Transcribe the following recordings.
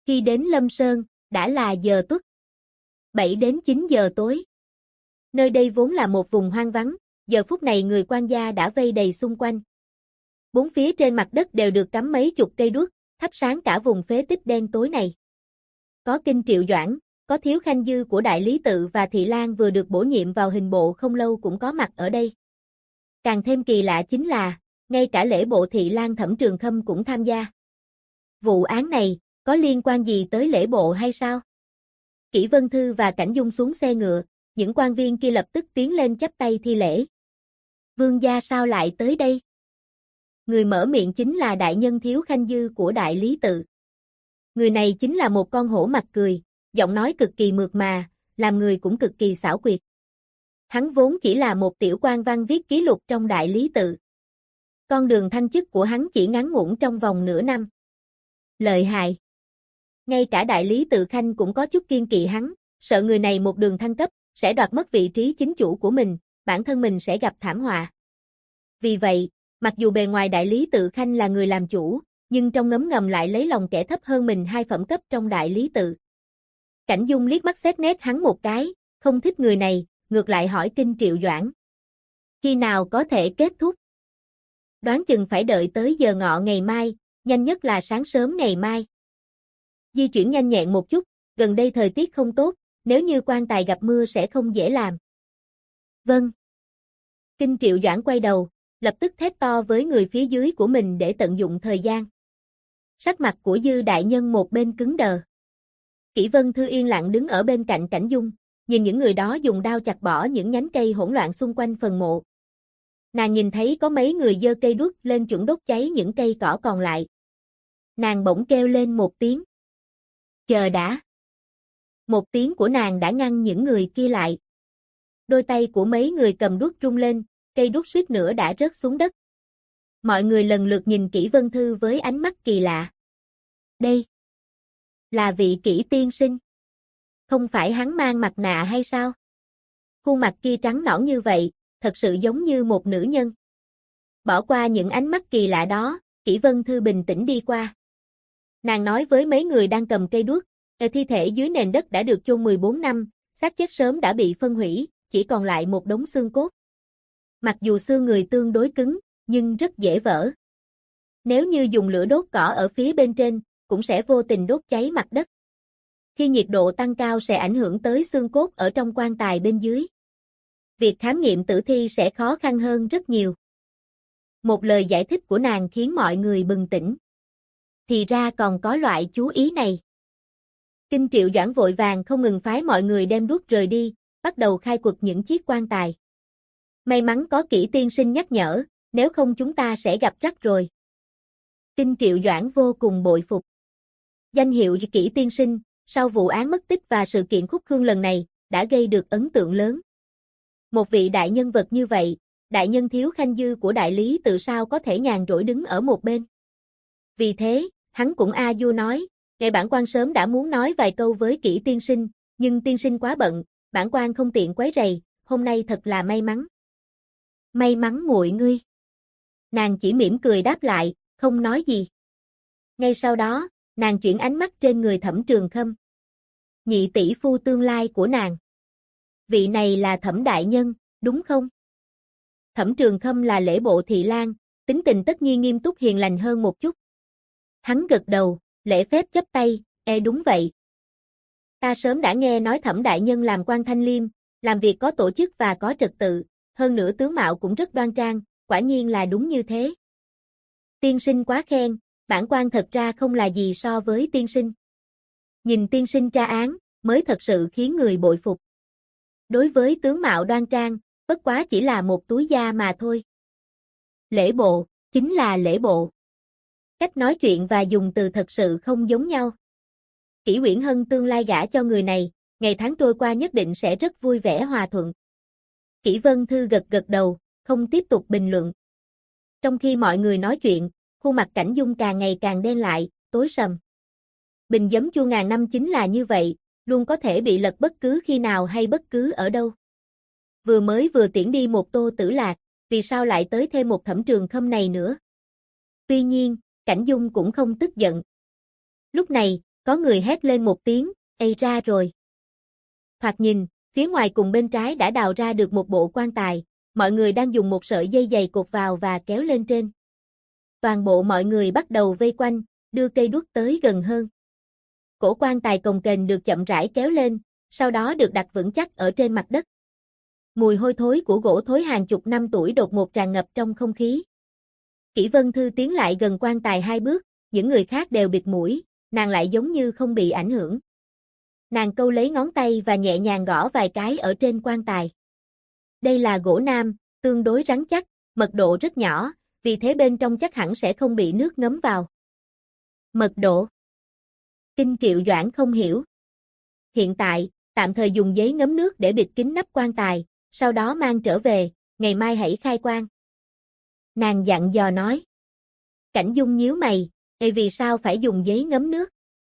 Khi đến Lâm Sơn, đã là giờ tuất. 7 đến 9 giờ tối. Nơi đây vốn là một vùng hoang vắng, giờ phút này người quan gia đã vây đầy xung quanh. Bốn phía trên mặt đất đều được cắm mấy chục cây đuốc, thắp sáng cả vùng phế tích đen tối này. Có Kinh Triệu Doãn, có Thiếu Khanh Dư của Đại Lý Tự và Thị Lang vừa được bổ nhiệm vào hình bộ không lâu cũng có mặt ở đây. Càng thêm kỳ lạ chính là, ngay cả lễ bộ Thị Lang Thẩm Trường Khâm cũng tham gia. Vụ án này, có liên quan gì tới lễ bộ hay sao? Kỷ Vân Thư và Cảnh Dung xuống xe ngựa, những quan viên kia lập tức tiến lên chắp tay thi lễ. Vương gia sao lại tới đây? Người mở miệng chính là đại nhân Thiếu Khanh Dư của Đại Lý Tự. Người này chính là một con hổ mặt cười, giọng nói cực kỳ mượt mà, làm người cũng cực kỳ xảo quyệt. Hắn vốn chỉ là một tiểu quan văn viết ký lục trong Đại Lý Tự. Con đường thăng chức của hắn chỉ ngắn ngủn trong vòng nửa năm. Lợi hại. Ngay cả Đại Lý Tự Khanh cũng có chút kiêng kỵ hắn, sợ người này một đường thăng cấp, sẽ đoạt mất vị trí chính chủ của mình, bản thân mình sẽ gặp thảm họa. Vì vậy, mặc dù bề ngoài Đại Lý Tự Khanh là người làm chủ, nhưng trong ngấm ngầm lại lấy lòng kẻ thấp hơn mình 2 phẩm cấp trong Đại Lý Tự. Cảnh Dung liếc mắt xét nét hắn một cái, không thích người này, ngược lại hỏi Kinh Triệu Doãn. Khi nào có thể kết thúc? Đoán chừng phải đợi tới giờ ngọ ngày mai, nhanh nhất là sáng sớm ngày mai. Di chuyển nhanh nhẹn một chút, gần đây thời tiết không tốt, nếu như quan tài gặp mưa sẽ không dễ làm. Vâng. Kinh Triệu Doãn quay đầu, lập tức thét to với người phía dưới của mình để tận dụng thời gian. Sắc mặt của Dư đại nhân một bên cứng đờ. Kỷ Vân Thư yên lặng đứng ở bên cạnh Cảnh Dung, nhìn những người đó dùng đao chặt bỏ những nhánh cây hỗn loạn xung quanh phần mộ. Nàng nhìn thấy có mấy người giơ cây đuốc lên chuẩn đốt cháy những cây cỏ còn lại. Nàng bỗng kêu lên một tiếng. Chờ đã. Một tiếng của nàng đã ngăn những người kia lại. Đôi tay của mấy người cầm đuốc rung lên, cây đuốc suýt nữa đã rớt xuống đất. Mọi người lần lượt nhìn Kỷ Vân Thư với ánh mắt kỳ lạ. Đây là vị Kỷ tiên sinh. Không phải hắn mang mặt nạ hay sao? Khuôn mặt kia trắng nõn như vậy, thật sự giống như một nữ nhân. Bỏ qua những ánh mắt kỳ lạ đó, Kỷ Vân Thư bình tĩnh đi qua. Nàng nói với mấy người đang cầm cây đuốc, thi thể dưới nền đất đã được chôn 14 năm, xác chết sớm đã bị phân hủy, chỉ còn lại một đống xương cốt. Mặc dù xương người tương đối cứng, nhưng rất dễ vỡ. Nếu như dùng lửa đốt cỏ ở phía bên trên, cũng sẽ vô tình đốt cháy mặt đất. Khi nhiệt độ tăng cao sẽ ảnh hưởng tới xương cốt ở trong quan tài bên dưới. Việc khám nghiệm tử thi sẽ khó khăn hơn rất nhiều. Một lời giải thích của nàng khiến mọi người bừng tỉnh. Thì ra còn có loại chú ý này. Kinh Triệu Doãn vội vàng không ngừng phái mọi người đem đuốc rời đi, bắt đầu khai quật những chiếc quan tài. May mắn có Kỷ tiên sinh nhắc nhở, nếu không chúng ta sẽ gặp rắc rồi. Kinh Triệu Doãn vô cùng bội phục. Danh hiệu Kỷ tiên sinh, sau vụ án mất tích và sự kiện khúc khương lần này, đã gây được ấn tượng lớn. Một vị đại nhân vật như vậy, đại nhân Thiếu Khanh Dư của Đại Lý Tự sao có thể nhàn rỗi đứng ở một bên. Vì thế, hắn cũng a du nói, ngày bản quan sớm đã muốn nói vài câu với Kỷ tiên sinh, nhưng tiên sinh quá bận, bản quan không tiện quấy rầy, hôm nay thật là may mắn. May mắn muội ngươi. Nàng chỉ mỉm cười đáp lại, không nói gì. Ngay sau đó, nàng chuyển ánh mắt trên người Thẩm Trường Khâm. Nhị tỷ phu tương lai của nàng. Vị này là Thẩm đại nhân, đúng không? Thẩm Trường Khâm là lễ bộ Thị Lang, tính tình tất nhiên nghiêm túc hiền lành hơn một chút. Hắn gật đầu, lễ phép chắp tay, đúng vậy. Ta sớm đã nghe nói Thẩm đại nhân làm quan thanh liêm, làm việc có tổ chức và có trật tự, hơn nữa tướng mạo cũng rất đoan trang, quả nhiên là đúng như thế. Tiên sinh quá khen, bản quan thật ra không là gì so với tiên sinh. Nhìn tiên sinh tra án, mới thật sự khiến người bội phục. Đối với tướng mạo đoan trang, bất quá chỉ là một túi da mà thôi. Lễ bộ, chính là lễ bộ. Cách nói chuyện và dùng từ thật sự không giống nhau. Kỷ Uyển Hân tương lai gả cho người này, ngày tháng trôi qua nhất định sẽ rất vui vẻ hòa thuận. Kỷ Vân Thư gật gật đầu, không tiếp tục bình luận. Trong khi mọi người nói chuyện, khuôn mặt Cảnh Dung càng ngày càng đen lại, tối sầm. Bình giấm chua ngàn năm chính là như vậy, luôn có thể bị lật bất cứ khi nào hay bất cứ ở đâu. Vừa tiễn đi một Tô Tử Lạc, vì sao lại tới thêm một Thẩm Trường Khâm này nữa? Tuy nhiên, Cảnh Dung cũng không tức giận. Lúc này, Có người hét lên một tiếng, ây ra rồi. Thoạt nhìn, phía ngoài cùng bên trái đã đào ra được một bộ quan tài, mọi người đang dùng một sợi dây dày cột vào và kéo lên trên. Toàn bộ mọi người bắt đầu vây quanh, đưa cây đuốc tới gần hơn. Cổ quan tài cồng kềnh được chậm rãi kéo lên, sau đó được đặt vững chắc ở trên mặt đất. Mùi hôi thối của gỗ thối hàng chục năm tuổi đột ngột tràn ngập trong không khí. Kỷ Vân Thư tiến lại gần quan tài 2 bước, những người khác đều bịt mũi, nàng lại giống như không bị ảnh hưởng. Nàng câu lấy ngón tay và nhẹ nhàng gõ vài cái ở trên quan tài. Đây là gỗ nam, tương đối rắn chắc, mật độ rất nhỏ, vì thế bên trong chắc hẳn sẽ không bị nước ngấm vào. Mật độ. Kinh Triệu Doãn không hiểu. Hiện tại, tạm thời dùng giấy ngấm nước để bịt kín nắp quan tài, sau đó mang trở về, ngày mai hãy khai quan. Nàng dặn dò nói. Cảnh Dung nhíu mày, vì sao phải dùng giấy ngấm nước?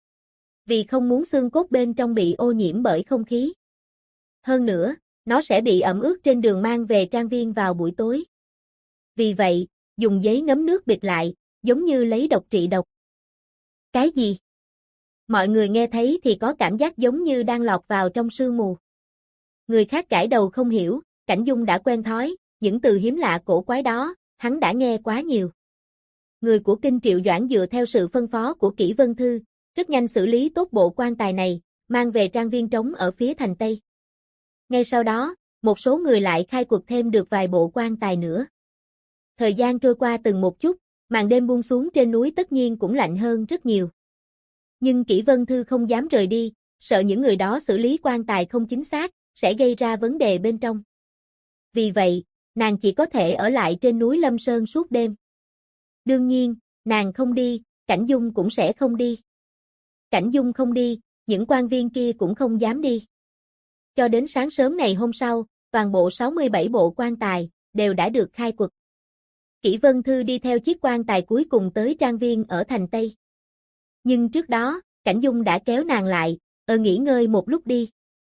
Vì không muốn xương cốt bên trong bị ô nhiễm bởi không khí. Hơn nữa, nó sẽ bị ẩm ướt trên đường mang về trang viên vào buổi tối. Vì vậy, dùng giấy ngấm nước bịt lại, giống như lấy độc trị độc. Cái gì? Mọi người nghe thấy thì có cảm giác giống như đang lọt vào trong sương mù. Người khác gãi đầu không hiểu, Cảnh Dung đã quen thói, những từ hiếm lạ cổ quái đó, hắn đã nghe quá nhiều. Người của Kinh Triệu Doãn dựa theo sự phân phó của Kỷ Vân Thư, rất nhanh xử lý tốt bộ quan tài này, mang về trang viên trống ở phía thành Tây. Ngay sau đó, một số người lại khai quật thêm được vài bộ quan tài nữa. Thời gian trôi qua từng một chút, màn đêm buông xuống trên núi tất nhiên cũng lạnh hơn rất nhiều. Nhưng Kỷ Vân Thư không dám rời đi, sợ những người đó xử lý quan tài không chính xác, sẽ gây ra vấn đề bên trong. Vì vậy, nàng chỉ có thể ở lại trên núi Lâm Sơn suốt đêm. Đương nhiên, nàng không đi, Cảnh Dung cũng sẽ không đi. Cảnh Dung không đi, những quan viên kia cũng không dám đi. Cho đến sáng sớm ngày hôm sau, toàn bộ 67 bộ quan tài đều đã được khai quật. Kỷ Vân Thư đi theo chiếc quan tài cuối cùng tới trang viên ở thành Tây. Nhưng trước đó, Cảnh Dung đã kéo nàng lại, nghỉ ngơi một lúc đi.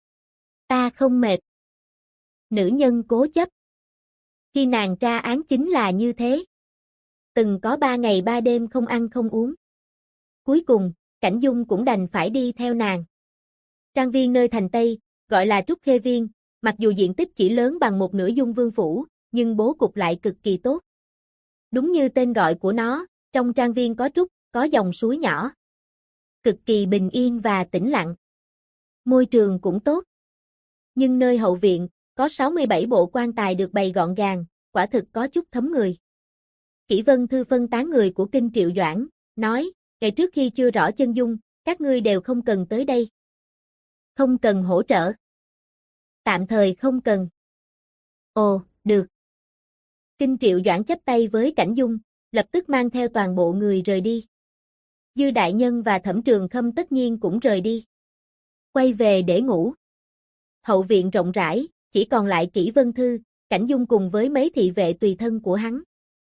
Ta không mệt. Nữ nhân cố chấp. Khi nàng tra án chính là như thế. Từng có 3 ngày 3 đêm không ăn không uống. Cuối cùng, Cảnh Dung cũng đành phải đi theo nàng. Trang viên nơi thành Tây, gọi là Trúc Khê Viên, mặc dù diện tích chỉ lớn bằng một nửa Dung Vương Phủ, nhưng bố cục lại cực kỳ tốt. Đúng như tên gọi của nó, trong trang viên có trúc, có dòng suối nhỏ. Cực kỳ bình yên và tĩnh lặng. Môi trường cũng tốt. Nhưng nơi hậu viện, có 67 bộ quan tài được bày gọn gàng, quả thực có chút thấm người. Kỷ Vân Thư phân tán người của Kinh Triệu Doãn, nói, ngày trước khi chưa rõ chân dung, các ngươi đều không cần tới đây. Không cần hỗ trợ. Tạm thời không cần. Ồ, được. Kinh Triệu Doãn chắp tay với Cảnh Dung, lập tức mang theo toàn bộ người rời đi. Dư Đại Nhân và Thẩm Trường Khâm tất nhiên cũng rời đi. Quay về để ngủ. Hậu viện rộng rãi, chỉ còn lại Kỷ Vân Thư, Cảnh Dung cùng với mấy thị vệ tùy thân của hắn.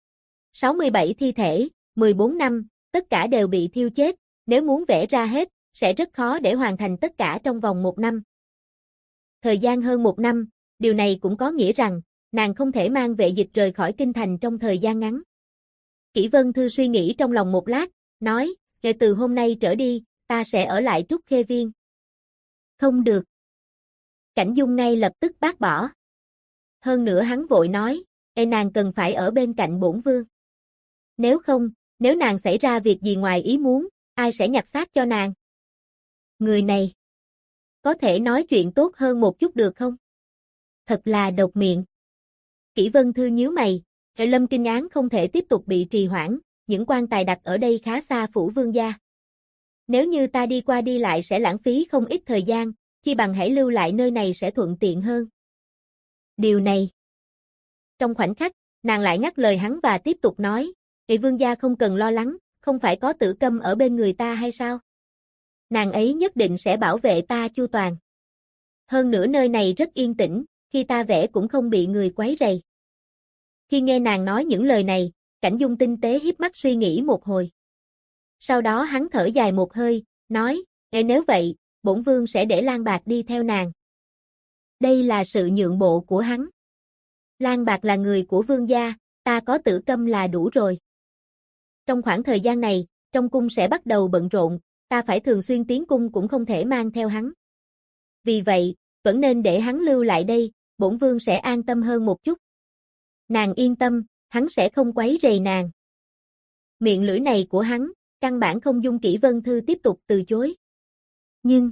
67 thi thể, 14 năm, tất cả đều bị thiêu chết, nếu muốn vẽ ra hết, sẽ rất khó để hoàn thành tất cả trong vòng 1 năm. Thời gian hơn 1 năm, điều này cũng có nghĩa rằng, nàng không thể mang vệ dịch rời khỏi kinh thành trong thời gian ngắn. Kỷ Vân Thư suy nghĩ trong lòng một lát, nói, kể từ hôm nay trở đi, ta sẽ ở lại Trúc Khê Viên. Không được. Cảnh Dung ngay lập tức bác bỏ. Hơn nữa hắn vội nói, nàng cần phải ở bên cạnh bổn vương. Nếu không, nếu nàng xảy ra việc gì ngoài ý muốn, ai sẽ nhặt xác cho nàng? Người này, có thể nói chuyện tốt hơn một chút được không? Thật là độc miệng. Kỷ Vân Thư nhíu mày, Lâm Kinh án không thể tiếp tục bị trì hoãn, những quan tài đặt ở đây khá xa phủ vương gia. Nếu như ta đi qua đi lại sẽ lãng phí không ít thời gian, chi bằng hãy lưu lại nơi này sẽ thuận tiện hơn. Điều này. Trong khoảnh khắc, nàng lại ngắt lời hắn và tiếp tục nói, vương gia không cần lo lắng, không phải có Tử Câm ở bên người ta hay sao? Nàng ấy nhất định sẽ bảo vệ ta chu toàn. Hơn nữa nơi này rất yên tĩnh, khi ta vẽ cũng không bị người quấy rầy. Khi nghe nàng nói những lời này, Cảnh Dung tinh tế híp mắt suy nghĩ một hồi. Sau đó hắn thở dài một hơi, nói, nếu vậy, bổn vương sẽ để Lan Bạc đi theo nàng. Đây là sự nhượng bộ của hắn. Lan Bạc là người của vương gia, ta có Tử Câm là đủ rồi. Trong khoảng thời gian này, trong cung sẽ bắt đầu bận rộn, ta phải thường xuyên tiến cung cũng không thể mang theo hắn. Vì vậy, vẫn nên để hắn lưu lại đây, bổn vương sẽ an tâm hơn một chút. Nàng yên tâm, hắn sẽ không quấy rầy nàng. Miệng lưỡi này của hắn, căn bản không dung Kỷ Vân Thư tiếp tục từ chối. Nhưng,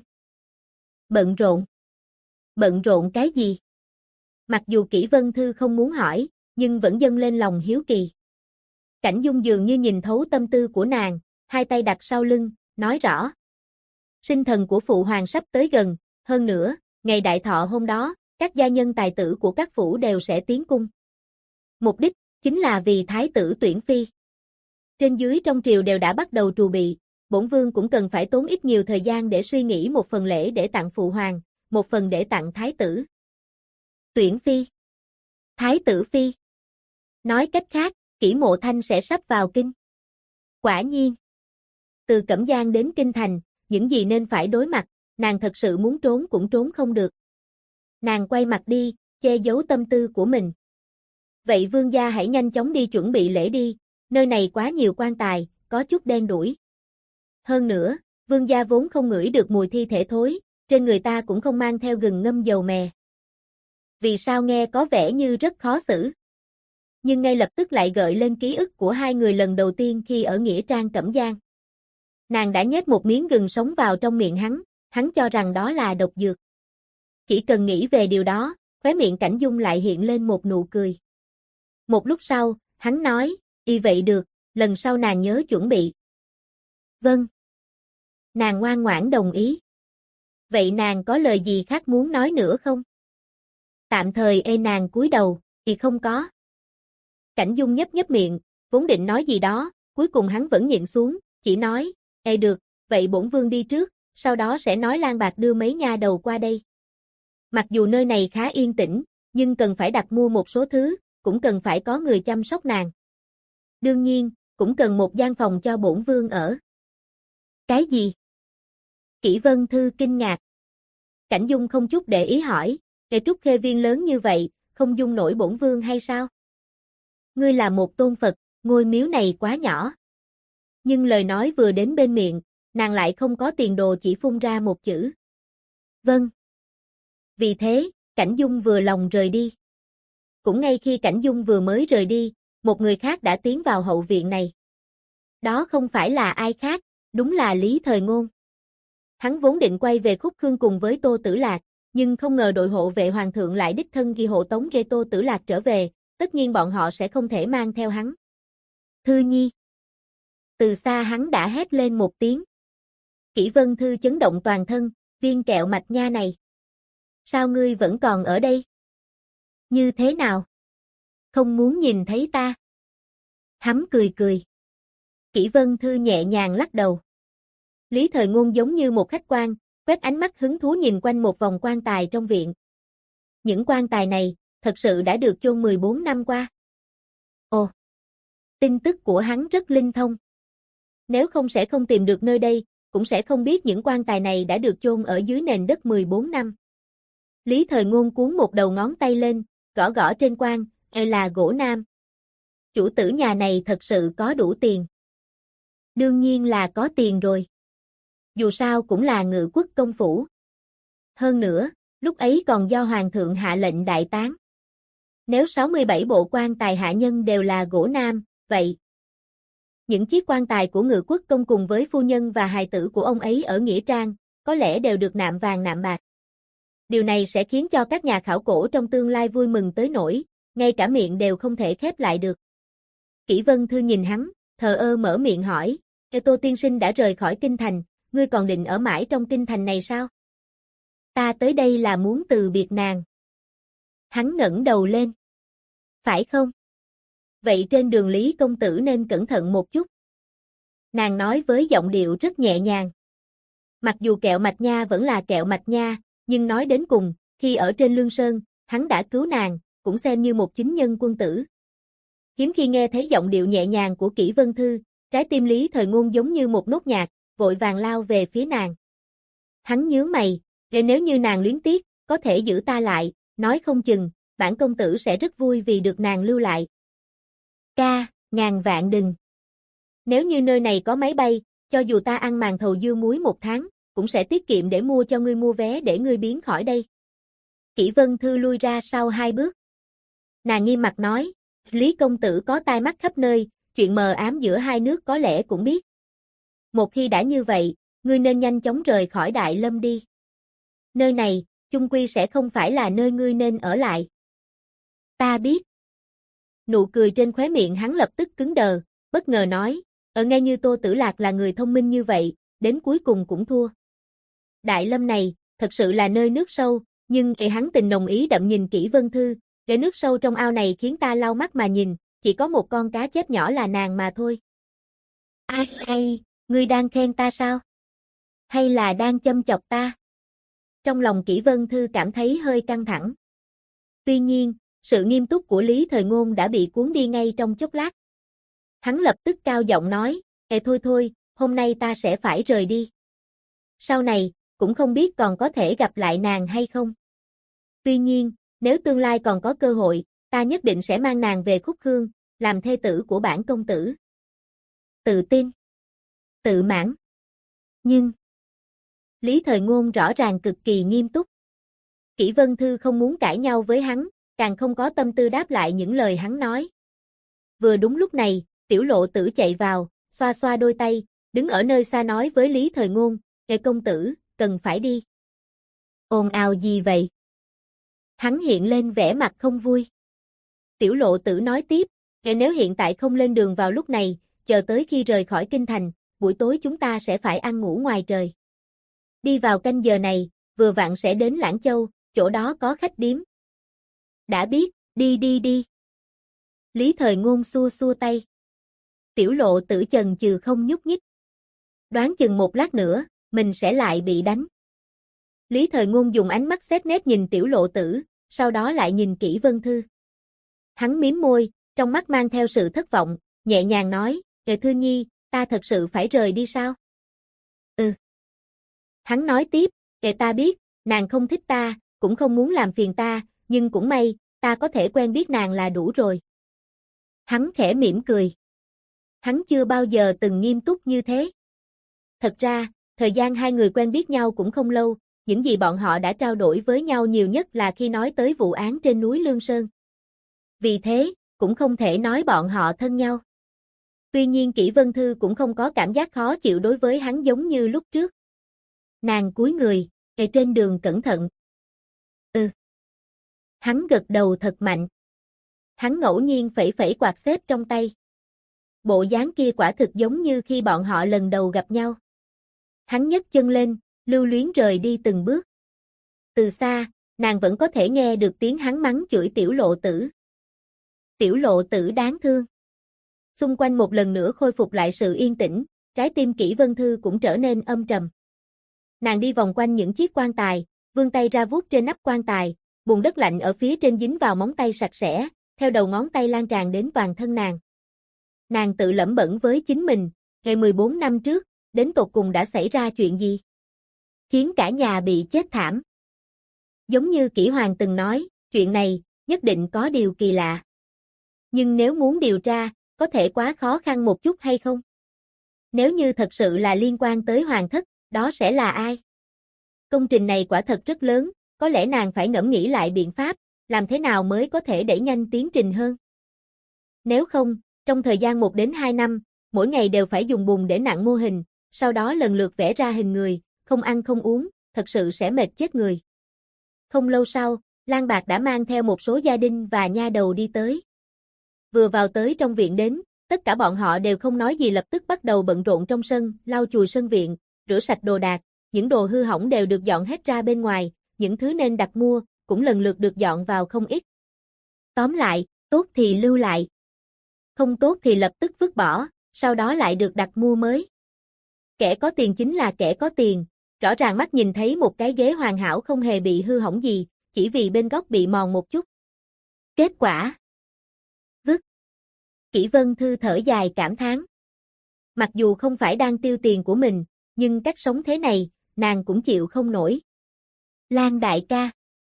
bận rộn. Bận rộn cái gì? Mặc dù Kỷ Vân Thư không muốn hỏi, nhưng vẫn dâng lên lòng hiếu kỳ. Cảnh Dung dường như nhìn thấu tâm tư của nàng, hai tay đặt sau lưng, nói rõ. Sinh thần của phụ hoàng sắp tới gần, hơn nữa, ngày đại thọ hôm đó, các gia nhân tài tử của các phủ đều sẽ tiến cung. Mục đích, chính là vì thái tử tuyển phi. Trên dưới trong triều đều đã bắt đầu trù bị, bổn vương cũng cần phải tốn ít nhiều thời gian để suy nghĩ một phần lễ để tặng phụ hoàng, một phần để tặng thái tử. Tuyển phi. Thái tử phi. Nói cách khác, Kỷ Mộ Thanh sẽ sắp vào kinh. Quả nhiên. Từ Cẩm Giang đến Kinh Thành, những gì nên phải đối mặt, nàng thật sự muốn trốn cũng trốn không được. Nàng quay mặt đi, che giấu tâm tư của mình. Vậy vương gia hãy nhanh chóng đi chuẩn bị lễ đi, nơi này quá nhiều quan tài, có chút đen đủi. Hơn nữa, vương gia vốn không ngửi được mùi thi thể thối, trên người ta cũng không mang theo gừng ngâm dầu mè. Vì sao nghe có vẻ như rất khó xử? Nhưng ngay lập tức lại gợi lên ký ức của hai người lần đầu tiên khi ở Nghĩa Trang Cẩm Giang. Nàng đã nhét một miếng gừng sống vào trong miệng hắn cho rằng đó là độc dược. Chỉ cần nghĩ về điều đó, khóe miệng Cảnh Dung lại hiện lên một nụ cười. Một lúc sau, hắn nói, y vậy được, lần sau nàng nhớ chuẩn bị. Vâng. Nàng ngoan ngoãn đồng ý. Vậy nàng có lời gì khác muốn nói nữa không? Tạm thời nàng cúi đầu, thì không có. Cảnh Dung nhấp nhấp miệng, vốn định nói gì đó, cuối cùng hắn vẫn nhịn xuống, chỉ nói, được, vậy bổn vương đi trước, sau đó sẽ nói Lan Bạc đưa mấy nha đầu qua đây. Mặc dù nơi này khá yên tĩnh, nhưng cần phải đặt mua một số thứ, cũng cần phải có người chăm sóc nàng. Đương nhiên, cũng cần một gian phòng cho bổn vương ở. Cái gì? Kỷ Vân Thư kinh ngạc. Cảnh Dung không chút để ý hỏi, Trúc Khê Viên lớn như vậy, không dung nổi bổn vương hay sao? Ngươi là một tôn Phật, ngôi miếu này quá nhỏ. Nhưng lời nói vừa đến bên miệng, nàng lại không có tiền đồ chỉ phun ra một chữ. Vâng. Vì thế, Cảnh Dung vừa lòng rời đi. Cũng ngay khi Cảnh Dung vừa mới rời đi, một người khác đã tiến vào hậu viện này. Đó không phải là ai khác, đúng là Lý Thời Ngôn. Hắn vốn định quay về Khúc Khương cùng với Tô Tử Lạc, nhưng không ngờ đội hộ vệ hoàng thượng lại đích thân ghi hộ tống ghê Tô Tử Lạc trở về, tất nhiên bọn họ sẽ không thể mang theo hắn. Thư Nhi. Từ xa hắn đã hét lên một tiếng. Kỷ Vân Thư chấn động toàn thân, viên kẹo mạch nha này. Sao ngươi vẫn còn ở đây? Như thế nào? Không muốn nhìn thấy ta? Hắn cười cười. Kỷ Vân Thư nhẹ nhàng lắc đầu. Lý Thời Ngôn giống như một khách quan, quét ánh mắt hứng thú nhìn quanh một vòng quan tài trong viện. Những quan tài này, thật sự đã được chôn 14 năm qua. Ồ! Tin tức của hắn rất linh thông. Nếu không sẽ không tìm được nơi đây, cũng sẽ không biết những quan tài này đã được chôn ở dưới nền đất 14 năm. Lý Thời Ngôn cuốn một đầu ngón tay lên, gõ gõ trên quan, là gỗ nam. Chủ tử nhà này thật sự có đủ tiền. Đương nhiên là có tiền rồi. Dù sao cũng là Ngự Quốc công phủ. Hơn nữa, lúc ấy còn do Hoàng thượng hạ lệnh đại táng. Nếu 67 bộ quan tài hạ nhân đều là gỗ nam, vậy những chiếc quan tài của Ngự Quốc công cùng với phu nhân và hài tử của ông ấy ở Nghĩa Trang, có lẽ đều được nạm vàng nạm bạc. Điều này sẽ khiến cho các nhà khảo cổ trong tương lai vui mừng tới nỗi, ngay cả miệng đều không thể khép lại được. Kỷ Vân Thư nhìn hắn, thờ ơ mở miệng hỏi, Tô tiên sinh đã rời khỏi kinh thành, ngươi còn định ở mãi trong kinh thành này sao? Ta tới đây là muốn từ biệt nàng. Hắn ngẩng đầu lên. Phải không? Vậy trên đường Lý công tử nên cẩn thận một chút. Nàng nói với giọng điệu rất nhẹ nhàng. Mặc dù kẹo mạch nha vẫn là kẹo mạch nha, nhưng nói đến cùng, khi ở trên Lương Sơn, hắn đã cứu nàng, cũng xem như một chính nhân quân tử. Hiếm khi nghe thấy giọng điệu nhẹ nhàng của Kỷ Vân Thư, trái tim Lý Thời Ngôn giống như một nốt nhạc, vội vàng lao về phía nàng. Hắn nhướng mày, nếu như nàng luyến tiếc, có thể giữ ta lại, nói không chừng, bản công tử sẽ rất vui vì được nàng lưu lại. Ngàn vạn đừng. Nếu như nơi này có máy bay, cho dù ta ăn màn thầu dưa muối 1 tháng, cũng sẽ tiết kiệm để mua cho ngươi mua vé để ngươi biến khỏi đây. Kỷ Vân Thư lui ra sau 2 bước. Nàng nghiêm mặt nói, Lý công tử có tai mắt khắp nơi, chuyện mờ ám giữa hai nước có lẽ cũng biết. Một khi đã như vậy, ngươi nên nhanh chóng rời khỏi Đại Lâm đi. Nơi này, chung quy sẽ không phải là nơi ngươi nên ở lại. Ta biết. Nụ cười trên khóe miệng hắn lập tức cứng đờ, bất ngờ nói, nghe như Tô Tử Lạc là người thông minh như vậy, đến cuối cùng cũng thua. Đại Lâm này, thật sự là nơi nước sâu, nhưng hắn tình nồng ý đậm nhìn Kỷ Vân Thư, cái nước sâu trong ao này khiến ta lau mắt mà nhìn, chỉ có một con cá chép nhỏ là nàng mà thôi. Ai, ngươi đang khen ta sao? Hay là đang châm chọc ta? Trong lòng Kỷ Vân Thư cảm thấy hơi căng thẳng. Tuy nhiên, sự nghiêm túc của Lý Thời Ngôn đã bị cuốn đi ngay trong chốc lát. Hắn lập tức cao giọng nói, thôi, hôm nay ta sẽ phải rời đi. Sau này, cũng không biết còn có thể gặp lại nàng hay không. Tuy nhiên, nếu tương lai còn có cơ hội, ta nhất định sẽ mang nàng về Khúc Khương, làm thê tử của bản công tử. Tự tin. Tự mãn. Nhưng, Lý Thời Ngôn rõ ràng cực kỳ nghiêm túc. Kỷ Vân Thư không muốn cãi nhau với hắn, càng không có tâm tư đáp lại những lời hắn nói. Vừa đúng lúc này, Tiểu Lộ Tử chạy vào, xoa xoa đôi tay, đứng ở nơi xa nói với Lý Thời Ngôn, công tử, cần phải đi. Ồn ào gì vậy? Hắn hiện lên vẻ mặt không vui. Tiểu Lộ Tử nói tiếp, nếu hiện tại không lên đường vào lúc này, chờ tới khi rời khỏi kinh thành, buổi tối chúng ta sẽ phải ăn ngủ ngoài trời. Đi vào canh giờ này, vừa vặn sẽ đến Lãng Châu, chỗ đó có khách điếm. Đã biết, đi. Lý Thời Ngôn xua xua tay. Tiểu Lộ Tử chần chừ không nhúc nhích. Đoán chừng một lát nữa, mình sẽ lại bị đánh. Lý Thời Ngôn dùng ánh mắt xét nét nhìn Tiểu Lộ Tử, sau đó lại nhìn Kỷ Vân Thư. Hắn mím môi, trong mắt mang theo sự thất vọng, nhẹ nhàng nói, Thư Nhi, ta thật sự phải rời đi sao? Ừ. Hắn nói tiếp, ta biết, nàng không thích ta, cũng không muốn làm phiền ta, nhưng cũng may, ta có thể quen biết nàng là đủ rồi. Hắn khẽ mỉm cười. Hắn chưa bao giờ từng nghiêm túc như thế. Thật ra, thời gian hai người quen biết nhau cũng không lâu, những gì bọn họ đã trao đổi với nhau nhiều nhất là khi nói tới vụ án trên núi Lương Sơn. Vì thế, cũng không thể nói bọn họ thân nhau. Tuy nhiên Kỷ Vân Thư cũng không có cảm giác khó chịu đối với hắn giống như lúc trước. Nàng cúi người, trên đường cẩn thận. Ừ. Hắn gật đầu thật mạnh. Hắn ngẫu nhiên phẩy phẩy quạt xếp trong tay. Bộ dáng kia quả thực giống như khi bọn họ lần đầu gặp nhau. Hắn nhấc chân lên, lưu luyến rời đi từng bước. Từ xa, nàng vẫn có thể nghe được tiếng hắn mắng chửi Tiểu Lộ Tử. Tiểu Lộ Tử đáng thương. Xung quanh một lần nữa khôi phục lại sự yên tĩnh, trái tim Kỷ Vân Thư cũng trở nên âm trầm. Nàng đi vòng quanh những chiếc quan tài, vươn tay ra vuốt trên nắp quan tài, bùn đất lạnh ở phía trên dính vào móng tay sạch sẽ, theo đầu ngón tay lan tràn đến toàn thân nàng. Nàng tự lẩm bẩm với chính mình, ngày 14 năm trước, đến tột cùng đã xảy ra chuyện gì? Khiến cả nhà bị chết thảm. Giống như Kỷ Hoàng từng nói, chuyện này, nhất định có điều kỳ lạ. Nhưng nếu muốn điều tra, có thể quá khó khăn một chút hay không? Nếu như thật sự là liên quan tới Hoàng thất, đó sẽ là ai? Công trình này quả thật rất lớn, có lẽ nàng phải ngẫm nghĩ lại biện pháp, làm thế nào mới có thể đẩy nhanh tiến trình hơn. Nếu không, trong thời gian 1 đến 2 năm, mỗi ngày đều phải dùng bùn để nặn mô hình, sau đó lần lượt vẽ ra hình người, không ăn không uống, thật sự sẽ mệt chết người. Không lâu sau, Lang Bạc đã mang theo một số gia đình và nha đầu đi tới. Vừa vào tới trong viện đến, tất cả bọn họ đều không nói gì lập tức bắt đầu bận rộn trong sân, lau chùi sân viện, rửa sạch đồ đạc, những đồ hư hỏng đều được dọn hết ra bên ngoài, những thứ nên đặt mua, cũng lần lượt được dọn vào không ít. Tóm lại, tốt thì lưu lại. Không tốt thì lập tức vứt bỏ, sau đó lại được đặt mua mới. Kẻ có tiền chính là kẻ có tiền, rõ ràng mắt nhìn thấy một cái ghế hoàn hảo không hề bị hư hỏng gì, chỉ vì bên góc bị mòn một chút. Kết quả? Vứt. Kỷ Vân Thư thở dài cảm thán. Mặc dù không phải đang tiêu tiền của mình, nhưng cách sống thế này, nàng cũng chịu không nổi. Lang đại ca.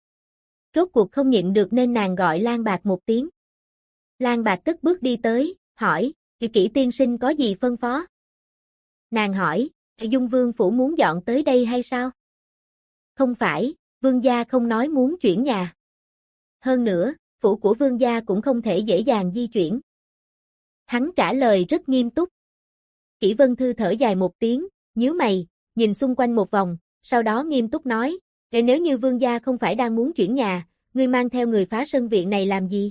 Rốt cuộc không nhịn được nên nàng gọi Lang Bạc một tiếng. Lang Bạc cất bước đi tới, hỏi, Kỷ tiên sinh có gì phân phó? Nàng hỏi, Dung Vương phủ muốn dọn tới đây hay sao? Không phải, vương gia không nói muốn chuyển nhà. Hơn nữa, phủ của vương gia cũng không thể dễ dàng di chuyển. Hắn trả lời rất nghiêm túc. Kỷ Vân Thư thở dài một tiếng, nhíu mày, nhìn xung quanh một vòng, sau đó nghiêm túc nói, nếu như vương gia không phải đang muốn chuyển nhà, ngươi mang theo người phá sân viện này làm gì?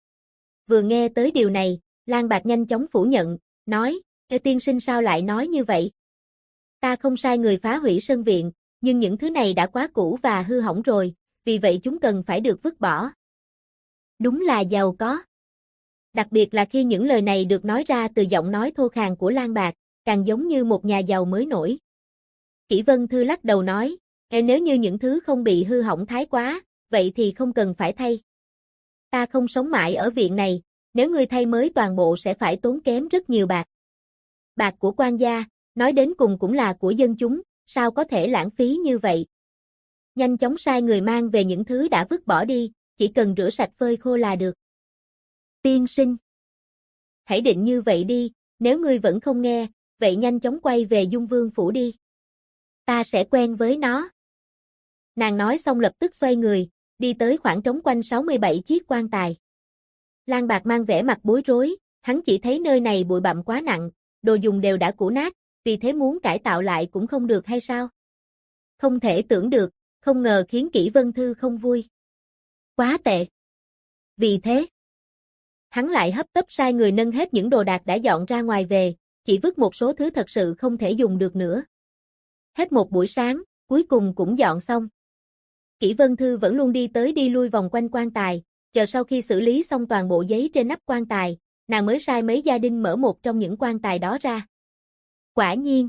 Vừa nghe tới điều này, Lang Bạc nhanh chóng phủ nhận, nói, tiên sinh sao lại nói như vậy? Ta không sai người phá hủy sân viện, nhưng những thứ này đã quá cũ và hư hỏng rồi, vì vậy chúng cần phải được vứt bỏ. Đúng là giàu có. Đặc biệt là khi những lời này được nói ra từ giọng nói thô khàn của Lang Bạc, càng giống như một nhà giàu mới nổi. Kỷ Vân Thư lắc đầu nói, nếu như những thứ không bị hư hỏng thái quá, vậy thì không cần phải thay. Ta không sống mãi ở viện này, nếu ngươi thay mới toàn bộ sẽ phải tốn kém rất nhiều bạc. Bạc của quan gia, nói đến cùng cũng là của dân chúng, sao có thể lãng phí như vậy? Nhanh chóng sai người mang về những thứ đã vứt bỏ đi, chỉ cần rửa sạch phơi khô là được. Tiên sinh. Hãy định như vậy đi, nếu ngươi vẫn không nghe, vậy nhanh chóng quay về Dung Vương phủ đi. Ta sẽ quen với nó. Nàng nói xong lập tức xoay người, đi tới khoảng trống quanh 67 chiếc quan tài. Lang Bạc mang vẻ mặt bối rối, hắn chỉ thấy nơi này bụi bặm quá nặng, đồ dùng đều đã cũ nát, vì thế muốn cải tạo lại cũng không được hay sao? Không thể tưởng được, không ngờ khiến Kỷ Vân Thư không vui. Quá tệ. Vì thế, hắn lại hấp tấp sai người nâng hết những đồ đạc đã dọn ra ngoài về, chỉ vứt một số thứ thật sự không thể dùng được nữa. Hết một buổi sáng, cuối cùng cũng dọn xong. Kỷ Vân Thư vẫn luôn đi tới đi lui vòng quanh quan tài, chờ sau khi xử lý xong toàn bộ giấy trên nắp quan tài, nàng mới sai mấy gia đình mở một trong những quan tài đó ra. Quả nhiên,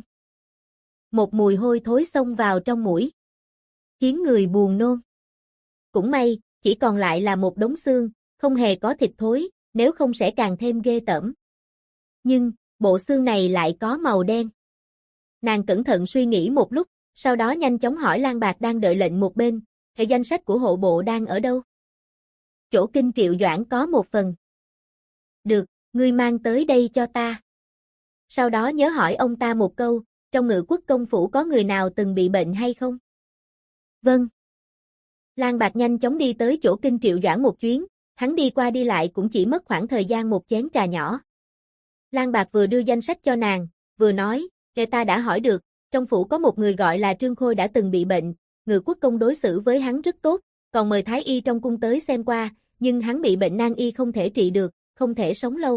một mùi hôi thối xông vào trong mũi, khiến người buồn nôn. Cũng may, chỉ còn lại là một đống xương, không hề có thịt thối, nếu không sẽ càng thêm ghê tởm. Nhưng, bộ xương này lại có màu đen. Nàng cẩn thận suy nghĩ một lúc, sau đó nhanh chóng hỏi Lang Bạc đang đợi lệnh một bên, danh sách của hộ bộ đang ở đâu? Chỗ Kinh Triệu Doãn có một phần. Được, ngươi mang tới đây cho ta. Sau đó nhớ hỏi ông ta một câu, trong Ngự Quốc công phủ có người nào từng bị bệnh hay không? Vâng. Lang Bạc nhanh chóng đi tới chỗ Kinh Triệu Doãn một chuyến, hắn đi qua đi lại cũng chỉ mất khoảng thời gian một chén trà nhỏ. Lang Bạc vừa đưa danh sách cho nàng, vừa nói, ta đã hỏi được, trong phủ có một người gọi là Trương Khôi đã từng bị bệnh, Ngự Quốc công đối xử với hắn rất tốt, còn mời thái y trong cung tới xem qua, nhưng hắn bị bệnh nan y không thể trị được, không thể sống lâu.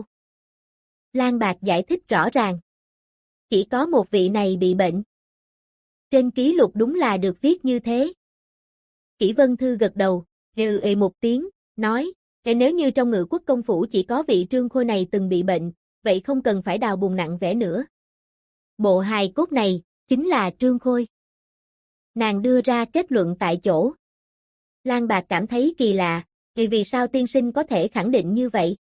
Lang Bạc giải thích rõ ràng. Chỉ có một vị này bị bệnh. Trên ký lục đúng là được viết như thế. Kỷ Vân Thư gật đầu, một tiếng, nói, nếu như trong Ngự Quốc công phủ chỉ có vị Trương Khôi này từng bị bệnh, vậy không cần phải đào bùn nặng vẽ nữa. Bộ hài cốt này, chính là Trương Khôi. Nàng đưa ra kết luận tại chỗ. Lang Bạc cảm thấy kỳ lạ, vì sao tiên sinh có thể khẳng định như vậy?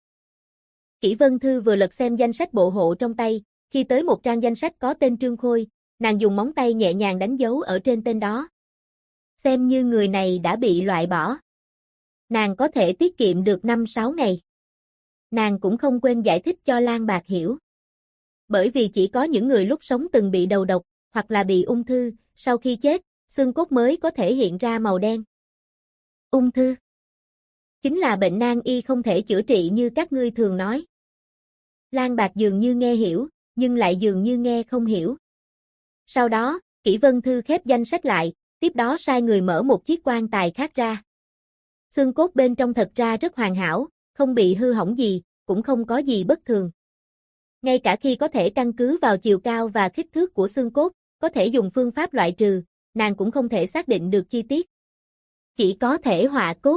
Kỷ Vân Thư vừa lật xem danh sách bộ hộ trong tay, khi tới một trang danh sách có tên Trương Khôi, nàng dùng móng tay nhẹ nhàng đánh dấu ở trên tên đó. Xem như người này đã bị loại bỏ. Nàng có thể tiết kiệm được 5-6 ngày. Nàng cũng không quên giải thích cho Lang Bạc hiểu. Bởi vì chỉ có những người lúc sống từng bị đầu độc, hoặc là bị ung thư, sau khi chết, xương cốt mới có thể hiện ra màu đen. Ung thư chính là bệnh nan y không thể chữa trị như các ngươi thường nói. Lang Bạc dường như nghe hiểu, nhưng lại dường như nghe không hiểu. Sau đó, Kỷ Vân Thư khép danh sách lại, tiếp đó sai người mở một chiếc quan tài khác ra. Xương cốt bên trong thật ra rất hoàn hảo, không bị hư hỏng gì, cũng không có gì bất thường. Ngay cả khi có thể căn cứ vào chiều cao và kích thước của xương cốt, có thể dùng phương pháp loại trừ, nàng cũng không thể xác định được chi tiết. Chỉ có thể họa cốt.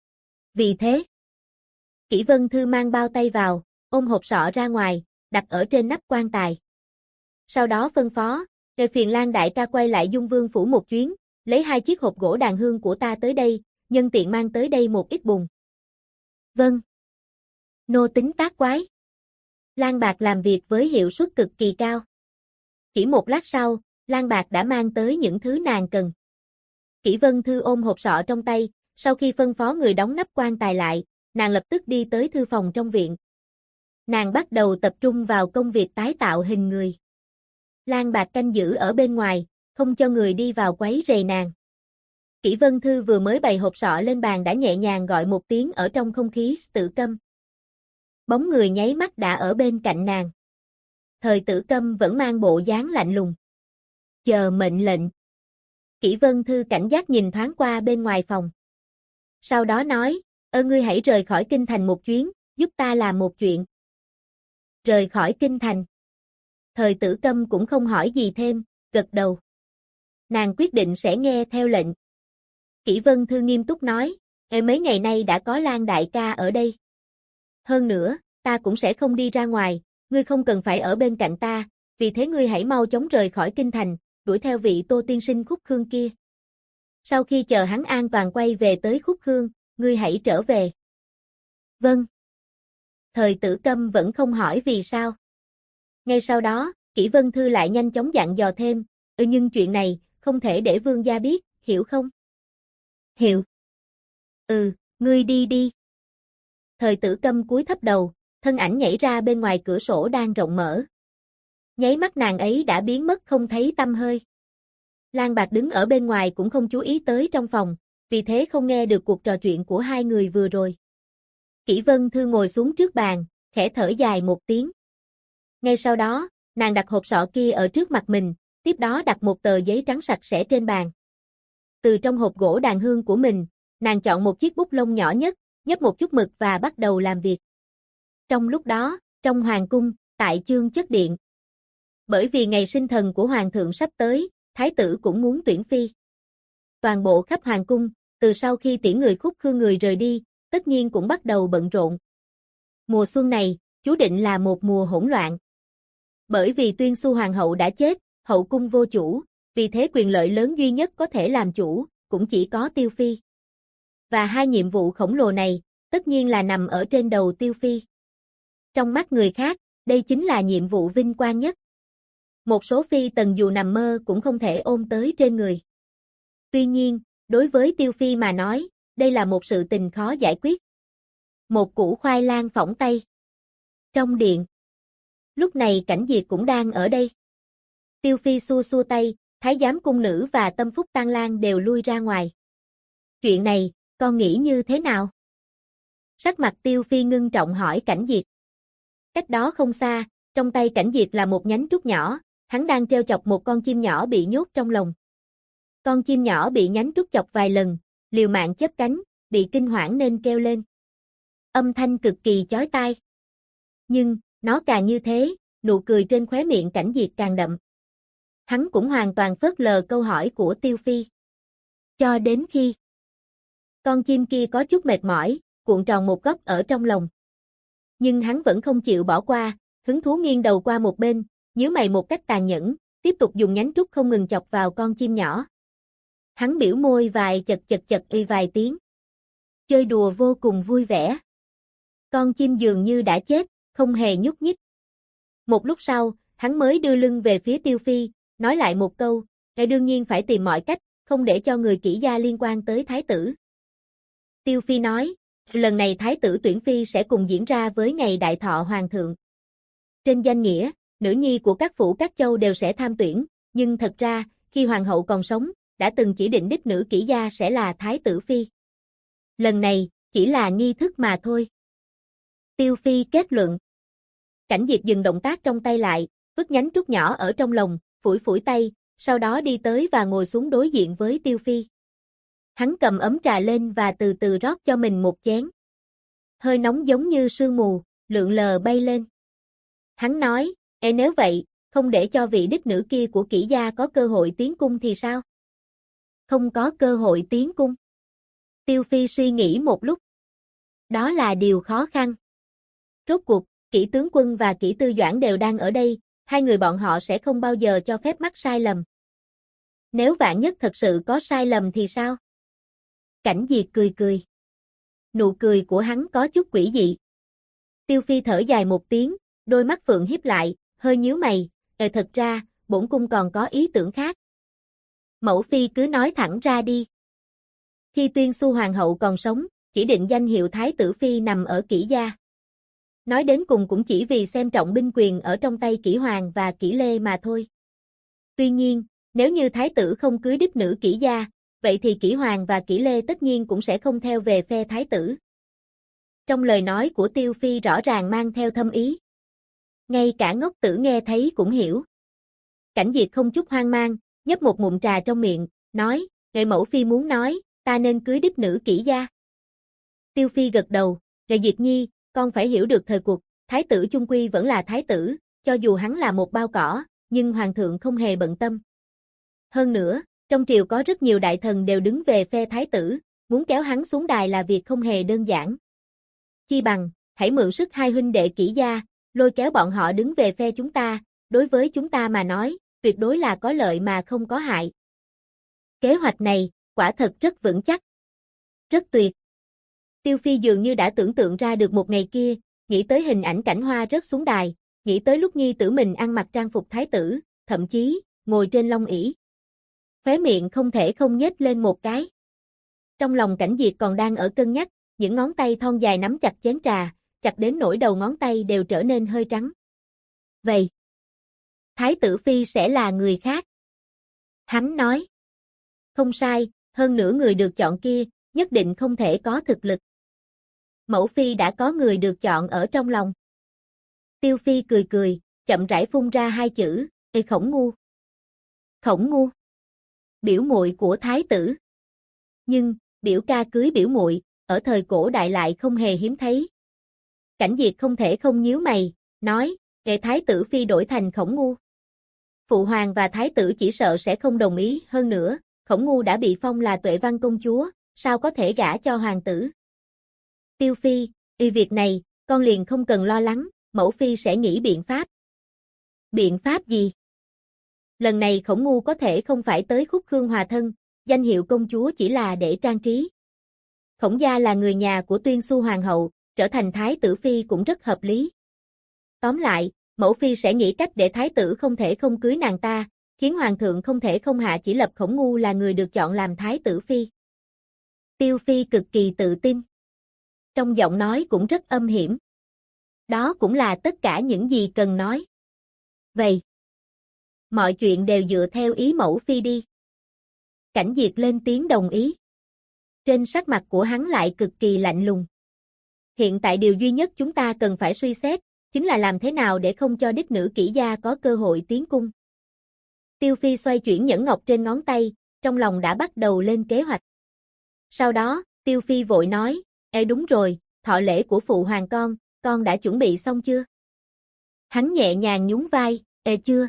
Vì thế, Kỷ Vân Thư mang bao tay vào, ôm hộp sọ ra ngoài, đặt ở trên nắp quan tài. Sau đó phân phó, phiền Lang đại ca quay lại Dung Vương phủ một chuyến, lấy 2 chiếc hộp gỗ đàn hương của ta tới đây, nhân tiện mang tới đây một ít bùn. Vâng. Nô tính tác quái. Lang Bạc làm việc với hiệu suất cực kỳ cao. Chỉ một lát sau, Lang Bạc đã mang tới những thứ nàng cần. Kỷ Vân Thư ôm hộp sọ trong tay, sau khi phân phó người đóng nắp quan tài lại, nàng lập tức đi tới thư phòng trong viện. Nàng bắt đầu tập trung vào công việc tái tạo hình người. Lang Bạc canh giữ ở bên ngoài, không cho người đi vào quấy rầy nàng. Kỷ Vân Thư vừa mới bày hộp sọ lên bàn đã nhẹ nhàng gọi một tiếng ở trong không khí, Tử Câm. Bóng người nháy mắt đã ở bên cạnh nàng. Thời Tử Câm vẫn mang bộ dáng lạnh lùng. Chờ mệnh lệnh. Kỷ Vân Thư cảnh giác nhìn thoáng qua bên ngoài phòng. Sau đó nói, ngươi hãy rời khỏi kinh thành một chuyến, giúp ta làm một chuyện. Rời khỏi kinh thành. Thời Tử Câm cũng không hỏi gì thêm, gật đầu. Nàng quyết định sẽ nghe theo lệnh. Kỷ Vân Thư nghiêm túc nói, mấy ngày nay đã có Lang đại ca ở đây. Hơn nữa, ta cũng sẽ không đi ra ngoài, ngươi không cần phải ở bên cạnh ta, vì thế ngươi hãy mau chóng rời khỏi kinh thành, đuổi theo vị Tô tiên sinh Khúc Khương kia. Sau khi chờ hắn an toàn quay về tới Khúc Khương, ngươi hãy trở về. Vâng. Thời Tử Câm vẫn không hỏi vì sao. Ngay sau đó, Kỷ Vân Thư lại nhanh chóng dặn dò thêm, nhưng chuyện này, không thể để vương gia biết, hiểu không? Hiểu. Ngươi đi đi. Thời Tử Câm cúi thấp đầu, thân ảnh nhảy ra bên ngoài cửa sổ đang rộng mở. Nháy mắt nàng ấy đã biến mất không thấy tăm hơi. Lang Bạc đứng ở bên ngoài cũng không chú ý tới trong phòng, vì thế không nghe được cuộc trò chuyện của hai người vừa rồi. Kỷ Vân Thư ngồi xuống trước bàn, khẽ thở dài một tiếng. Ngay sau đó, nàng đặt hộp sọ kia ở trước mặt mình, tiếp đó đặt một tờ giấy trắng sạch sẽ trên bàn. Từ trong hộp gỗ đàn hương của mình, nàng chọn một chiếc bút lông nhỏ nhất, nhấp một chút mực và bắt đầu làm việc. Trong lúc đó, trong hoàng cung, tại Chương Chất Điện. Bởi vì ngày sinh thần của hoàng thượng sắp tới, thái tử cũng muốn tuyển phi. Toàn bộ khắp hoàng cung, từ sau khi tiễn người Khúc Khương người rời đi, tất nhiên cũng bắt đầu bận rộn. Mùa xuân này, chú định là một mùa hỗn loạn. Bởi vì Tuyên Xu hoàng hậu đã chết, hậu cung vô chủ, vì thế quyền lợi lớn duy nhất có thể làm chủ, cũng chỉ có Tiêu Phi. Và hai nhiệm vụ khổng lồ này, tất nhiên là nằm ở trên đầu Tiêu Phi. Trong mắt người khác, đây chính là nhiệm vụ vinh quang nhất. Một số phi tần dù nằm mơ cũng không thể ôm tới trên người. Tuy nhiên, đối với Tiêu Phi mà nói, đây là một sự tình khó giải quyết. Một củ khoai lang phỏng tay. Trong điện. Lúc này Cảnh Diệt cũng đang ở đây. Tiêu Phi xua xua tay, Thái giám cung nữ và tâm phúc Tang Lang đều lui ra ngoài. Chuyện này, con nghĩ như thế nào? Sắc mặt Tiêu Phi ngưng trọng hỏi Cảnh Diệt. Cách đó không xa, trong tay Cảnh Diệt là một nhánh trúc nhỏ, hắn đang treo chọc một con chim nhỏ bị nhốt trong lồng. Con chim nhỏ bị nhánh trúc chọc vài lần, liều mạng chớp cánh, bị kinh hoảng nên kêu lên. Âm thanh cực kỳ chói tai. Nhưng, nó càng như thế, nụ cười trên khóe miệng Cảnh Diệt càng đậm. Hắn cũng hoàn toàn phớt lờ câu hỏi của Tiêu Phi. Cho đến khi con chim kia có chút mệt mỏi, cuộn tròn một góc ở trong lồng. Nhưng hắn vẫn không chịu bỏ qua, hứng thú nghiêng đầu qua một bên, nhíu mày một cách tàn nhẫn, tiếp tục dùng nhánh trúc không ngừng chọc vào con chim nhỏ. Hắn biểu môi chật vài tiếng. Chơi đùa vô cùng vui vẻ. Con chim dường như đã chết, không hề nhúc nhích. Một lúc sau, hắn mới đưa lưng về phía Tiêu Phi, nói lại một câu, ngài đương nhiên phải tìm mọi cách, không để cho người Kỷ gia liên quan tới thái tử. Tiêu Phi nói, lần này thái tử tuyển phi sẽ cùng diễn ra với ngày đại thọ hoàng thượng. Trên danh nghĩa, nữ nhi của các phủ các châu đều sẽ tham tuyển, nhưng thật ra, khi hoàng hậu còn sống, đã từng chỉ định đích nữ Kỷ gia sẽ là thái tử phi. Lần này, chỉ là nghi thức mà thôi. Tiêu Phi kết luận. Cảnh Diệt dừng động tác trong tay lại, vứt nhánh trúc nhỏ ở trong lồng, phủi phủi tay, sau đó đi tới và ngồi xuống đối diện với Tiêu Phi. Hắn cầm ấm trà lên và từ từ rót cho mình một chén. Hơi nóng giống như sương mù, lượn lờ bay lên. Hắn nói, nếu vậy, không để cho vị đích nữ kia của Kỷ gia có cơ hội tiến cung thì sao? Không có cơ hội tiến cung. Tiêu Phi suy nghĩ một lúc. Đó là điều khó khăn. Rốt cuộc, Kỷ tướng quân và Kỷ tư doãn đều đang ở đây, hai người bọn họ sẽ không bao giờ cho phép mắc sai lầm. Nếu vạn nhất thật sự có sai lầm thì sao? Cảnh Diệt cười cười. Nụ cười của hắn có chút quỷ dị. Tiêu Phi thở dài một tiếng, đôi mắt phượng híp lại, hơi nhíu mày, thật ra, bổn cung còn có ý tưởng khác. Mẫu Phi cứ nói thẳng ra đi. Khi Tuyên Xu hoàng hậu còn sống, chỉ định danh hiệu Thái tử Phi nằm ở Kỷ gia. Nói đến cùng cũng chỉ vì xem trọng binh quyền ở trong tay Kỷ Hoàng và Kỷ Lê mà thôi. Tuy nhiên, nếu như thái tử không cưới đích nữ Kỷ gia, vậy thì Kỷ Hoàng và Kỷ Lê tất nhiên cũng sẽ không theo về phe thái tử. Trong lời nói của Tiêu Phi rõ ràng mang theo thâm ý. Ngay cả ngốc tử nghe thấy cũng hiểu. Cảnh Diệt không chút hoang mang, nhấp một ngụm trà trong miệng, nói, Nghệ mẫu phi muốn nói, ta nên cưới đích nữ Kỷ gia. Tiêu Phi gật đầu, Nghệ Diệt nhi, con phải hiểu được thời cuộc, thái tử chung quy vẫn là thái tử, cho dù hắn là một bao cỏ, nhưng hoàng thượng không hề bận tâm. Hơn nữa, trong triều có rất nhiều đại thần đều đứng về phe thái tử, muốn kéo hắn xuống đài là việc không hề đơn giản. Chi bằng, hãy mượn sức hai huynh đệ Kỷ gia, lôi kéo bọn họ đứng về phe chúng ta, đối với chúng ta mà nói, tuyệt đối là có lợi mà không có hại. Kế hoạch này, quả thật rất vững chắc. Rất tuyệt. Tiêu Phi dường như đã tưởng tượng ra được một ngày kia, nghĩ tới hình ảnh Cảnh Hoa rớt xuống đài, nghĩ tới lúc nhi tử mình ăn mặc trang phục thái tử, thậm chí, ngồi trên long ỷ. Khóe miệng không thể không nhếch lên một cái. Trong lòng Cảnh Diệt còn đang ở cân nhắc, những ngón tay thon dài nắm chặt chén trà, chặt đến nỗi đầu ngón tay đều trở nên hơi trắng. Vậy, Thái tử Phi sẽ là người khác. Hắn nói. Không sai, hơn nữa người được chọn kia, nhất định không thể có thực lực. Mẫu Phi đã có người được chọn ở trong lòng. Tiêu Phi cười cười, chậm rãi phun ra hai chữ, Khổng Ngu. Khổng Ngu. Biểu muội của Thái tử. Nhưng, biểu ca cưới biểu muội, ở thời cổ đại lại không hề hiếm thấy. Cảnh Diệt không thể không nhíu mày, nói, Thái tử Phi đổi thành Khổng Ngu. Phụ hoàng và thái tử chỉ sợ sẽ không đồng ý, hơn nữa, Khổng Ngu đã bị phong là Tuệ Văn công chúa, sao có thể gả cho hoàng tử. Tiêu Phi, việc này, con liền không cần lo lắng, mẫu phi sẽ nghĩ biện pháp. Biện pháp gì? Lần này Khổng Ngu có thể không phải tới khúc Khương hòa thân, danh hiệu công chúa chỉ là để trang trí. Khổng gia là người nhà của Tuyên Xu hoàng hậu, trở thành thái tử phi cũng rất hợp lý. Tóm lại, mẫu phi sẽ nghĩ cách để thái tử không thể không cưới nàng ta, khiến hoàng thượng không thể không hạ chỉ lập Khổng Ngu là người được chọn làm thái tử phi. Tiêu Phi cực kỳ tự tin. Trong giọng nói cũng rất âm hiểm. Đó cũng là tất cả những gì cần nói. Vậy, mọi chuyện đều dựa theo ý mẫu phi đi. Cảnh Diệt lên tiếng đồng ý. Trên sắc mặt của hắn lại cực kỳ lạnh lùng. Hiện tại điều duy nhất chúng ta cần phải suy xét, chính là làm thế nào để không cho đích nữ Kỷ gia có cơ hội tiến cung. Tiêu Phi xoay chuyển nhẫn ngọc trên ngón tay, trong lòng đã bắt đầu lên kế hoạch. Sau đó, Tiêu Phi vội nói, đúng rồi, thọ lễ của phụ hoàng con đã chuẩn bị xong chưa? Hắn nhẹ nhàng nhún vai, chưa.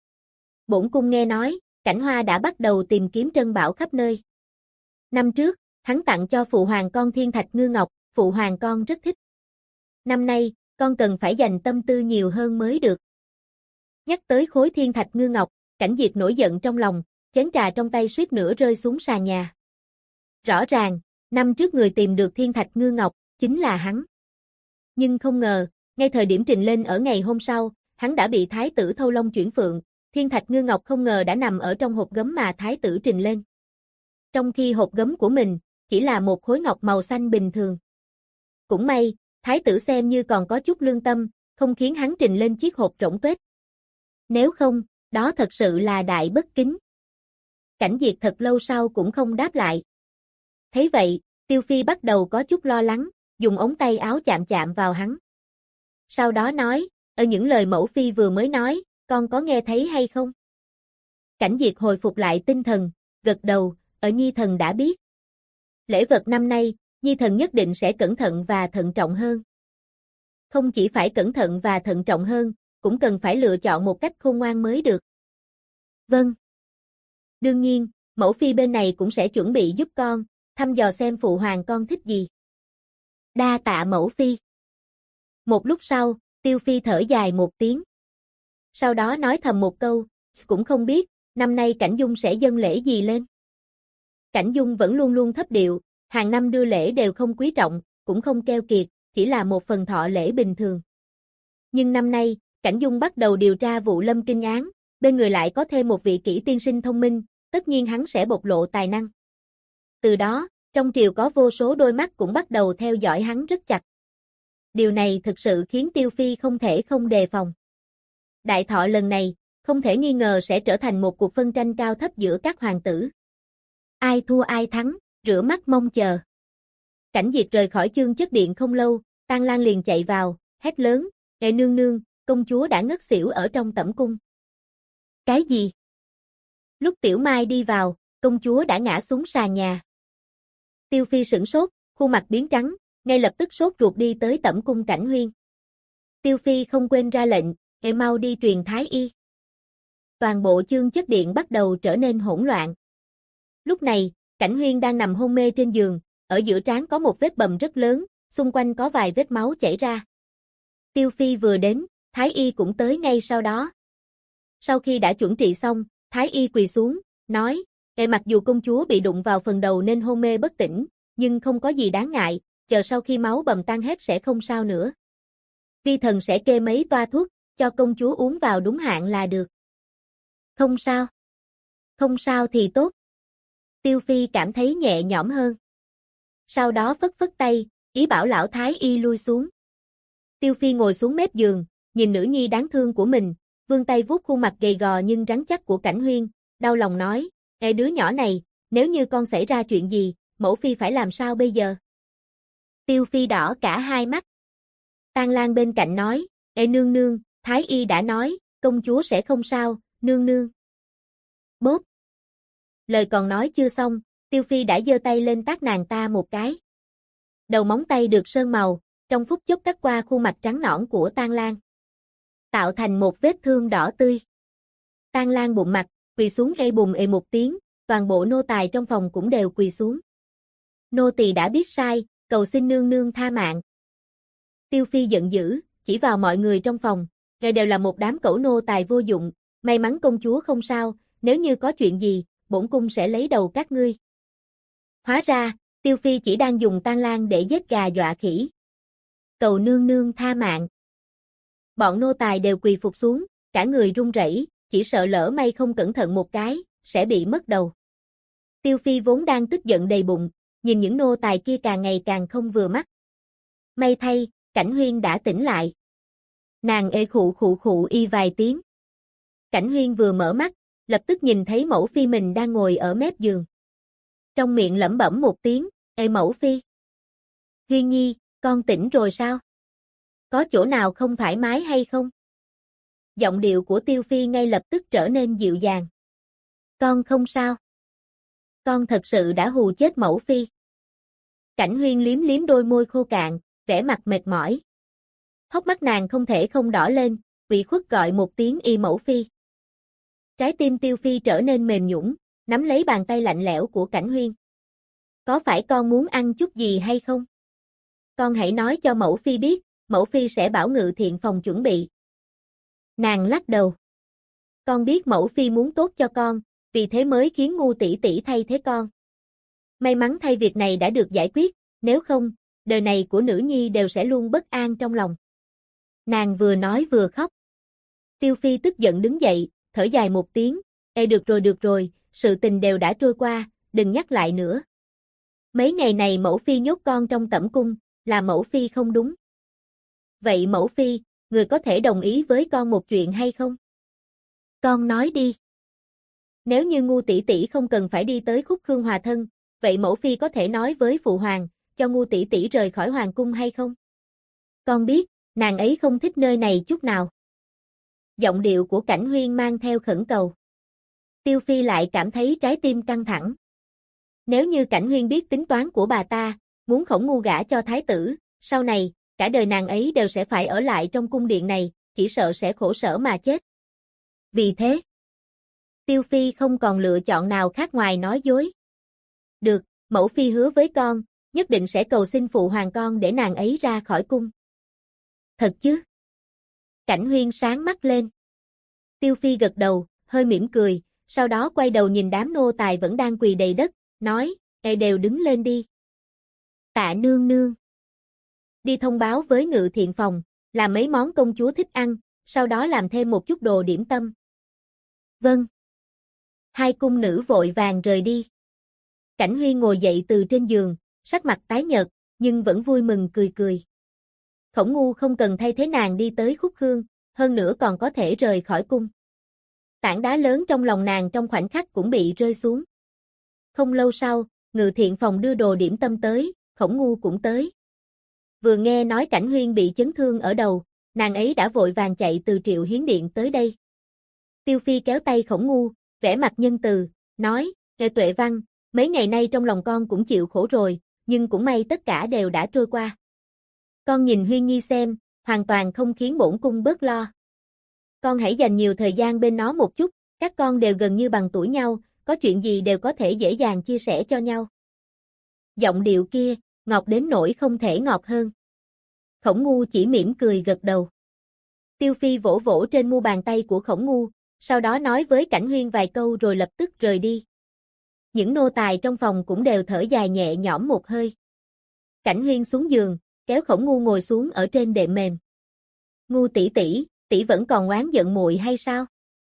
Bổn cung nghe nói, Cảnh Hoa đã bắt đầu tìm kiếm trân bảo khắp nơi. Năm trước, hắn tặng cho phụ hoàng con thiên thạch ngư ngọc, phụ hoàng con rất thích. Năm nay, con cần phải dành tâm tư nhiều hơn mới được. Nhắc tới khối thiên thạch ngư ngọc, Cảnh Diệt nổi giận trong lòng, chén trà trong tay suýt nữa rơi xuống sàn nhà. Rõ ràng, năm trước người tìm được thiên thạch ngư ngọc, chính là hắn. Nhưng không ngờ, ngay thời điểm trình lên ở ngày hôm sau, hắn đã bị thái tử thâu long chuyển phượng, thiên thạch ngư ngọc không ngờ đã nằm ở trong hộp gấm mà thái tử trình lên. Trong khi hộp gấm của mình, chỉ là một khối ngọc màu xanh bình thường. Cũng may, thái tử xem như còn có chút lương tâm, không khiến hắn trình lên chiếc hộp rỗng tuếch. Nếu không, đó thật sự là đại bất kính. Cảnh Diệt thật lâu sau cũng không đáp lại. Thấy vậy, Tiêu Phi bắt đầu có chút lo lắng, dùng ống tay áo chạm chạm vào hắn. Sau đó nói, ở những lời mẫu phi vừa mới nói, con có nghe thấy hay không? Cảnh Diệt hồi phục lại tinh thần, gật đầu, nhi thần đã biết. Lễ vật năm nay, nhi thần nhất định sẽ cẩn thận và thận trọng hơn. Không chỉ phải cẩn thận và thận trọng hơn, cũng cần phải lựa chọn một cách khôn ngoan mới được. Vâng. Đương nhiên, mẫu phi bên này cũng sẽ chuẩn bị giúp con, thăm dò xem phụ hoàng con thích gì. Đa tạ mẫu phi. Một lúc sau, Tiêu Phi thở dài một tiếng. Sau đó nói thầm một câu, cũng không biết, năm nay Cảnh Dung sẽ dâng lễ gì lên. Cảnh Dung vẫn luôn luôn thấp điệu, hàng năm đưa lễ đều không quý trọng, cũng không keo kiệt, chỉ là một phần thọ lễ bình thường. Nhưng năm nay, Cảnh Dung bắt đầu điều tra vụ Lâm Kinh án, bên người lại có thêm một vị kỹ tiên sinh thông minh, tất nhiên hắn sẽ bộc lộ tài năng. Từ đó, trong triều có vô số đôi mắt cũng bắt đầu theo dõi hắn rất chặt. Điều này thực sự khiến Tiêu Phi không thể không đề phòng. Đại thọ lần này, không thể nghi ngờ sẽ trở thành một cuộc phân tranh cao thấp giữa các hoàng tử. Ai thua ai thắng, rửa mắt mong chờ. Cảnh Diệt rời khỏi Chương Chất Điện không lâu, Tang Lang liền chạy vào, hét lớn, "Ê nương nương, công chúa đã ngất xỉu ở trong tẩm cung." Cái gì? Lúc Tiểu Mai đi vào, công chúa đã ngã xuống sàn nhà. Tiêu Phi sửng sốt, khuôn mặt biến trắng, ngay lập tức sốt ruột đi tới tẩm cung Cảnh Huyên. Tiêu Phi không quên ra lệnh, "Ê mau đi truyền thái y." Toàn bộ Chương Chất Điện bắt đầu trở nên hỗn loạn. Lúc này, Cảnh Huyên đang nằm hôn mê trên giường, ở giữa trán có một vết bầm rất lớn, xung quanh có vài vết máu chảy ra. Tiêu Phi vừa đến, thái y cũng tới ngay sau đó. Sau khi đã chuẩn trị xong, thái y quỳ xuống, nói, mặc dù công chúa bị đụng vào phần đầu nên hôn mê bất tỉnh, nhưng không có gì đáng ngại, chờ sau khi máu bầm tan hết sẽ không sao nữa. Vi thần sẽ kê mấy toa thuốc, cho công chúa uống vào đúng hạn là được." "Không sao. Không sao thì tốt." Tiêu Phi cảm thấy nhẹ nhõm hơn. Sau đó phất phất tay, ý bảo lão thái y lui xuống. Tiêu Phi ngồi xuống mép giường, nhìn nữ nhi đáng thương của mình, vươn tay vuốt khuôn mặt gầy gò nhưng rắn chắc của Cảnh Huyên, đau lòng nói, đứa nhỏ này, nếu như con xảy ra chuyện gì, mẫu phi phải làm sao bây giờ?" Tiêu Phi đỏ cả hai mắt. Tang Lang bên cạnh nói, nương nương, thái y đã nói, công chúa sẽ không sao, nương nương. Bốp. Lời còn nói chưa xong, Tiêu Phi đã giơ tay lên tát nàng ta một cái. Đầu móng tay được sơn màu, trong phút chốc cắt qua khuôn mặt trắng nõn của Tang Lang, tạo thành một vết thương đỏ tươi. Tang Lang bụng mặt, quỳ xuống bùng một tiếng, toàn bộ nô tài trong phòng cũng đều quỳ xuống. "Nô tỳ đã biết sai, cầu xin nương nương tha mạng." Tiêu Phi giận dữ, chỉ vào mọi người trong phòng, đều là một đám cẩu nô tài vô dụng, may mắn công chúa không sao, nếu như có chuyện gì, bổn cung sẽ lấy đầu các ngươi. Hóa ra, Tiêu Phi chỉ đang dùng Tang Lang để giết gà dọa khỉ. "Cầu nương nương tha mạng." Bọn nô tài đều quỳ phục xuống, cả người run rẩy, chỉ sợ lỡ may không cẩn thận một cái, sẽ bị mất đầu. Tiêu Phi vốn đang tức giận đầy bụng, nhìn những nô tài kia càng ngày càng không vừa mắt. May thay, Cảnh Huyên đã tỉnh lại. Nàng khụ khụ khụ y vài tiếng. Cảnh Huyên vừa mở mắt, lập tức nhìn thấy mẫu phi mình đang ngồi ở mép giường. Trong miệng lẩm bẩm một tiếng, mẫu phi. "Huyên nhi, con tỉnh rồi sao? Có chỗ nào không thoải mái hay không?" Giọng điệu của Tiêu Phi ngay lập tức trở nên dịu dàng. "Con không sao. Con thật sự đã hù chết mẫu phi." Cảnh Huyên liếm liếm đôi môi khô cạn, vẻ mặt mệt mỏi. Hốc mắt nàng không thể không đỏ lên, ủy khuất gọi một tiếng y mẫu phi. Trái tim Tiêu Phi trở nên mềm nhũn, nắm lấy bàn tay lạnh lẽo của Cảnh Huyên. "Có phải con muốn ăn chút gì hay không? Con hãy nói cho mẫu phi biết, mẫu phi sẽ bảo Ngự Thiện phòng chuẩn bị." Nàng lắc đầu. "Con biết mẫu phi muốn tốt cho con, vì thế mới khiến Ngu tỷ tỷ thay thế con. May mắn thay việc này đã được giải quyết, nếu không, đời này của nữ nhi đều sẽ luôn bất an trong lòng." Nàng vừa nói vừa khóc. Tiêu Phi tức giận đứng dậy, thở dài một tiếng, được rồi, sự tình đều đã trôi qua, đừng nhắc lại nữa. Mấy ngày này mẫu phi nhốt con trong tẩm cung, là mẫu phi không đúng. Vậy mẫu phi, người có thể đồng ý với con một chuyện hay không? Con nói đi." "Nếu như Ngu tỷ tỷ không cần phải đi tới Khúc Khương hòa thân, vậy mẫu phi có thể nói với phụ hoàng, cho Ngu tỷ tỷ rời khỏi hoàng cung hay không? Con biết, nàng ấy không thích nơi này chút nào." Giọng điệu của Cảnh Huyên mang theo khẩn cầu. Tiêu Phi lại cảm thấy trái tim căng thẳng. Nếu như Cảnh Huyên biết tính toán của bà ta, muốn Khổng Ngu gả cho thái tử, sau này, cả đời nàng ấy đều sẽ phải ở lại trong cung điện này, chỉ sợ sẽ khổ sở mà chết. Vì thế, Tiêu Phi không còn lựa chọn nào khác ngoài nói dối. "Được, mẫu phi hứa với con, nhất định sẽ cầu xin phụ hoàng con để nàng ấy ra khỏi cung." "Thật chứ?" Cảnh Huyên sáng mắt lên. Tiêu Phi gật đầu, hơi mỉm cười, sau đó quay đầu nhìn đám nô tài vẫn đang quỳ đầy đất, nói, đều đứng lên đi. "Tạ nương nương. Đi thông báo với Ngự Thiện phòng, làm mấy món công chúa thích ăn, sau đó làm thêm một chút đồ điểm tâm." "Vâng." Hai cung nữ vội vàng rời đi. Cảnh Huyên ngồi dậy từ trên giường, sắc mặt tái nhợt, nhưng vẫn vui mừng cười cười. Khổng Ngu không cần thay thế nàng đi tới Khúc Khương, hơn nữa còn có thể rời khỏi cung. Tảng đá lớn trong lòng nàng trong khoảnh khắc cũng bị rơi xuống. Không lâu sau, Ngự Thiện phòng đưa đồ điểm tâm tới, Khổng Ngu cũng tới. Vừa nghe nói Cảnh Huyên bị chấn thương ở đầu, nàng ấy đã vội vàng chạy từ Triệu Hiến Điện tới đây. Tiêu Phi kéo tay Khổng Ngu, vẻ mặt nhân từ, nói, Nghệ Tuệ Văn, mấy ngày nay trong lòng con cũng chịu khổ rồi, nhưng cũng may tất cả đều đã trôi qua. Con nhìn Huyên Nhi xem, hoàn toàn không khiến bổn cung bớt lo. Con hãy dành nhiều thời gian bên nó một chút, các con đều gần như bằng tuổi nhau, có chuyện gì đều có thể dễ dàng chia sẻ cho nhau. Giọng điệu kia, ngọt đến nỗi không thể ngọt hơn. Khổng Ngu chỉ mỉm cười gật đầu. Tiêu Phi vỗ vỗ trên mu bàn tay của Khổng Ngu, sau đó nói với Cảnh Huyên vài câu rồi lập tức rời đi. Những nô tài trong phòng cũng đều thở dài nhẹ nhõm một hơi. Cảnh Huyên xuống giường, kéo Khổng Ngu ngồi xuống ở trên đệm mềm. Ngu tỷ tỷ, tỷ vẫn còn oán giận muội hay sao?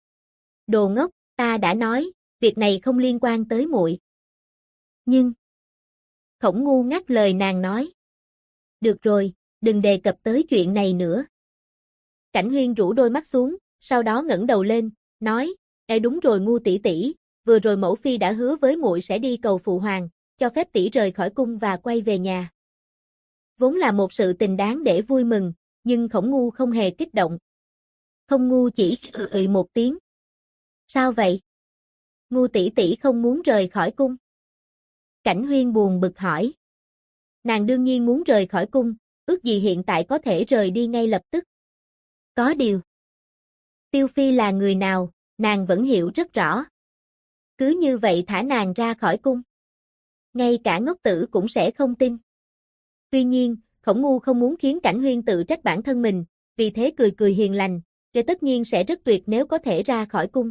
Đồ ngốc, ta đã nói, việc này không liên quan tới muội. Nhưng Khổng Ngu ngắt lời nàng nói. Được rồi, đừng đề cập tới chuyện này nữa. Cảnh Huyên rũ đôi mắt xuống, sau đó ngẩng đầu lên, nói, Ê đúng rồi Ngu tỷ tỷ, vừa rồi mẫu phi đã hứa với muội sẽ đi cầu phụ hoàng, cho phép tỷ rời khỏi cung và quay về nhà. Vốn là một sự tình đáng để vui mừng, nhưng Khổng Ngu không hề kích động. Không Ngu chỉ một tiếng. Sao vậy? Ngu tỷ tỷ không muốn rời khỏi cung. Cảnh Huyên buồn bực hỏi. Nàng đương nhiên muốn rời khỏi cung, ước gì hiện tại có thể rời đi ngay lập tức. Có điều. Tiêu Phi là người nào, nàng vẫn hiểu rất rõ. Cứ như vậy thả nàng ra khỏi cung. Ngay cả ngốc tử cũng sẽ không tin. Tuy nhiên, Khổng Ngu không muốn khiến Cảnh Huyên tự trách bản thân mình, vì thế cười cười hiền lành, để tất nhiên sẽ rất tuyệt nếu có thể ra khỏi cung.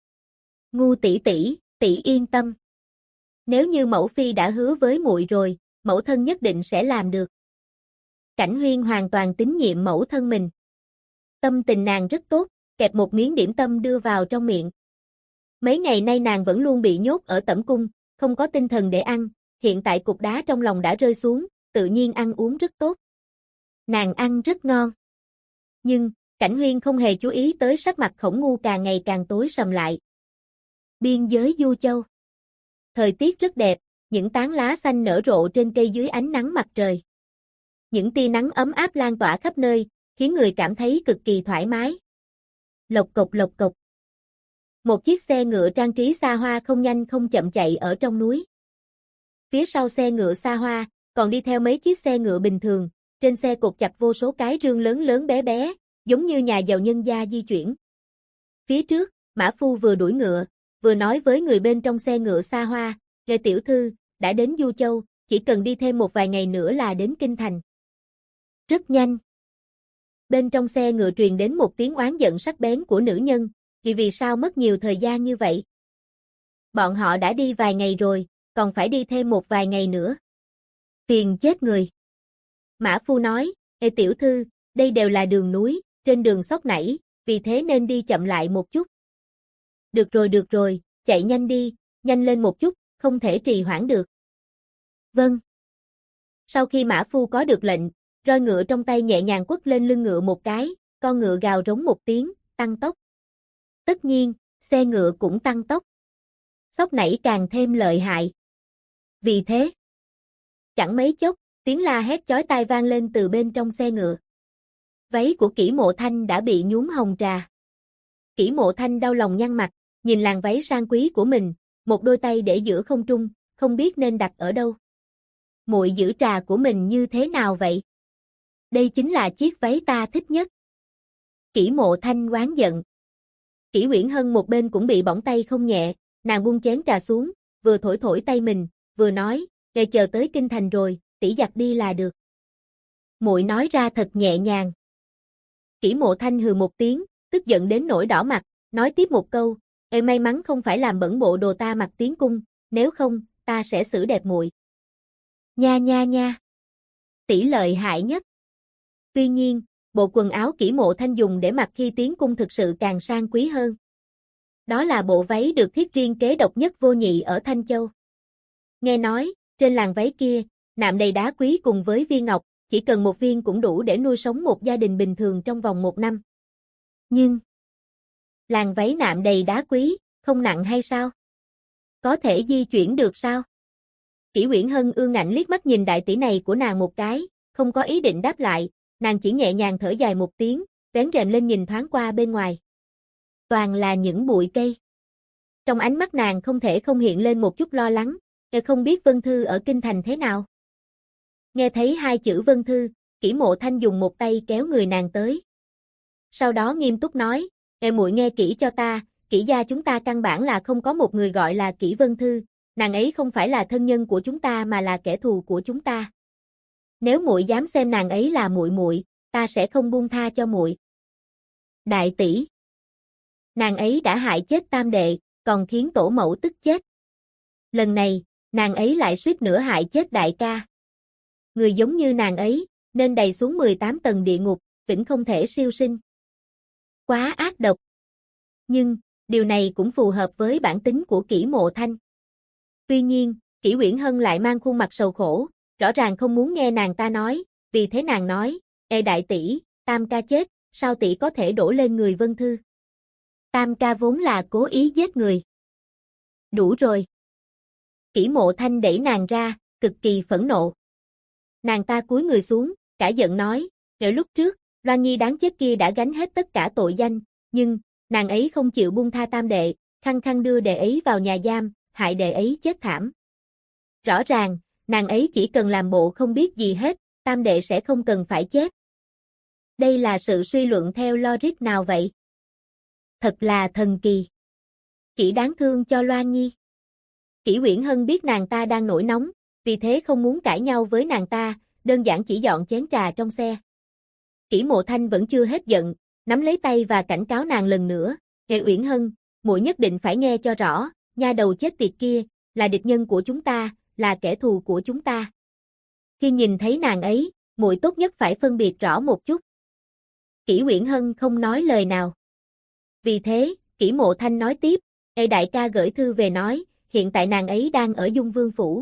Ngu tỷ tỷ, tỷ yên tâm. Nếu như mẫu phi đã hứa với muội rồi, mẫu thân nhất định sẽ làm được. Cảnh Huyên hoàn toàn tín nhiệm mẫu thân mình. Tâm tình nàng rất tốt, kẹp một miếng điểm tâm đưa vào trong miệng. Mấy ngày nay nàng vẫn luôn bị nhốt ở tẩm cung, không có tinh thần để ăn, hiện tại cục đá trong lòng đã rơi xuống, tự nhiên ăn uống rất tốt. Nàng ăn rất ngon. Nhưng, Cảnh Huyên không hề chú ý tới sắc mặt Khổng Ngu càng ngày càng tối sầm lại. Biên giới Du Châu. Thời tiết rất đẹp, những tán lá xanh nở rộ trên cây dưới ánh nắng mặt trời. Những tia nắng ấm áp lan tỏa khắp nơi, khiến người cảm thấy cực kỳ thoải mái. Lộc cộc lộc cộc. Một chiếc xe ngựa trang trí xa hoa không nhanh không chậm chạy ở trong núi. Phía sau xe ngựa xa hoa, còn đi theo mấy chiếc xe ngựa bình thường, trên xe cột chặt vô số cái rương lớn lớn bé bé, giống như nhà giàu nhân gia di chuyển. Phía trước, mã phu vừa đuổi ngựa, vừa nói với người bên trong xe ngựa xa hoa, Lê tiểu thư, đã đến Du Châu, chỉ cần đi thêm một vài ngày nữa là đến Kinh Thành. Rất nhanh. Bên trong xe ngựa truyền đến một tiếng oán giận sắc bén của nữ nhân, vì sao mất nhiều thời gian như vậy? Bọn họ đã đi vài ngày rồi, còn phải đi thêm một vài ngày nữa. Tiền chết người. Mã phu nói, Ê tiểu thư, đây đều là đường núi, trên đường sóc nảy, vì thế nên đi chậm lại một chút. Được rồi, chạy nhanh đi, nhanh lên một chút, không thể trì hoãn được. Vâng. Sau khi mã phu có được lệnh, roi ngựa trong tay nhẹ nhàng quất lên lưng ngựa một cái, con ngựa gào rống một tiếng, tăng tốc. Tất nhiên, xe ngựa cũng tăng tốc. Sóc nảy càng thêm lợi hại. Vì thế, chẳng mấy chốc, tiếng la hét chói tai vang lên từ bên trong xe ngựa. Váy của Kỷ Mộ Thanh đã bị nhuốm hồng trà. Kỷ Mộ Thanh đau lòng nhăn mặt, nhìn làn váy sang quý của mình, một đôi tay để giữa không trung, không biết nên đặt ở đâu. Muội giữ trà của mình như thế nào vậy? Đây chính là chiếc váy ta thích nhất. Kỷ Mộ Thanh oán giận. Kỷ Uyển Hân một bên cũng bị bỏng tay không nhẹ, nàng buông chén trà xuống, vừa thổi thổi tay mình, vừa nói, để chờ tới Kinh Thành rồi, tỷ giặt đi là được. Muội nói ra thật nhẹ nhàng. Kỷ Mộ Thanh hừ một tiếng, tức giận đến nỗi đỏ mặt, nói tiếp một câu, Ê may mắn không phải làm bẩn bộ đồ ta mặc tiến cung, nếu không, ta sẽ xử đẹp muội. Nha nha nha. Tỷ lợi hại nhất. Tuy nhiên, bộ quần áo Kỷ Mộ Thanh dùng để mặc khi tiến cung thực sự càng sang quý hơn. Đó là bộ váy được thiết riêng kế độc nhất vô nhị ở Thanh Châu. Nghe nói, trên làn váy kia, nạm đầy đá quý cùng với viên ngọc, chỉ cần một viên cũng đủ để nuôi sống một gia đình bình thường trong vòng 1 năm. Nhưng, Làn váy nạm đầy đá quý, không nặng hay sao? Có thể di chuyển được sao? Kỷ Uyển Hân ương ngạnh liếc mắt nhìn đại tỷ này của nàng một cái, không có ý định đáp lại, nàng chỉ nhẹ nhàng thở dài một tiếng, vén rèm lên nhìn thoáng qua bên ngoài. Toàn là những bụi cây. Trong ánh mắt nàng không thể không hiện lên một chút lo lắng, không biết Vân Thư ở Kinh Thành thế nào. Nghe thấy hai chữ Vân Thư, Kỷ Mộ Thanh dùng một tay kéo người nàng tới. Sau đó nghiêm túc nói, muội nghe kỹ cho ta, Kỷ gia chúng ta căn bản là không có một người gọi là Kỷ Vân Thư, nàng ấy không phải là thân nhân của chúng ta mà là kẻ thù của chúng ta. Nếu muội dám xem nàng ấy là muội muội, ta sẽ không buông tha cho muội. Đại tỷ, nàng ấy đã hại chết tam đệ, còn khiến tổ mẫu tức chết. Lần này, nàng ấy lại suýt nữa hại chết đại ca. Người giống như nàng ấy, nên đầy xuống 18 tầng địa ngục, vĩnh không thể siêu sinh. Quá ác độc. Nhưng, điều này cũng phù hợp với bản tính của Kỷ Mộ Thanh. Tuy nhiên, Kỷ Uyển Hân lại mang khuôn mặt sầu khổ, rõ ràng không muốn nghe nàng ta nói, vì thế nàng nói, đại tỷ, tam ca chết, sao tỷ có thể đổ lên người Vân Thư? Tam ca vốn là cố ý giết người. Đủ rồi. Kỷ Mộ Thanh đẩy nàng ra, cực kỳ phẫn nộ. Nàng ta cúi người xuống, cả giận nói, ở lúc trước, Loan Nhi đáng chết kia đã gánh hết tất cả tội danh, nhưng, nàng ấy không chịu buông tha tam đệ, khăng khăng đưa đệ ấy vào nhà giam, hại đệ ấy chết thảm. Rõ ràng, nàng ấy chỉ cần làm bộ không biết gì hết, tam đệ sẽ không cần phải chết. Đây là sự suy luận theo logic nào vậy? Thật là thần kỳ. Chỉ đáng thương cho Loan Nhi. Kỷ Uyển Hân biết nàng ta đang nổi nóng, vì thế không muốn cãi nhau với nàng ta, đơn giản chỉ dọn chén trà trong xe. Kỷ Mộ Thanh vẫn chưa hết giận, nắm lấy tay và cảnh cáo nàng lần nữa, Uyển Hân, muội nhất định phải nghe cho rõ, nha đầu chết tiệt kia, là địch nhân của chúng ta, là kẻ thù của chúng ta. Khi nhìn thấy nàng ấy, muội tốt nhất phải phân biệt rõ một chút. Kỷ Uyển Hân không nói lời nào. Vì thế, Kỷ Mộ Thanh nói tiếp, đại ca gửi thư về nói, hiện tại nàng ấy đang ở Dung Vương Phủ.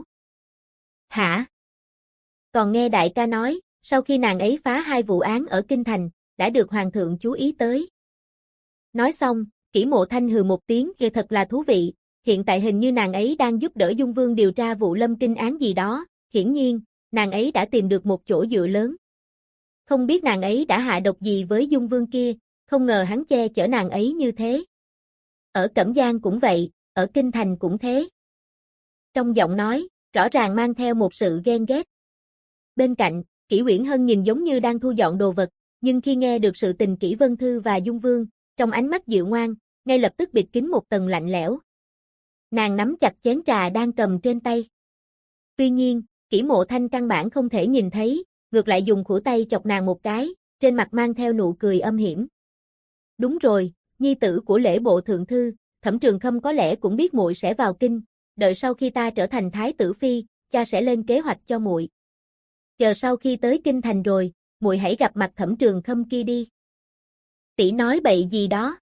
Hả? Còn nghe đại ca nói, sau khi nàng ấy phá 2 vụ án ở Kinh Thành, đã được Hoàng thượng chú ý tới. Nói xong, Kỷ Mộ Thanh hừ một tiếng, thật là thú vị, hiện tại hình như nàng ấy đang giúp đỡ Dung Vương điều tra vụ Lâm Kinh án gì đó, hiển nhiên, nàng ấy đã tìm được một chỗ dựa lớn. Không biết nàng ấy đã hạ độc gì với Dung Vương kia, không ngờ hắn che chở nàng ấy như thế. Ở Cẩm Giang cũng vậy, ở Kinh Thành cũng thế. Trong giọng nói, rõ ràng mang theo một sự ghen ghét. Bên cạnh, Kỷ Uyển Hân nhìn giống như đang thu dọn đồ vật, nhưng khi nghe được sự tình Kỷ Vân Thư và Dung Vương, trong ánh mắt dịu ngoan, ngay lập tức bịt kín một tầng lạnh lẽo. Nàng nắm chặt chén trà đang cầm trên tay. Tuy nhiên, Kỷ Mộ Thanh căn bản không thể nhìn thấy, ngược lại dùng khuỷu tay chọc nàng một cái, trên mặt mang theo nụ cười âm hiểm. Đúng rồi, nhi tử của lễ bộ thượng thư, Thẩm Trường Khâm có lẽ cũng biết muội sẽ vào kinh, đợi sau khi ta trở thành thái tử phi, cha sẽ lên kế hoạch cho muội. Chờ sau khi tới kinh thành rồi, muội hãy gặp mặt Thẩm Trường Khâm kia đi. Tỷ nói bậy gì đó?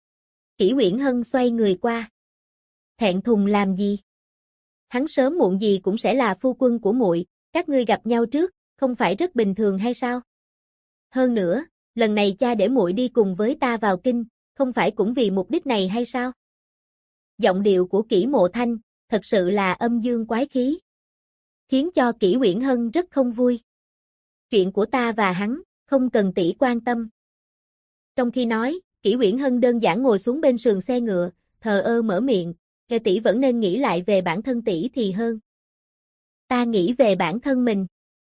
Kỷ Uyển Hân xoay người qua. Thẹn thùng làm gì? Hắn sớm muộn gì cũng sẽ là phu quân của muội, các ngươi gặp nhau trước, không phải rất bình thường hay sao? Hơn nữa, lần này cha để muội đi cùng với ta vào kinh, không phải cũng vì mục đích này hay sao? Giọng điệu của Kỷ Mộ Thanh, thật sự là âm dương quái khí. Khiến cho Kỷ Uyển Hân rất không vui. Chuyện của ta và hắn, không cần tỷ quan tâm. Trong khi nói, Kỷ Uyển Hân đơn giản ngồi xuống bên sườn xe ngựa, thờ ơ mở miệng, tỷ vẫn nên nghĩ lại về bản thân tỷ thì hơn. Ta nghĩ về bản thân mình.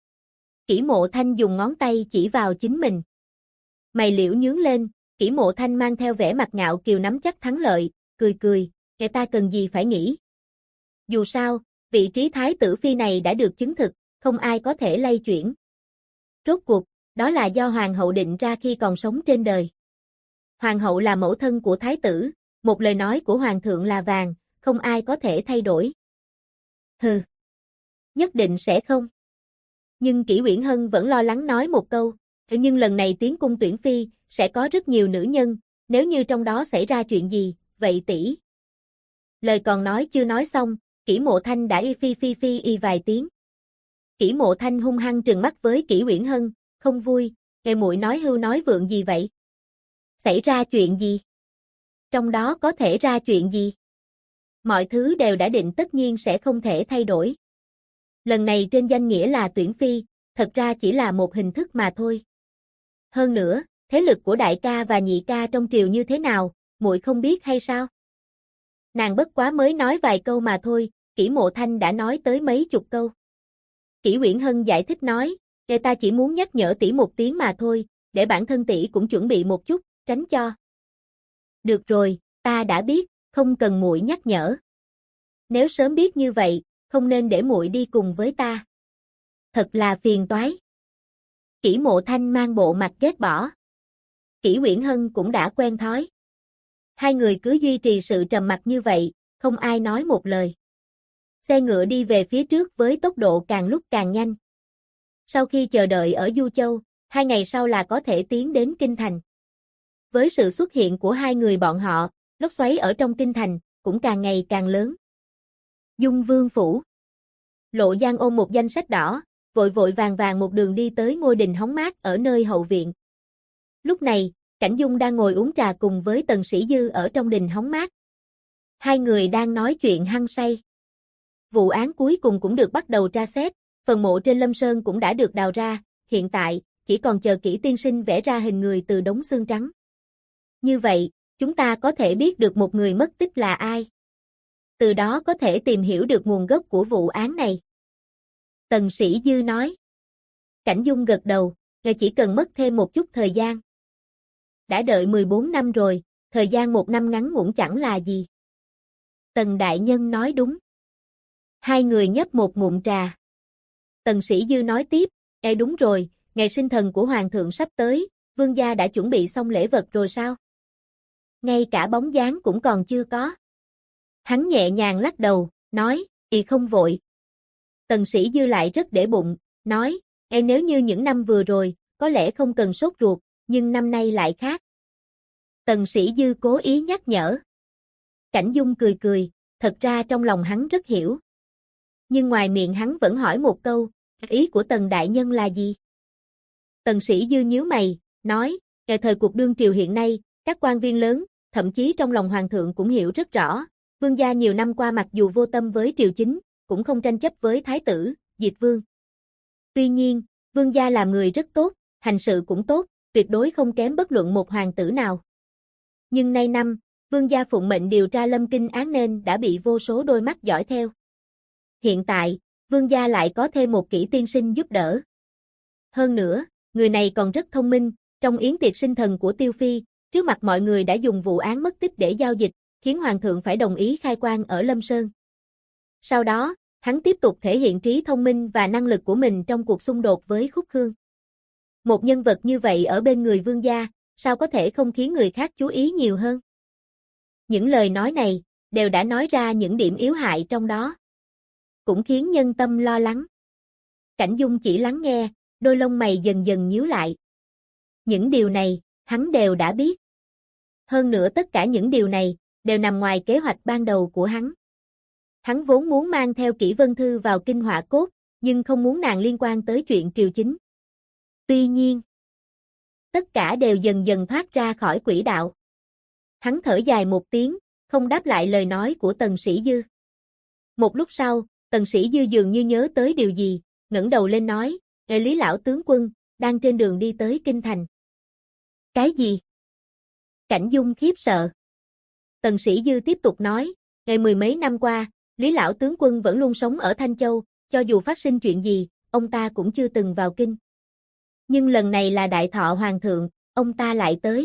Kỷ Mộ Thanh dùng ngón tay chỉ vào chính mình. Mày liễu nhướng lên, Kỷ Mộ Thanh mang theo vẻ mặt ngạo kiều nắm chắc thắng lợi, cười cười, ta cần gì phải nghĩ. Dù sao, vị trí thái tử phi này đã được chứng thực, không ai có thể lay chuyển. Rốt cuộc, đó là do hoàng hậu định ra khi còn sống trên đời. Hoàng hậu là mẫu thân của thái tử, một lời nói của hoàng thượng là vàng, không ai có thể thay đổi. Hừ, nhất định sẽ không. Nhưng Kỷ Uyển Hân vẫn lo lắng nói một câu, nhưng lần này tiến cung tuyển phi, sẽ có rất nhiều nữ nhân, nếu như trong đó xảy ra chuyện gì, vậy tỷ. Lời còn nói chưa nói xong, Kỷ Mộ Thanh đã y vài tiếng. Kỷ Mộ Thanh hung hăng trừng mắt với Kỷ Uyển Hân, không vui, muội nói hưu nói vượng gì vậy? Xảy ra chuyện gì? trong đó có thể ra chuyện gì? Mọi thứ đều đã định tất nhiên sẽ không thể thay đổi. Lần này trên danh nghĩa là tuyển phi, thật ra chỉ là một hình thức mà thôi. Hơn nữa, thế lực của đại ca và nhị ca trong triều như thế nào, muội không biết hay sao? Nàng bất quá mới nói vài câu mà thôi, Kỷ Mộ Thanh đã nói tới mấy chục câu. Kỷ Uyển Hân giải thích nói, ta chỉ muốn nhắc nhở tỷ một tiếng mà thôi, để bản thân tỷ cũng chuẩn bị một chút, tránh cho. Được rồi, ta đã biết, không cần muội nhắc nhở. Nếu sớm biết như vậy, không nên để muội đi cùng với ta. Thật là phiền toái. Kỷ Mộ Thanh mang bộ mặt ghét bỏ. Kỷ Uyển Hân cũng đã quen thói. Hai người cứ duy trì sự trầm mặc như vậy, không ai nói một lời. Xe ngựa đi về phía trước với tốc độ càng lúc càng nhanh. Sau khi chờ đợi ở Du Châu, 2 ngày sau là có thể tiến đến Kinh Thành. Với sự xuất hiện của hai người bọn họ, lốc xoáy ở trong Kinh Thành cũng càng ngày càng lớn. Dung Vương Phủ. Lộ Giang ôm một danh sách đỏ, vội vội vàng vàng một đường đi tới ngôi đình hóng mát ở nơi hậu viện. Lúc này, Cảnh Dung đang ngồi uống trà cùng với Tần Sĩ Dư ở trong đình hóng mát. Hai người đang nói chuyện hăng say. Vụ án cuối cùng cũng được bắt đầu tra xét, phần mộ trên Lâm Sơn cũng đã được đào ra, hiện tại, chỉ còn chờ Kỷ tiên sinh vẽ ra hình người từ đống xương trắng. Như vậy, chúng ta có thể biết được một người mất tích là ai. Từ đó có thể tìm hiểu được nguồn gốc của vụ án này. Tần Sĩ Dư nói. Cảnh Dung gật đầu, chỉ cần mất thêm một chút thời gian. Đã đợi 14 năm rồi, thời gian 1 năm ngắn ngủn chẳng là gì. Tần Đại Nhân nói đúng. Hai người nhấp một ngụm trà. Tần Sĩ Dư nói tiếp, đúng rồi, ngày sinh thần của Hoàng thượng sắp tới, vương gia đã chuẩn bị xong lễ vật rồi sao? Ngay cả bóng dáng cũng còn chưa có. Hắn nhẹ nhàng lắc đầu, nói, không vội. Tần Sĩ Dư lại rất để bụng, nói, nếu như những năm vừa rồi, có lẽ không cần sốt ruột, nhưng năm nay lại khác. Tần Sĩ Dư cố ý nhắc nhở. Cảnh Dung cười cười, thật ra trong lòng hắn rất hiểu. Nhưng ngoài miệng hắn vẫn hỏi một câu, ý của Tần Đại Nhân là gì? Tần Sĩ Dư nhíu mày, nói, thời cuộc đương triều hiện nay, các quan viên lớn, thậm chí trong lòng Hoàng thượng cũng hiểu rất rõ, vương gia nhiều năm qua mặc dù vô tâm với triều chính, cũng không tranh chấp với thái tử, Diệt Vương. Tuy nhiên, vương gia làm người rất tốt, hành sự cũng tốt, tuyệt đối không kém bất luận một hoàng tử nào. Nhưng nay năm, vương gia phụng mệnh điều tra Lâm Kinh án nên đã bị vô số đôi mắt dõi theo. Hiện tại, vương gia lại có thêm một Kỷ tiên sinh giúp đỡ. Hơn nữa, người này còn rất thông minh, trong yến tiệc sinh thần của Tiêu Phi, trước mặt mọi người đã dùng vụ án mất tích để giao dịch, khiến Hoàng thượng phải đồng ý khai quan ở Lâm Sơn. Sau đó, hắn tiếp tục thể hiện trí thông minh và năng lực của mình trong cuộc xung đột với Khúc Khương. Một nhân vật như vậy ở bên người vương gia, sao có thể không khiến người khác chú ý nhiều hơn? Những lời nói này, đều đã nói ra những điểm yếu hại trong đó. Cũng khiến nhân tâm lo lắng. Cảnh Dung chỉ lắng nghe, đôi lông mày dần dần nhíu lại. Những điều này, hắn đều đã biết. Hơn nữa tất cả những điều này, đều nằm ngoài kế hoạch ban đầu của hắn. Hắn vốn muốn mang theo Kỷ Vân Thư vào Kinh Hỏa Cốt, nhưng không muốn nàng liên quan tới chuyện triều chính. Tuy nhiên, tất cả đều dần dần thoát ra khỏi quỹ đạo. Hắn thở dài một tiếng, không đáp lại lời nói của Tần Sĩ Dư. Một lúc sau, Tần Sĩ Dư dường như nhớ tới điều gì, ngẩng đầu lên nói, Lý lão tướng quân, đang trên đường đi tới Kinh Thành. Cái gì? Cảnh Dung khiếp sợ. Tần Sĩ Dư tiếp tục nói, mười mấy năm qua, Lý lão tướng quân vẫn luôn sống ở Thanh Châu, cho dù phát sinh chuyện gì, ông ta cũng chưa từng vào kinh. Nhưng lần này là đại thọ hoàng thượng, ông ta lại tới.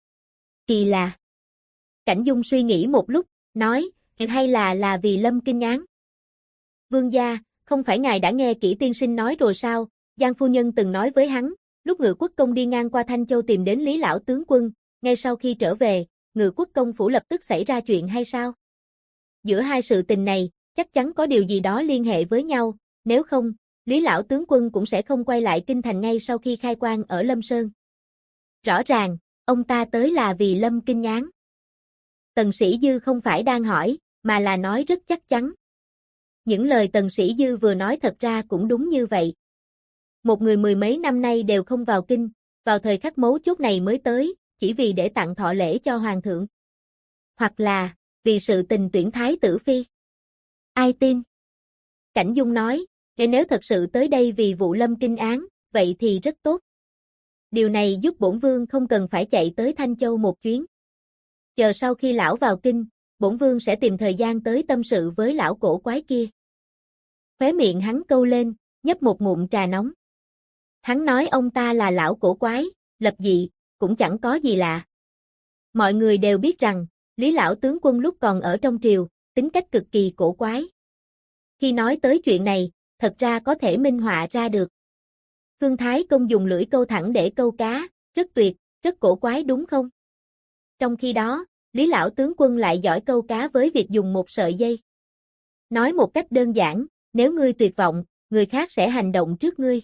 Kỳ lạ. Cảnh Dung suy nghĩ một lúc, nói, hay là vì Lâm Kinh án? Vương gia, không phải ngài đã nghe Kỷ tiên sinh nói rồi sao? Giang phu nhân từng nói với hắn, lúc Ngự Quốc công đi ngang qua Thanh Châu tìm đến Lý lão tướng quân, ngay sau khi trở về, Ngự Quốc công phủ lập tức xảy ra chuyện hay sao? Giữa hai sự tình này, chắc chắn có điều gì đó liên hệ với nhau, nếu không, Lý lão tướng quân cũng sẽ không quay lại kinh thành ngay sau khi khai quan ở Lâm Sơn. Rõ ràng, ông ta tới là vì Lâm Kinh án. Tần Sĩ Dư không phải đang hỏi, mà là nói rất chắc chắn. Những lời Tần Sĩ Dư vừa nói thật ra cũng đúng như vậy. Một người mười mấy năm nay đều không vào kinh, vào thời khắc mấu chốt này mới tới, chỉ vì để tặng thọ lễ cho hoàng thượng. hoặc là vì sự tình tuyển thái tử phi. Ai tin? Cảnh Dung nói, nếu thật sự tới đây vì vụ Lâm Kinh án, vậy thì rất tốt. Điều này giúp bổn vương không cần phải chạy tới Thanh Châu một chuyến. Chờ sau khi lão vào kinh, bổn vương sẽ tìm thời gian tới tâm sự với lão cổ quái kia. Khóe miệng hắn câu lên, nhấp một ngụm trà nóng. Hắn nói ông ta là lão cổ quái, lập dị, cũng chẳng có gì lạ. Mọi người đều biết rằng, Lý lão tướng quân lúc còn ở trong triều, tính cách cực kỳ cổ quái. Khi nói tới chuyện này, thật ra có thể minh họa ra được. Phương Thái Công dùng lưỡi câu thẳng để câu cá, rất tuyệt, rất cổ quái đúng không? Trong khi đó, Lý lão tướng quân lại giỏi câu cá với việc dùng một sợi dây. Nói một cách đơn giản, nếu ngươi tuyệt vọng, người khác sẽ hành động trước ngươi.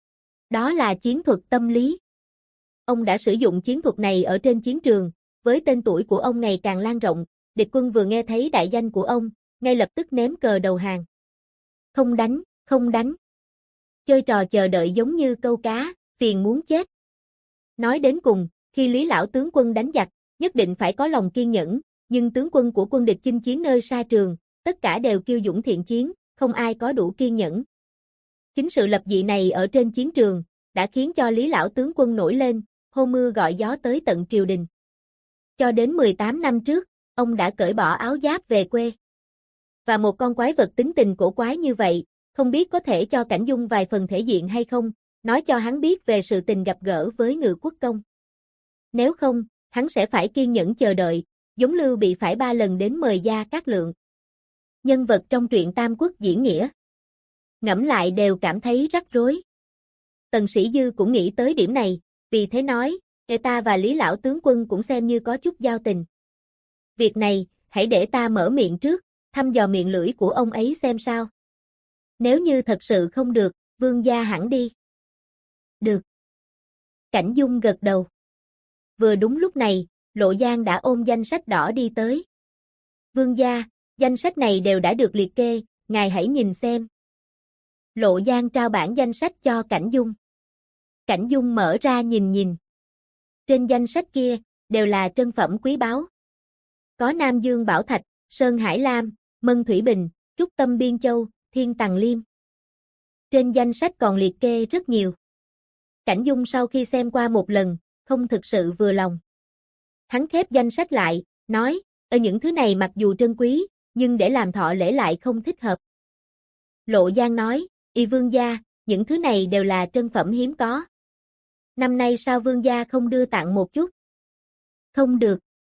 Đó là chiến thuật tâm lý. Ông đã sử dụng chiến thuật này ở trên chiến trường, với tên tuổi của ông ngày càng lan rộng, địch quân vừa nghe thấy đại danh của ông, ngay lập tức ném cờ đầu hàng. Không đánh, không đánh. Chơi trò chờ đợi giống như câu cá, phiền muốn chết. Nói đến cùng, khi Lý lão tướng quân đánh giặc, nhất định phải có lòng kiên nhẫn, nhưng tướng quân của quân địch chinh chiến nơi xa trường, tất cả đều kiêu dũng thiện chiến, không ai có đủ kiên nhẫn. Chính sự lập dị này ở trên chiến trường, đã khiến cho Lý lão tướng quân nổi lên, hô mưa gọi gió tới tận triều đình. Cho đến 18 năm trước, ông đã cởi bỏ áo giáp về quê. Và một con quái vật tính tình cổ quái như vậy, không biết có thể cho Cảnh Dung vài phần thể diện hay không, nói cho hắn biết về sự tình gặp gỡ với Ngự Quốc Công. Nếu không, hắn sẽ phải kiên nhẫn chờ đợi, giống Lưu Bị phải 3 lần đến mời Gia Cát Lượng. Nhân vật trong truyện Tam Quốc diễn nghĩa. Ngẫm lại đều cảm thấy rắc rối. Tần Sĩ Dư cũng nghĩ tới điểm này, vì thế nói, ta và Lý lão tướng quân cũng xem như có chút giao tình. Việc này, hãy để ta mở miệng trước, thăm dò miệng lưỡi của ông ấy xem sao. Nếu như thật sự không được, vương gia hẳn đi. Được. Cảnh Dung gật đầu. Vừa đúng lúc này, Lộ Giang đã ôm danh sách đỏ đi tới. Vương gia, danh sách này đều đã được liệt kê, ngài hãy nhìn xem. Lộ Giang trao bản danh sách cho Cảnh Dung. Cảnh Dung mở ra nhìn. Trên danh sách kia, đều là trân phẩm quý báu. Có Nam Dương Bảo Thạch, Sơn Hải Lam, Mân Thủy Bình, Trúc Tâm Biên Châu, Thiên Tằng Liêm. Trên danh sách còn liệt kê rất nhiều. Cảnh Dung sau khi xem qua một lần, không thực sự vừa lòng. Hắn khép danh sách lại, nói, ở những thứ này mặc dù trân quý, nhưng để làm thọ lễ lại không thích hợp. Lộ Giang nói, vương gia, những thứ này đều là trân phẩm hiếm có. Năm nay sao vương gia không đưa tặng một chút? Không được.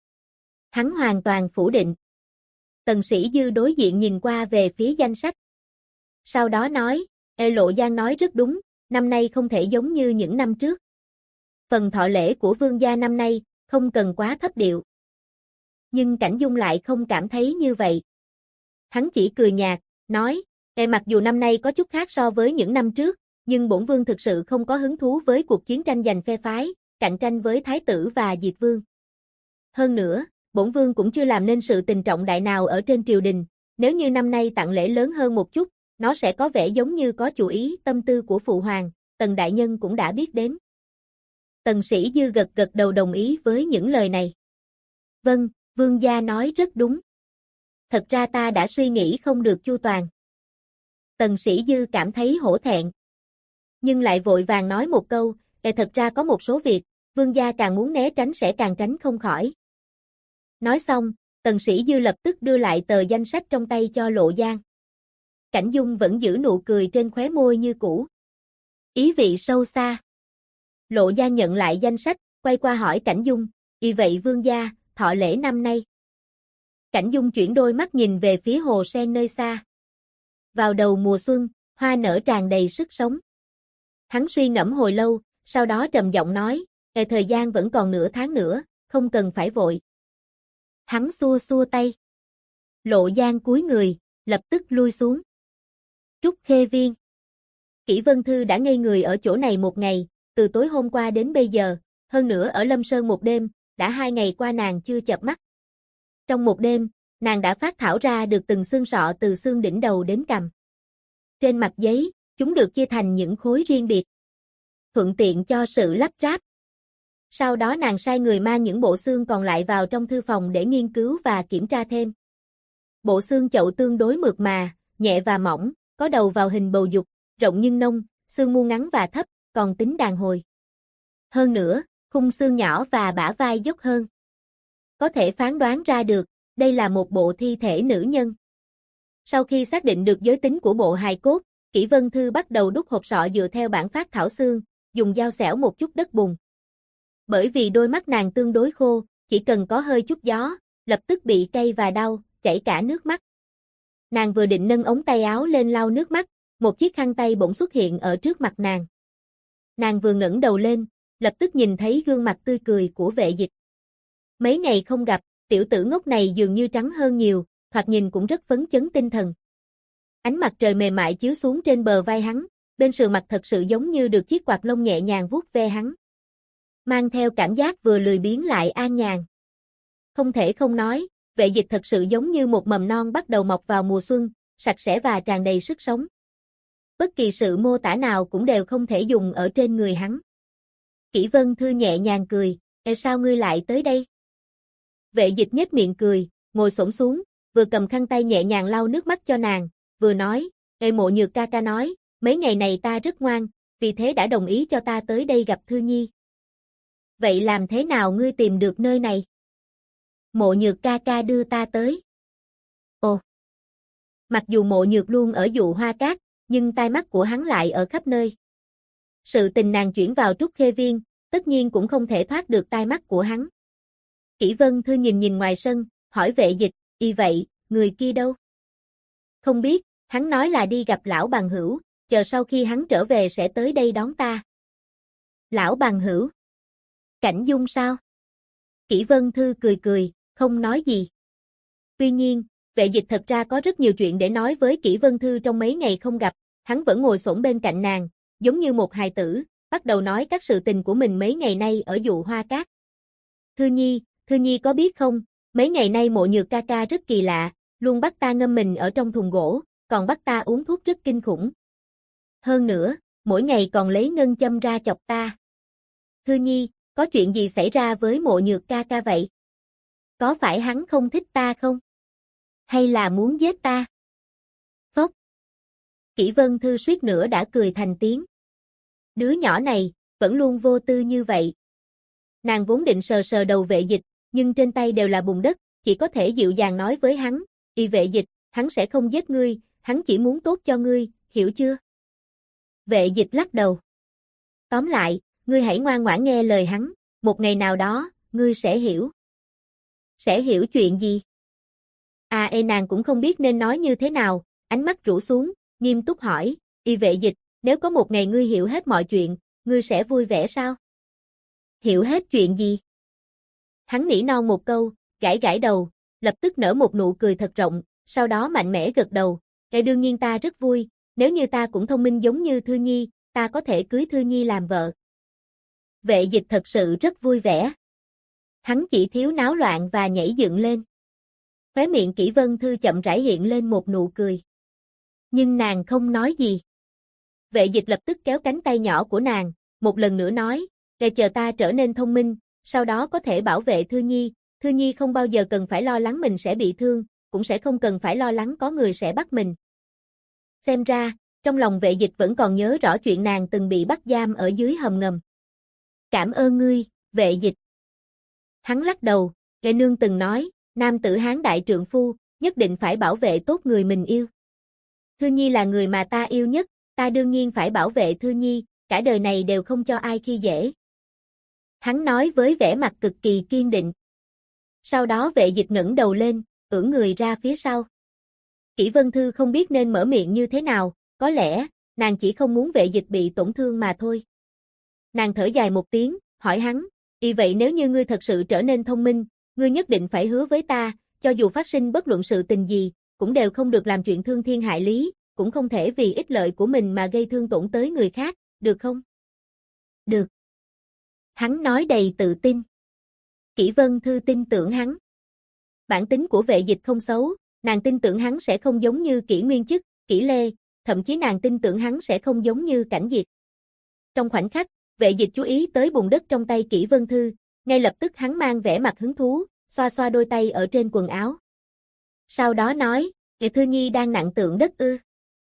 Hắn hoàn toàn phủ định. Tần Sĩ Dư đối diện nhìn qua về phía danh sách. Sau đó nói, Lộ Giang nói rất đúng, năm nay không thể giống như những năm trước. Phần thọ lễ của vương gia năm nay, không cần quá thấp điệu. Nhưng Cảnh Dung lại không cảm thấy như vậy. Hắn chỉ cười nhạt, nói, mặc dù năm nay có chút khác so với những năm trước, nhưng bổn vương thực sự không có hứng thú với cuộc chiến tranh giành phe phái, cạnh tranh với Thái tử và Diệt Vương. Hơn nữa, bổn vương cũng chưa làm nên sự tình trọng đại nào ở trên triều đình, nếu như năm nay tặng lễ lớn hơn một chút, nó sẽ có vẻ giống như có chủ ý tâm tư của phụ hoàng, Tần đại nhân cũng đã biết đến. Tần Sĩ Dư gật đầu đồng ý với những lời này. Vâng, vương gia nói rất đúng. Thật ra ta đã suy nghĩ không được chu toàn. Tần Sĩ Dư cảm thấy hổ thẹn. Nhưng lại vội vàng nói một câu, thật ra có một số việc, vương gia càng muốn né tránh sẽ càng tránh không khỏi. Nói xong, Tần Sĩ Dư lập tức đưa lại tờ danh sách trong tay cho Lộ Giang. Cảnh Dung vẫn giữ nụ cười trên khóe môi như cũ. Ý vị sâu xa. Lộ Giang nhận lại danh sách, quay qua hỏi Cảnh Dung, vậy vương gia, thọ lễ năm nay. Cảnh Dung chuyển đôi mắt nhìn về phía hồ sen nơi xa. Vào đầu mùa xuân, hoa nở tràn đầy sức sống. Hắn suy ngẫm hồi lâu, sau đó trầm giọng nói, thời gian vẫn còn nửa tháng nữa, không cần phải vội. Hắn xua xua tay. Lộ Giang cúi người, lập tức lui xuống. Trúc Khê Viên. Kỷ Vân Thư đã ngây người ở chỗ này một ngày, từ tối hôm qua đến bây giờ, hơn nữa ở Lâm Sơn một đêm, đã 2 ngày qua nàng chưa chợp mắt. Trong một đêm, nàng đã phát thảo ra được từng xương sọ từ xương đỉnh đầu đến cằm. Trên mặt giấy, chúng được chia thành những khối riêng biệt, thuận tiện cho sự lắp ráp. Sau đó nàng sai người mang những bộ xương còn lại vào trong thư phòng để nghiên cứu và kiểm tra thêm. Bộ xương chậu tương đối mượt mà, nhẹ và mỏng, có đầu vào hình bầu dục, rộng nhưng nông, xương mu ngắn và thấp, còn tính đàn hồi. Hơn nữa, khung xương nhỏ và bả vai dốc hơn. Có thể phán đoán ra được, đây là một bộ thi thể nữ nhân. Sau khi xác định được giới tính của bộ hài cốt, Kỷ Vân Thư bắt đầu đúc hộp sọ dựa theo bản phác thảo xương, dùng dao xẻo một chút đất bùn. Bởi vì đôi mắt nàng tương đối khô, chỉ cần có hơi chút gió, lập tức bị cay và đau, chảy cả nước mắt. Nàng vừa định nâng ống tay áo lên lau nước mắt, một chiếc khăn tay bỗng xuất hiện ở trước mặt nàng. Nàng vừa ngẩng đầu lên, lập tức nhìn thấy gương mặt tươi cười của Vệ Dịch. Mấy ngày không gặp, tiểu tử ngốc này dường như trắng hơn nhiều, thoạt nhìn cũng rất phấn chấn tinh thần. Ánh mặt trời mềm mại chiếu xuống trên bờ vai hắn, bên sườn mặt thật sự giống như được chiếc quạt lông nhẹ nhàng vuốt ve hắn. Mang theo cảm giác vừa lười biếng lại an nhàn. Không thể không nói, Vệ Dịch thật sự giống như một mầm non bắt đầu mọc vào mùa xuân, sạch sẽ và tràn đầy sức sống. Bất kỳ sự mô tả nào cũng đều không thể dùng ở trên người hắn. Kỷ Vân Thư nhẹ nhàng cười, sao ngươi lại tới đây? Vệ Dịch nhếch miệng cười, ngồi xổm xuống, vừa cầm khăn tay nhẹ nhàng lau nước mắt cho nàng, vừa nói, Mộ Nhược ca ca nói, mấy ngày này ta rất ngoan, vì thế đã đồng ý cho ta tới đây gặp Thư Nhi. Vậy làm thế nào ngươi tìm được nơi này? Mộ Nhược ca ca đưa ta tới. Ồ! Mặc dù Mộ Nhược luôn ở Dụ Hoa Cát, nhưng tai mắt của hắn lại ở khắp nơi. Sự tình nàng chuyển vào Trúc Khê Viên, tất nhiên cũng không thể thoát được tai mắt của hắn. Kỷ Vân Thư nhìn nhìn ngoài sân, hỏi Vệ Dịch, vậy, người kia đâu? Không biết, hắn nói là đi gặp lão bằng hữu, chờ sau khi hắn trở về sẽ tới đây đón ta. Lão bằng hữu? Cảnh Dung sao? Kỷ Vân Thư cười cười, không nói gì. Tuy nhiên, Vệ Dịch thật ra có rất nhiều chuyện để nói với Kỷ Vân Thư trong mấy ngày không gặp, hắn vẫn ngồi xổm bên cạnh nàng, giống như một hài tử, bắt đầu nói các sự tình của mình mấy ngày nay ở Dụ Hoa Cát. Thư Nhi có biết không, mấy ngày nay Mộ Nhược ca ca rất kỳ lạ, luôn bắt ta ngâm mình ở trong thùng gỗ, còn bắt ta uống thuốc rất kinh khủng. Hơn nữa, mỗi ngày còn lấy ngân châm ra chọc ta. Thư Nhi, có chuyện gì xảy ra với Mộ Nhược ca ca vậy? Có phải hắn không thích ta không? Hay là muốn giết ta? Phốc. Kỷ Vân Thư suýt nữa đã cười thành tiếng. Đứa nhỏ này, vẫn luôn vô tư như vậy. Nàng vốn định sờ sờ đầu Vệ Dịch, nhưng trên tay đều là bùn đất, chỉ có thể dịu dàng nói với hắn, Vệ Dịch, hắn sẽ không giết ngươi, hắn chỉ muốn tốt cho ngươi, hiểu chưa? Vệ Dịch lắc đầu. Tóm lại, ngươi hãy ngoan ngoãn nghe lời hắn, một ngày nào đó, ngươi sẽ hiểu. Sẽ hiểu chuyện gì? Nàng cũng không biết nên nói như thế nào, ánh mắt rũ xuống, nghiêm túc hỏi, Vệ Dịch, nếu có một ngày ngươi hiểu hết mọi chuyện, ngươi sẽ vui vẻ sao? Hiểu hết chuyện gì? Hắn nỉ non một câu, gãi gãi đầu, lập tức nở một nụ cười thật rộng, sau đó mạnh mẽ gật đầu, đương nhiên ta rất vui, nếu như ta cũng thông minh giống như Thư Nhi, ta có thể cưới Thư Nhi làm vợ. Vệ Dịch thật sự rất vui vẻ. Hắn chỉ thiếu náo loạn và nhảy dựng lên. Khóe miệng Kỷ Vân Thư chậm rãi hiện lên một nụ cười. Nhưng nàng không nói gì. Vệ Dịch lập tức kéo cánh tay nhỏ của nàng, một lần nữa nói, để chờ ta trở nên thông minh, sau đó có thể bảo vệ Thư Nhi không bao giờ cần phải lo lắng mình sẽ bị thương, cũng sẽ không cần phải lo lắng có người sẽ bắt mình. Xem ra, trong lòng Vệ Dịch vẫn còn nhớ rõ chuyện nàng từng bị bắt giam ở dưới hầm ngầm. Cảm ơn ngươi, Vệ Dịch. Hắn lắc đầu, nương từng nói, nam tử Hán đại trượng phu, nhất định phải bảo vệ tốt người mình yêu. Thư Nhi là người mà ta yêu nhất, ta đương nhiên phải bảo vệ Thư Nhi, cả đời này đều không cho ai khi dễ. Hắn nói với vẻ mặt cực kỳ kiên định. Sau đó Vệ Dịch ngẩng đầu lên, ưỡn người ra phía sau. Kỷ Vân Thư không biết nên mở miệng như thế nào, có lẽ, nàng chỉ không muốn Vệ Dịch bị tổn thương mà thôi. Nàng thở dài một tiếng, hỏi hắn, vậy nếu như ngươi thật sự trở nên thông minh, ngươi nhất định phải hứa với ta, cho dù phát sinh bất luận sự tình gì, cũng đều không được làm chuyện thương thiên hại lý, cũng không thể vì ích lợi của mình mà gây thương tổn tới người khác, được không? Được. Hắn nói đầy tự tin. Kỷ Vân Thư tin tưởng hắn. Bản tính của Vệ Dịch không xấu, nàng tin tưởng hắn sẽ không giống như Kỷ Nguyên Chức, Kỷ Lê, thậm chí nàng tin tưởng hắn sẽ không giống như Cảnh Diệt. Trong khoảnh khắc, Vệ dịch chú ý tới bùn đất trong tay Kỷ Vân Thư, ngay lập tức hắn mang vẻ mặt hứng thú, xoa xoa đôi tay ở trên quần áo. Sau đó nói, Thư Nhi đang nặng tượng đất ư.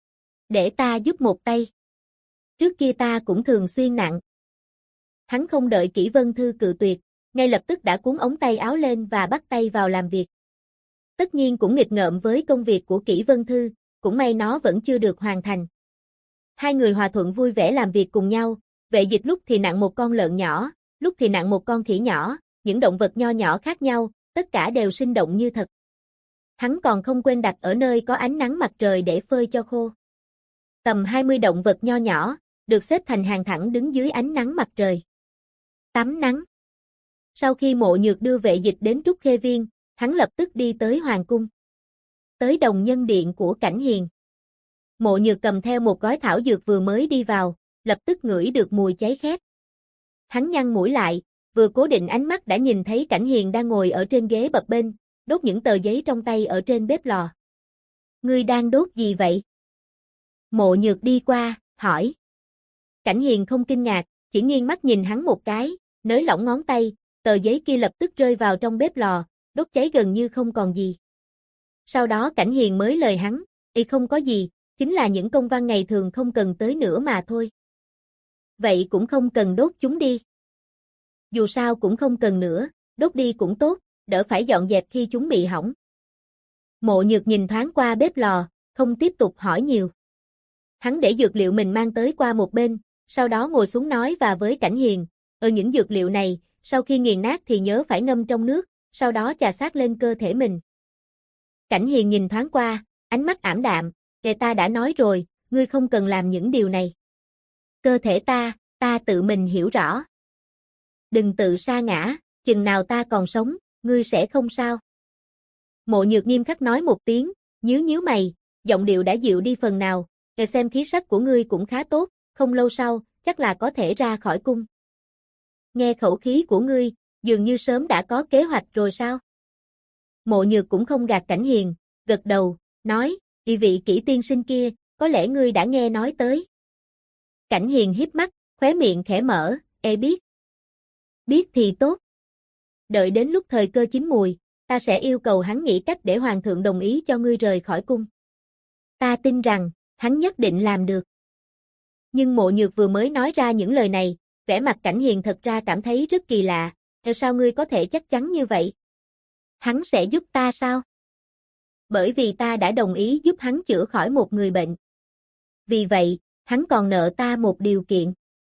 Để ta giúp một tay. Trước kia ta cũng thường xuyên nặng. Hắn không đợi Kỷ Vân Thư cự tuyệt, ngay lập tức đã cuốn ống tay áo lên và bắt tay vào làm việc. Tất nhiên cũng nghịch ngợm với công việc của Kỷ Vân Thư, cũng may nó vẫn chưa được hoàn thành. Hai người hòa thuận vui vẻ làm việc cùng nhau, vệ dịch lúc thì nặng một con lợn nhỏ, lúc thì nặng một con khỉ nhỏ, những động vật nho nhỏ khác nhau, tất cả đều sinh động như thật. Hắn còn không quên đặt ở nơi có ánh nắng mặt trời để phơi cho khô. Tầm 20 động vật nho nhỏ, được xếp thành hàng thẳng đứng dưới ánh nắng mặt trời. Tắm nắng. Sau khi Mộ Nhược đưa vệ dịch đến Trúc Khê Viên, hắn lập tức đi tới Hoàng Cung. Tới Đồng Nhân Điện của Cảnh Hiền. Mộ Nhược cầm theo một gói thảo dược vừa mới đi vào, lập tức ngửi được mùi cháy khét. Hắn nhăn mũi lại, vừa cố định ánh mắt đã nhìn thấy Cảnh Hiền đang ngồi ở trên ghế bập bênh, đốt những tờ giấy trong tay ở trên bếp lò. Ngươi đang đốt gì vậy? Mộ Nhược đi qua, hỏi. Cảnh Hiền không kinh ngạc, chỉ nghiêng mắt nhìn hắn một cái, nới lỏng ngón tay, tờ giấy kia lập tức rơi vào trong bếp lò, đốt cháy gần như không còn gì. Sau đó Cảnh Hiền mới lời hắn, không có gì, chính là những công văn ngày thường không cần tới nữa mà thôi. Vậy cũng không cần đốt chúng đi. Dù sao cũng không cần nữa, đốt đi cũng tốt, đỡ phải dọn dẹp khi chúng bị hỏng. Mộ Nhược nhìn thoáng qua bếp lò, không tiếp tục hỏi nhiều. Hắn để dược liệu mình mang tới qua một bên, sau đó ngồi xuống nói và với Cảnh Hiền, những dược liệu này, sau khi nghiền nát thì nhớ phải ngâm trong nước, sau đó chà sát lên cơ thể mình. Cảnh Hiền nhìn thoáng qua, ánh mắt ảm đạm, ta đã nói rồi, ngươi không cần làm những điều này. Cơ thể ta tự mình hiểu rõ. Đừng tự sa ngã, chừng nào ta còn sống, ngươi sẽ không sao. Mộ Nhược nghiêm khắc nói một tiếng, nhíu mày, giọng điệu đã dịu đi phần nào, xem khí sắc của ngươi cũng khá tốt, không lâu sau, chắc là có thể ra khỏi cung. Nghe khẩu khí của ngươi, dường như sớm đã có kế hoạch rồi sao? Mộ Nhược cũng không gạt Cảnh Hiền, gật đầu, nói, vị Kỷ tiên sinh kia, có lẽ ngươi đã nghe nói tới. Cảnh Hiền híp mắt, khóe miệng khẽ mở, biết. Biết thì tốt. Đợi đến lúc thời cơ chín mùi, ta sẽ yêu cầu hắn nghĩ cách để hoàng thượng đồng ý cho ngươi rời khỏi cung. Ta tin rằng, hắn nhất định làm được. Nhưng Mộ Nhược vừa mới nói ra những lời này, vẻ mặt Cảnh Hiền thật ra cảm thấy rất kỳ lạ, sao ngươi có thể chắc chắn như vậy? Hắn sẽ giúp ta sao? Bởi vì ta đã đồng ý giúp hắn chữa khỏi một người bệnh. Vì vậy, hắn còn nợ ta một điều kiện.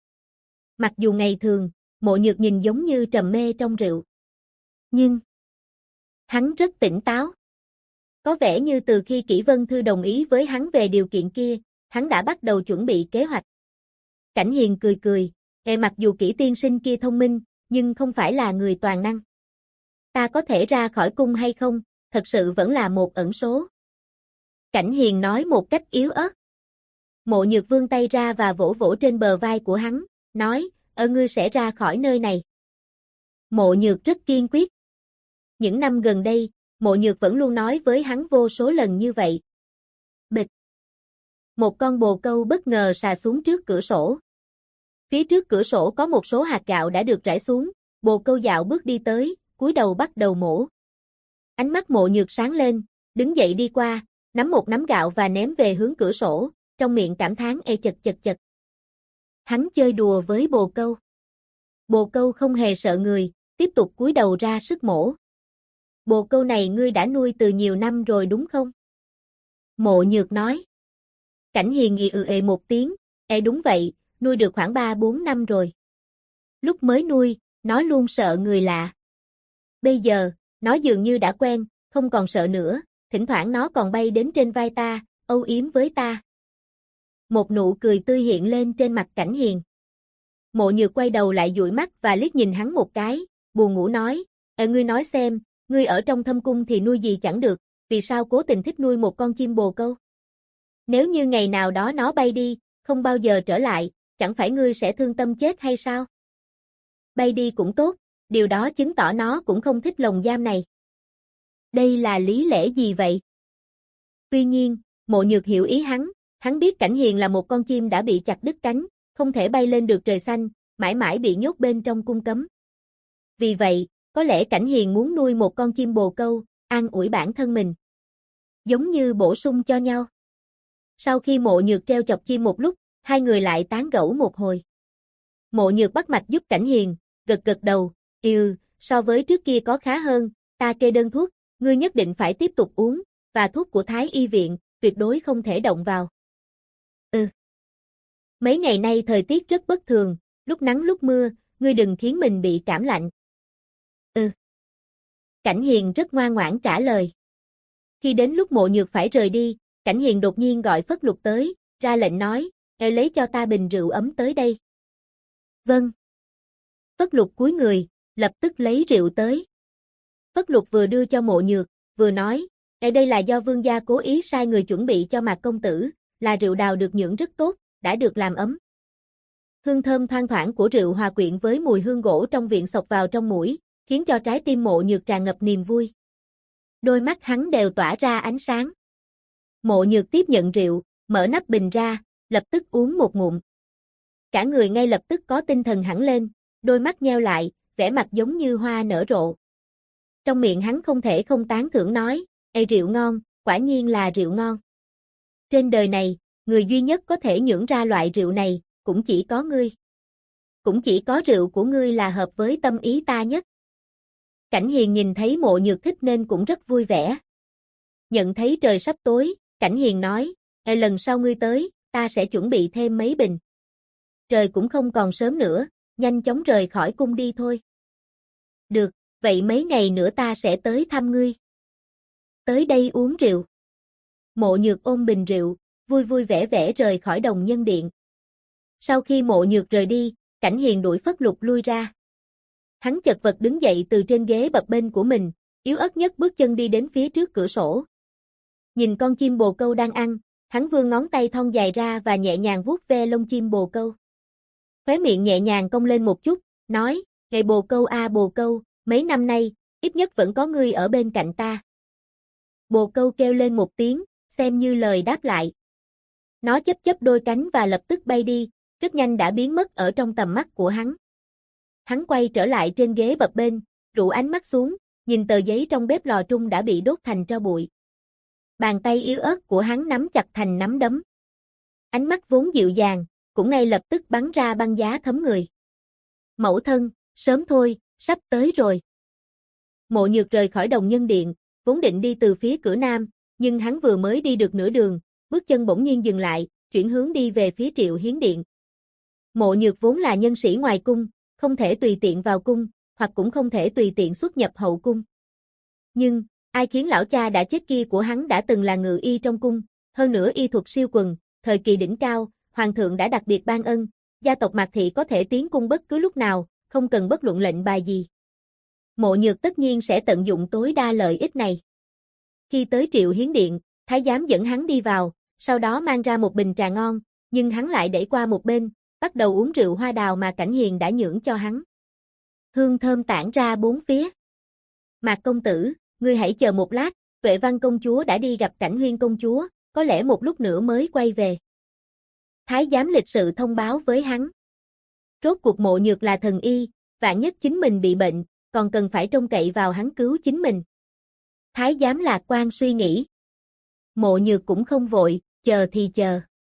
Mặc dù ngày thường, Mộ Nhược nhìn giống như trầm mê trong rượu. Nhưng, hắn rất tỉnh táo. Có vẻ như từ khi Kỷ Vân Thư đồng ý với hắn về điều kiện kia, hắn đã bắt đầu chuẩn bị kế hoạch. Cảnh Hiền cười, mặc dù Kỷ tiên sinh kia thông minh, nhưng không phải là người toàn năng. Ta có thể ra khỏi cung hay không, thật sự vẫn là một ẩn số. Cảnh Hiền nói một cách yếu ớt. Mộ Nhược vươn tay ra và vỗ vỗ trên bờ vai của hắn, nói, ngươi sẽ ra khỏi nơi này. Mộ Nhược rất kiên quyết. Những năm gần đây, Mộ Nhược vẫn luôn nói với hắn vô số lần như vậy. Bịch. Một con bồ câu bất ngờ xà xuống trước cửa sổ. Phía trước cửa sổ có một số hạt gạo đã được rải xuống, bồ câu dạo bước đi tới, cúi đầu bắt đầu mổ. Ánh mắt Mộ Nhược sáng lên, đứng dậy đi qua, nắm một nắm gạo và ném về hướng cửa sổ, trong miệng cảm thán chật. Hắn chơi đùa với bồ câu. Bồ câu không hề sợ người, tiếp tục cúi đầu ra sức mổ. Bồ câu này ngươi đã nuôi từ nhiều năm rồi đúng không? Mộ Nhược nói. Cảnh Hiền một tiếng, đúng vậy, nuôi được khoảng 3-4 năm rồi. Lúc mới nuôi, nó luôn sợ người lạ. Bây giờ, nó dường như đã quen, không còn sợ nữa, thỉnh thoảng nó còn bay đến trên vai ta, âu yếm với ta. Một nụ cười tươi hiện lên trên mặt Cảnh Hiền. Mộ Nhược quay đầu lại dụi mắt và liếc nhìn hắn một cái, buồn ngủ nói, ngươi nói xem, ngươi ở trong Thâm Cung thì nuôi gì chẳng được, vì sao cố tình thích nuôi một con chim bồ câu? Nếu như ngày nào đó nó bay đi, không bao giờ trở lại, chẳng phải ngươi sẽ thương tâm chết hay sao? Bay đi cũng tốt, điều đó chứng tỏ nó cũng không thích lồng giam này. Đây là lý lẽ gì vậy? Tuy nhiên, Mộ Nhược hiểu ý hắn biết Cảnh Hiền là một con chim đã bị chặt đứt cánh, không thể bay lên được trời xanh, mãi mãi bị nhốt bên trong cung cấm. Vì vậy, có lẽ Cảnh Hiền muốn nuôi một con chim bồ câu, an ủi bản thân mình. Giống như bổ sung cho nhau. Sau khi Mộ Nhược treo chọc chim một lúc, hai người lại tán gẫu một hồi. Mộ Nhược bắt mạch giúp Cảnh Hiền, gật gật đầu, so với trước kia có khá hơn, ta kê đơn thuốc, ngươi nhất định phải tiếp tục uống, và thuốc của Thái y viện, tuyệt đối không thể động vào. Mấy ngày nay thời tiết rất bất thường, lúc nắng lúc mưa, ngươi đừng khiến mình bị cảm lạnh. Cảnh Hiền rất ngoan ngoãn trả lời. Khi đến lúc Mộ Nhược phải rời đi, Cảnh Hiền đột nhiên gọi Phất Lục tới, ra lệnh nói, lấy cho ta bình rượu ấm tới đây. Vâng. Phất Lục cúi người, lập tức lấy rượu tới. Phất Lục vừa đưa cho Mộ Nhược, vừa nói, đây là do vương gia cố ý sai người chuẩn bị cho Mạc công tử, là rượu đào được nhưỡng rất tốt, đã được làm ấm. Hương thơm thoang thoảng của rượu hòa quyện với mùi hương gỗ trong viện xộc vào trong mũi, khiến cho trái tim Mộ Nhược tràn ngập niềm vui. Đôi mắt hắn đều tỏa ra ánh sáng. Mộ Nhược tiếp nhận rượu, mở nắp bình ra, lập tức uống một ngụm. Cả người ngay lập tức có tinh thần hẳn lên, đôi mắt nheo lại, vẻ mặt giống như hoa nở rộ. Trong miệng hắn không thể không tán thưởng nói, rượu ngon, quả nhiên là rượu ngon. Trên đời này, người duy nhất có thể nhưỡng ra loại rượu này, cũng chỉ có ngươi. Cũng chỉ có rượu của ngươi là hợp với tâm ý ta nhất. Cảnh Hiền nhìn thấy Mộ Nhược thích nên cũng rất vui vẻ. Nhận thấy trời sắp tối, Cảnh Hiền nói, lần sau ngươi tới, ta sẽ chuẩn bị thêm mấy bình. Trời cũng không còn sớm nữa, nhanh chóng rời khỏi cung đi thôi. Được, vậy mấy ngày nữa ta sẽ tới thăm ngươi. Tới đây uống rượu. Mộ Nhược ôm bình rượu, vui vui vẻ vẻ rời khỏi Đồng Nhân Điện. Sau khi Mộ Nhược rời đi, Cảnh Hiền đuổi Phất Lục lui ra. Hắn chật vật đứng dậy từ trên ghế bập bênh của mình, yếu ớt nhất bước chân đi đến phía trước cửa sổ. Nhìn con chim bồ câu đang ăn, hắn vươn ngón tay thon dài ra và nhẹ nhàng vuốt ve lông chim bồ câu. Khóe miệng nhẹ nhàng cong lên một chút, nói, "Ngày bồ câu a bồ câu, mấy năm nay, ít nhất vẫn có ngươi ở bên cạnh ta." Bồ câu kêu lên một tiếng, xem như lời đáp lại. Nó chớp chớp đôi cánh và lập tức bay đi, rất nhanh đã biến mất ở trong tầm mắt của hắn. Hắn quay trở lại trên ghế bập bênh, rũ ánh mắt xuống, nhìn tờ giấy trong bếp lò trung đã bị đốt thành tro bụi. Bàn tay yếu ớt của hắn nắm chặt thành nắm đấm. Ánh mắt vốn dịu dàng, cũng ngay lập tức bắn ra băng giá thấm người. Mẫu thân, sớm thôi, sắp tới rồi. Mộ Nhược rời khỏi Đồng Nhân Điện, vốn định đi từ phía cửa nam, nhưng hắn vừa mới đi được nửa đường, bước chân bỗng nhiên dừng lại, chuyển hướng đi về phía Triệu Hiến Điện. Mộ Nhược vốn là nhân sĩ ngoài cung, không thể tùy tiện vào cung, hoặc cũng không thể tùy tiện xuất nhập hậu cung. Nhưng, ai khiến lão cha đã chết kia của hắn đã từng là ngự y trong cung, hơn nữa y thuật siêu quần, thời kỳ đỉnh cao, hoàng thượng đã đặc biệt ban ân, gia tộc Mạc Thị có thể tiến cung bất cứ lúc nào, không cần bất luận lệnh bài gì. Mộ Nhược tất nhiên sẽ tận dụng tối đa lợi ích này. Khi tới Triệu Hiến Điện, thái giám dẫn hắn đi vào, sau đó mang ra một bình trà ngon, nhưng hắn lại đẩy qua một bên, bắt đầu uống rượu hoa đào mà Cảnh Hiền đã nhưỡng cho hắn. Hương thơm tản ra bốn phía. Mạc công tử, ngươi hãy chờ một lát, Tuệ Văn công chúa đã đi gặp Cảnh Huyên công chúa, có lẽ một lúc nữa mới quay về. Thái giám lịch sự thông báo với hắn. Rốt cuộc Mộ Nhược là thần y, vạn nhất chính mình bị bệnh, còn cần phải trông cậy vào hắn cứu chính mình. Thái giám lạc quan suy nghĩ. Mộ Nhược cũng không vội, chờ thì chờ.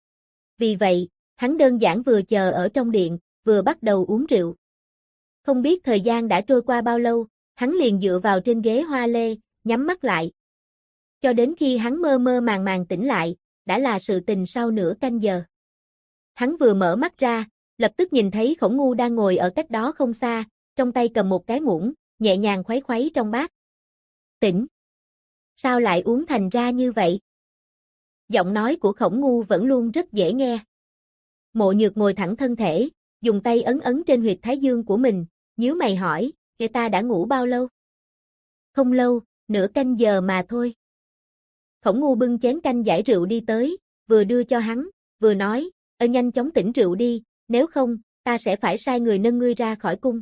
Vì vậy, hắn đơn giản vừa chờ ở trong điện, vừa bắt đầu uống rượu. Không biết thời gian đã trôi qua bao lâu, hắn liền dựa vào trên ghế hoa lê, nhắm mắt lại. Cho đến khi hắn mơ mơ màng màng tỉnh lại, đã là sự tình sau nửa canh giờ. Hắn vừa mở mắt ra, lập tức nhìn thấy Khổng Ngu đang ngồi ở cách đó không xa, trong tay cầm một cái muỗng, nhẹ nhàng khuấy khuấy trong bát. Tỉnh! Sao lại uống thành ra như vậy? Giọng nói của Khổng Ngu vẫn luôn rất dễ nghe. Mộ Nhược ngồi thẳng thân thể, dùng tay ấn ấn trên huyệt thái dương của mình, nhíu mày hỏi, người ta đã ngủ bao lâu? Không lâu, nửa canh giờ mà thôi. Khổng Ngu bưng chén canh giải rượu đi tới, vừa đưa cho hắn, vừa nói, nhanh chóng tỉnh rượu đi, nếu không, ta sẽ phải sai người nâng ngươi ra khỏi cung.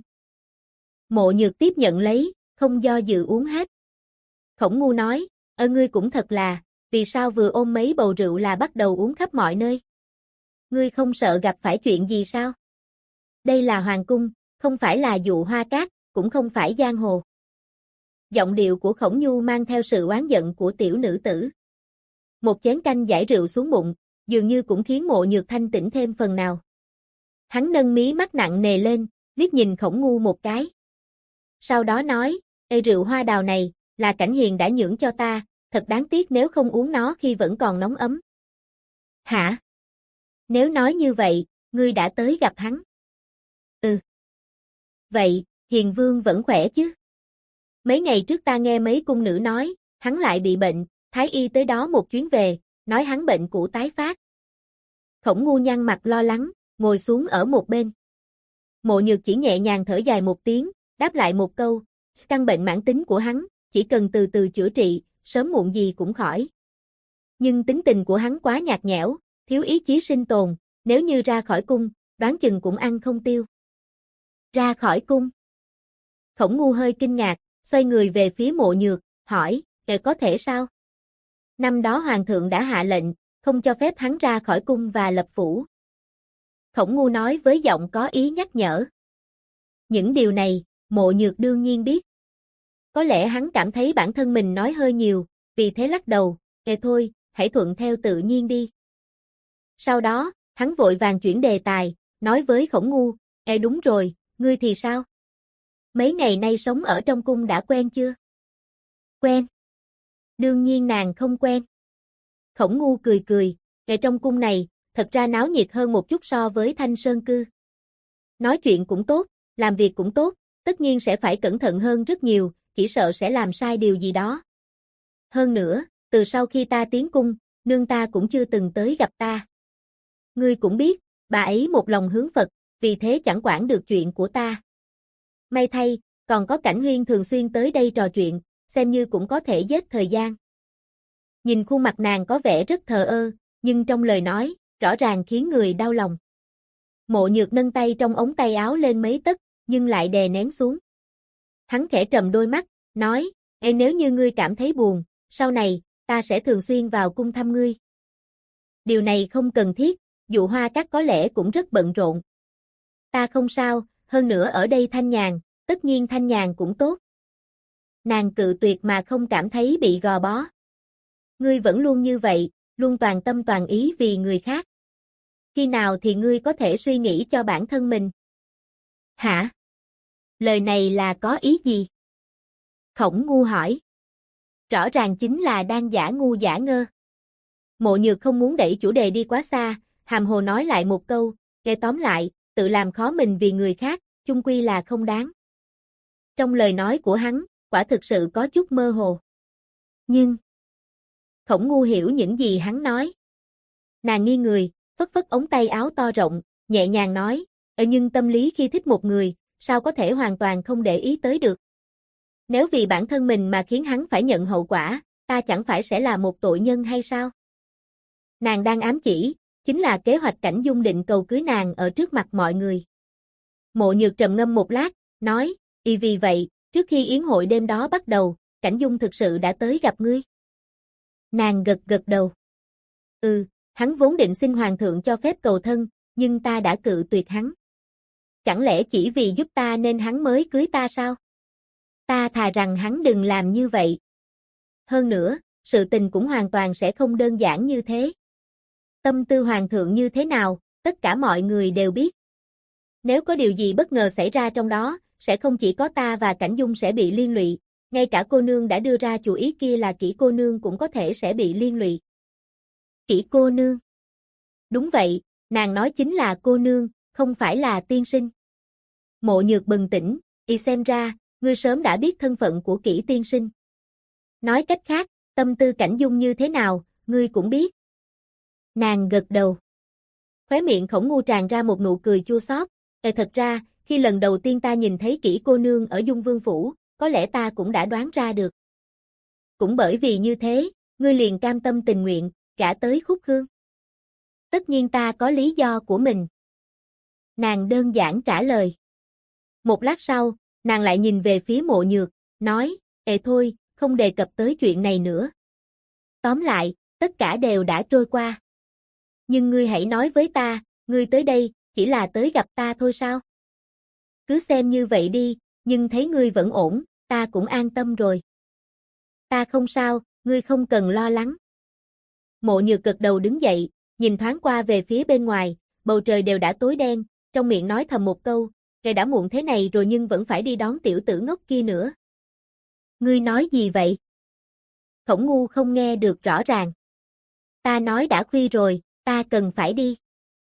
Mộ Nhược tiếp nhận lấy, không do dự uống hết. Khổng Ngu nói, ngươi cũng thật là, vì sao vừa ôm mấy bầu rượu là bắt đầu uống khắp mọi nơi? Ngươi không sợ gặp phải chuyện gì sao? Đây là hoàng cung, không phải là dụ hoa cát, cũng không phải giang hồ. Giọng điệu của Khổng Nhu mang theo sự oán giận của tiểu nữ tử. Một chén canh giải rượu xuống bụng, dường như cũng khiến Mộ Nhược thanh tỉnh thêm phần nào. Hắn nâng mí mắt nặng nề lên, liếc nhìn Khổng Ngu một cái. Sau đó nói, ê, rượu hoa đào này, là Cảnh Hiền đã nhưởng cho ta, thật đáng tiếc nếu không uống nó khi vẫn còn nóng ấm. Hả? Nếu nói như vậy, ngươi đã tới gặp hắn. Ừ. Vậy, Hiền Vương vẫn khỏe chứ? Mấy ngày trước ta nghe mấy cung nữ nói, hắn lại bị bệnh, Thái y tới đó một chuyến về, nói hắn bệnh cũ tái phát. Khổng Ngu nhăn mặt lo lắng, ngồi xuống ở một bên. Mộ Nhược chỉ nhẹ nhàng thở dài một tiếng, đáp lại một câu, căn bệnh mãn tính của hắn, chỉ cần từ từ chữa trị, sớm muộn gì cũng khỏi. Nhưng tính tình của hắn quá nhạt nhẽo, thiếu ý chí sinh tồn, nếu như ra khỏi cung, đoán chừng cũng ăn không tiêu. Ra khỏi cung. Khổng Ngu hơi kinh ngạc, xoay người về phía Mộ Nhược, hỏi, có thể sao? Năm đó Hoàng thượng đã hạ lệnh, không cho phép hắn ra khỏi cung và lập phủ. Khổng Ngu nói với giọng có ý nhắc nhở. Những điều này, Mộ Nhược đương nhiên biết. Có lẽ hắn cảm thấy bản thân mình nói hơi nhiều, vì thế lắc đầu, thôi, hãy thuận theo tự nhiên đi. Sau đó, hắn vội vàng chuyển đề tài, nói với Khổng Ngu, đúng rồi, ngươi thì sao? Mấy ngày nay sống ở trong cung đã quen chưa? Quen. Đương nhiên nàng không quen. Khổng Ngu cười cười, trong cung này, thật ra náo nhiệt hơn một chút so với Thanh Sơn Cư. Nói chuyện cũng tốt, làm việc cũng tốt, tất nhiên sẽ phải cẩn thận hơn rất nhiều, chỉ sợ sẽ làm sai điều gì đó. Hơn nữa, từ sau khi ta tiến cung, nương ta cũng chưa từng tới gặp ta. Ngươi cũng biết, bà ấy một lòng hướng Phật, vì thế chẳng quản được chuyện của ta. May thay, còn có Cảnh Huyên thường xuyên tới đây trò chuyện, xem như cũng có thể giết thời gian. Nhìn khuôn mặt nàng có vẻ rất thờ ơ, nhưng trong lời nói, rõ ràng khiến người đau lòng. Mộ Nhược nâng tay trong ống tay áo lên mấy tấc, nhưng lại đè nén xuống. Hắn khẽ trầm đôi mắt, nói, nếu như ngươi cảm thấy buồn, sau này, ta sẽ thường xuyên vào cung thăm ngươi. Điều này không cần thiết, dụ hoa các có lẽ cũng rất bận rộn. Ta không sao, hơn nữa ở đây thanh nhàn, tất nhiên thanh nhàn cũng tốt. Nàng cự tuyệt mà không cảm thấy bị gò bó. Ngươi vẫn luôn như vậy, luôn toàn tâm toàn ý vì người khác. Khi nào thì ngươi có thể suy nghĩ cho bản thân mình? Hả? Lời này là có ý gì? Khổng Ngu hỏi. Rõ ràng chính là đang giả ngu giả ngơ. Mộ Nhược không muốn đẩy chủ đề đi quá xa, hàm hồ nói lại một câu, tóm lại, tự làm khó mình vì người khác, chung quy là không đáng. Trong lời nói của hắn, quả thực sự có chút mơ hồ. Nhưng, Khổng Ngu hiểu những gì hắn nói. Nàng nghiêng người, phất phất ống tay áo to rộng, nhẹ nhàng nói, nhưng tâm lý khi thích một người, sao có thể hoàn toàn không để ý tới được. Nếu vì bản thân mình mà khiến hắn phải nhận hậu quả, ta chẳng phải sẽ là một tội nhân hay sao? Nàng đang ám chỉ, chính là kế hoạch Cảnh Dung định cầu cưới nàng ở trước mặt mọi người. Mộ Nhược trầm ngâm một lát, nói, vì vậy, trước khi yến hội đêm đó bắt đầu, Cảnh Dung thực sự đã tới gặp ngươi. Nàng gật gật đầu. Hắn vốn định xin hoàng thượng cho phép cầu thân, nhưng ta đã cự tuyệt hắn. Chẳng lẽ chỉ vì giúp ta nên hắn mới cưới ta sao? Ta thà rằng hắn đừng làm như vậy. Hơn nữa, sự tình cũng hoàn toàn sẽ không đơn giản như thế. Tâm tư hoàng thượng như thế nào, tất cả mọi người đều biết. Nếu có điều gì bất ngờ xảy ra trong đó, sẽ không chỉ có ta và Cảnh Dung sẽ bị liên lụy, ngay cả cô nương đã đưa ra chủ ý kia là Kỷ cô nương cũng có thể sẽ bị liên lụy. Kỷ cô nương? Đúng vậy, nàng nói chính là cô nương, không phải là tiên sinh. Mộ Nhược bừng tỉnh, xem ra, ngươi sớm đã biết thân phận của Kỷ tiên sinh. Nói cách khác, tâm tư Cảnh Dung như thế nào, ngươi cũng biết. Nàng gật đầu. Khóe miệng Khổng Ngu tràn ra một nụ cười chua xót. Thật ra, khi lần đầu tiên ta nhìn thấy Kỷ cô nương ở Dung Vương phủ, có lẽ ta cũng đã đoán ra được. Cũng bởi vì như thế, ngươi liền cam tâm tình nguyện, gả tới Khúc Hương. Tất nhiên ta có lý do của mình. Nàng đơn giản trả lời. Một lát sau, nàng lại nhìn về phía Mộ Nhược, nói, thôi, không đề cập tới chuyện này nữa. Tóm lại, tất cả đều đã trôi qua. Nhưng ngươi hãy nói với ta, ngươi tới đây, chỉ là tới gặp ta thôi sao? cứ xem như vậy đi, nhưng thấy ngươi vẫn ổn, ta cũng an tâm rồi. Ta không sao, ngươi không cần lo lắng. Mộ Nhược gật đầu đứng dậy, nhìn thoáng qua về phía bên ngoài, bầu trời đều đã tối đen, trong miệng nói thầm một câu, kể đã muộn thế này rồi nhưng vẫn phải đi đón tiểu tử ngốc kia nữa. Ngươi nói gì vậy? Khổng Ngu không nghe được rõ ràng. Ta nói đã khuya rồi, ta cần phải đi.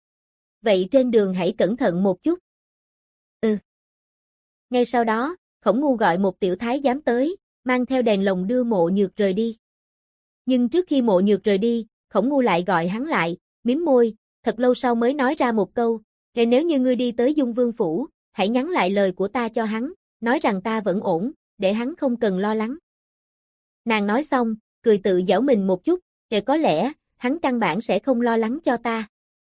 Vậy trên đường hãy cẩn thận một chút. Ừ. Ngay sau đó, Khổng Ngu gọi một tiểu thái giám tới, mang theo đèn lồng đưa Mộ Nhược rời đi. Nhưng trước khi Mộ Nhược rời đi, Khổng Ngu lại gọi hắn lại, mím môi, thật lâu sau mới nói ra một câu, nếu như ngươi đi tới Dung Vương Phủ, hãy nhắn lại lời của ta cho hắn, nói rằng ta vẫn ổn, để hắn không cần lo lắng. Nàng nói xong, cười tự giễu mình một chút, có lẽ, hắn căn bản sẽ không lo lắng cho ta.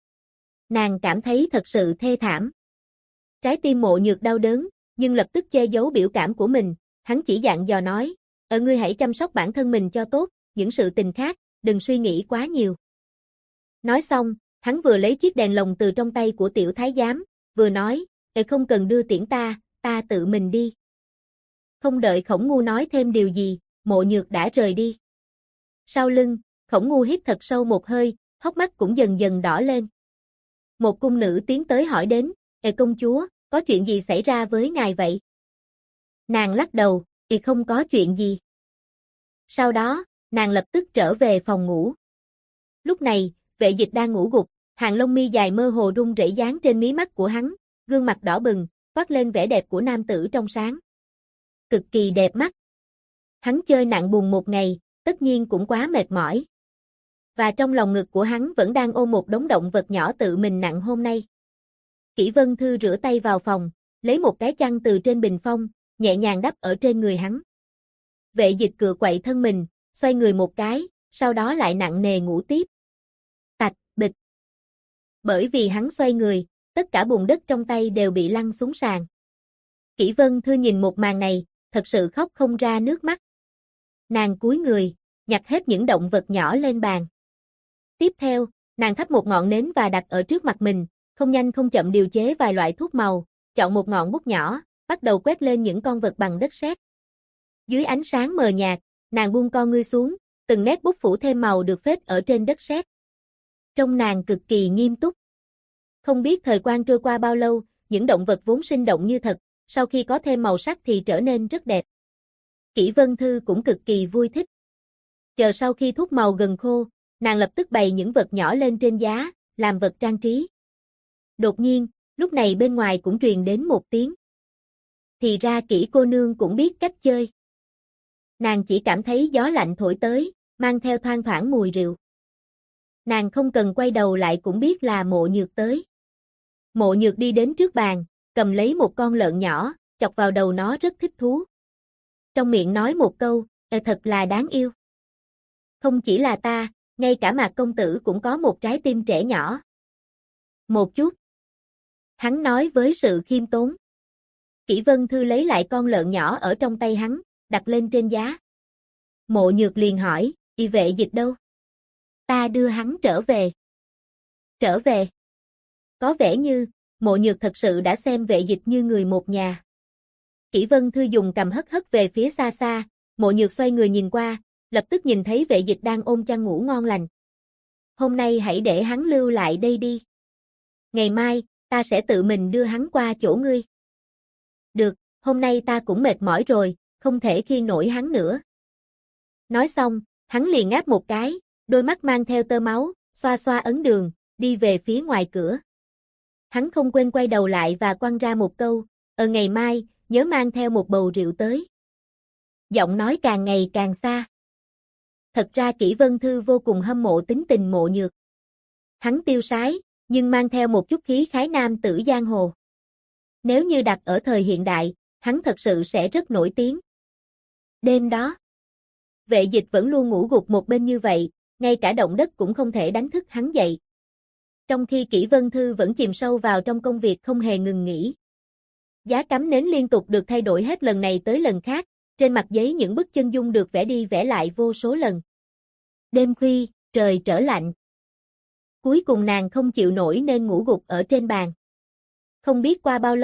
Nàng cảm thấy thật sự thê thảm. Trái tim Mộ Nhược đau đớn, nhưng lập tức che giấu biểu cảm của mình, hắn chỉ dặn dò nói, ngươi hãy chăm sóc bản thân mình cho tốt, những sự tình khác, đừng suy nghĩ quá nhiều. Nói xong, hắn vừa lấy chiếc đèn lồng từ trong tay của tiểu thái giám, vừa nói, không cần đưa tiễn ta, ta tự mình đi. Không đợi Khổng Ngu nói thêm điều gì, Mộ Nhược đã rời đi. Sau lưng, Khổng Ngu hít thật sâu một hơi, hốc mắt cũng dần dần đỏ lên. Một cung nữ tiến tới hỏi đến, công chúa, có chuyện gì xảy ra với ngài vậy? Nàng lắc đầu, không có chuyện gì. Sau đó, nàng lập tức trở về phòng ngủ. Lúc này, Vệ Dịch đang ngủ gục, hàng lông mi dài mơ hồ rung rẩy dán trên mí mắt của hắn, gương mặt đỏ bừng, toát lên vẻ đẹp của nam tử trong sáng. Cực kỳ đẹp mắt. Hắn chơi nặng buồn một ngày, tất nhiên cũng quá mệt mỏi. Và trong lòng ngực của hắn vẫn đang ôm một đống động vật nhỏ tự mình nặng hôm nay. Kỷ Vân Thư rửa tay vào phòng, lấy một cái chăn từ trên bình phong, nhẹ nhàng đắp ở trên người hắn. Vệ Dịch cựa quậy thân mình, xoay người một cái, sau đó lại nặng nề ngủ tiếp. Tạch, bịch. Bởi vì hắn xoay người, tất cả bùn đất trong tay đều bị lăn xuống sàn. Kỷ Vân Thư nhìn một màn này, thật sự khóc không ra nước mắt. Nàng cúi người, nhặt hết những động vật nhỏ lên bàn. Tiếp theo, nàng thắp một ngọn nến và đặt ở trước mặt mình, không nhanh không chậm điều chế vài loại thuốc màu, chọn một ngọn bút nhỏ, bắt đầu quét lên những con vật bằng đất sét. Dưới ánh sáng mờ nhạt, nàng buông con ngươi xuống, từng nét bút phủ thêm màu được phết ở trên đất sét. Trông nàng cực kỳ nghiêm túc. Không biết thời gian trôi qua bao lâu, những động vật vốn sinh động như thật, sau khi có thêm màu sắc thì trở nên rất đẹp. Kỷ Vân Thư cũng cực kỳ vui thích. Chờ sau khi thuốc màu gần khô, nàng lập tức bày những vật nhỏ lên trên giá, làm vật trang trí. Đột nhiên, lúc này bên ngoài cũng truyền đến một tiếng. Thì ra Kỷ cô nương cũng biết cách chơi. Nàng chỉ cảm thấy gió lạnh thổi tới, mang theo thoang thoảng mùi rượu. Nàng không cần quay đầu lại cũng biết là Mộ Nhược tới. Mộ Nhược đi đến trước bàn, cầm lấy một con lợn nhỏ, chọc vào đầu nó rất thích thú. Trong miệng nói một câu, thật là đáng yêu. Không chỉ là ta, ngay cả Mạc công tử cũng có một trái tim trẻ nhỏ. Một chút. Hắn nói với sự khiêm tốn. Kỷ Vân Thư lấy lại con lợn nhỏ ở trong tay hắn, đặt lên trên giá. Mộ Nhược liền hỏi, Vệ Dịch đâu? Ta đưa hắn trở về. Trở về? Có vẻ như, Mộ Nhược thật sự đã xem Vệ Dịch như người một nhà. Kỷ Vân Thư dùng cầm hất hất về phía xa xa, Mộ Nhược xoay người nhìn qua, lập tức nhìn thấy Vệ Dịch đang ôm chăn ngủ ngon lành. Hôm nay hãy để hắn lưu lại đây đi. Ngày mai, ta sẽ tự mình đưa hắn qua chỗ ngươi. Được, hôm nay ta cũng mệt mỏi rồi, không thể khiêng nổi hắn nữa. Nói xong, hắn liền ngáp một cái, đôi mắt mang theo tơ máu, xoa xoa ấn đường, đi về phía ngoài cửa. Hắn không quên quay đầu lại và quăng ra một câu, ngày mai, nhớ mang theo một bầu rượu tới. Giọng nói càng ngày càng xa. Thật ra Kỷ Vân Thư vô cùng hâm mộ tính tình Mộ Nhược. Hắn tiêu sái, nhưng mang theo một chút khí khái nam tử giang hồ. Nếu như đặt ở thời hiện đại, hắn thật sự sẽ rất nổi tiếng. Đêm đó, Vệ Dịch vẫn luôn ngủ gục một bên như vậy, ngay cả động đất cũng không thể đánh thức hắn dậy. Trong khi Kỷ Vân Thư vẫn chìm sâu vào trong công việc không hề ngừng nghỉ. Giá cắm nến liên tục được thay đổi hết lần này tới lần khác, trên mặt giấy những bức chân dung được vẽ đi vẽ lại vô số lần. Đêm khuya, trời trở lạnh. Cuối cùng nàng không chịu nổi nên ngủ gục ở trên bàn. Không biết qua bao lâu,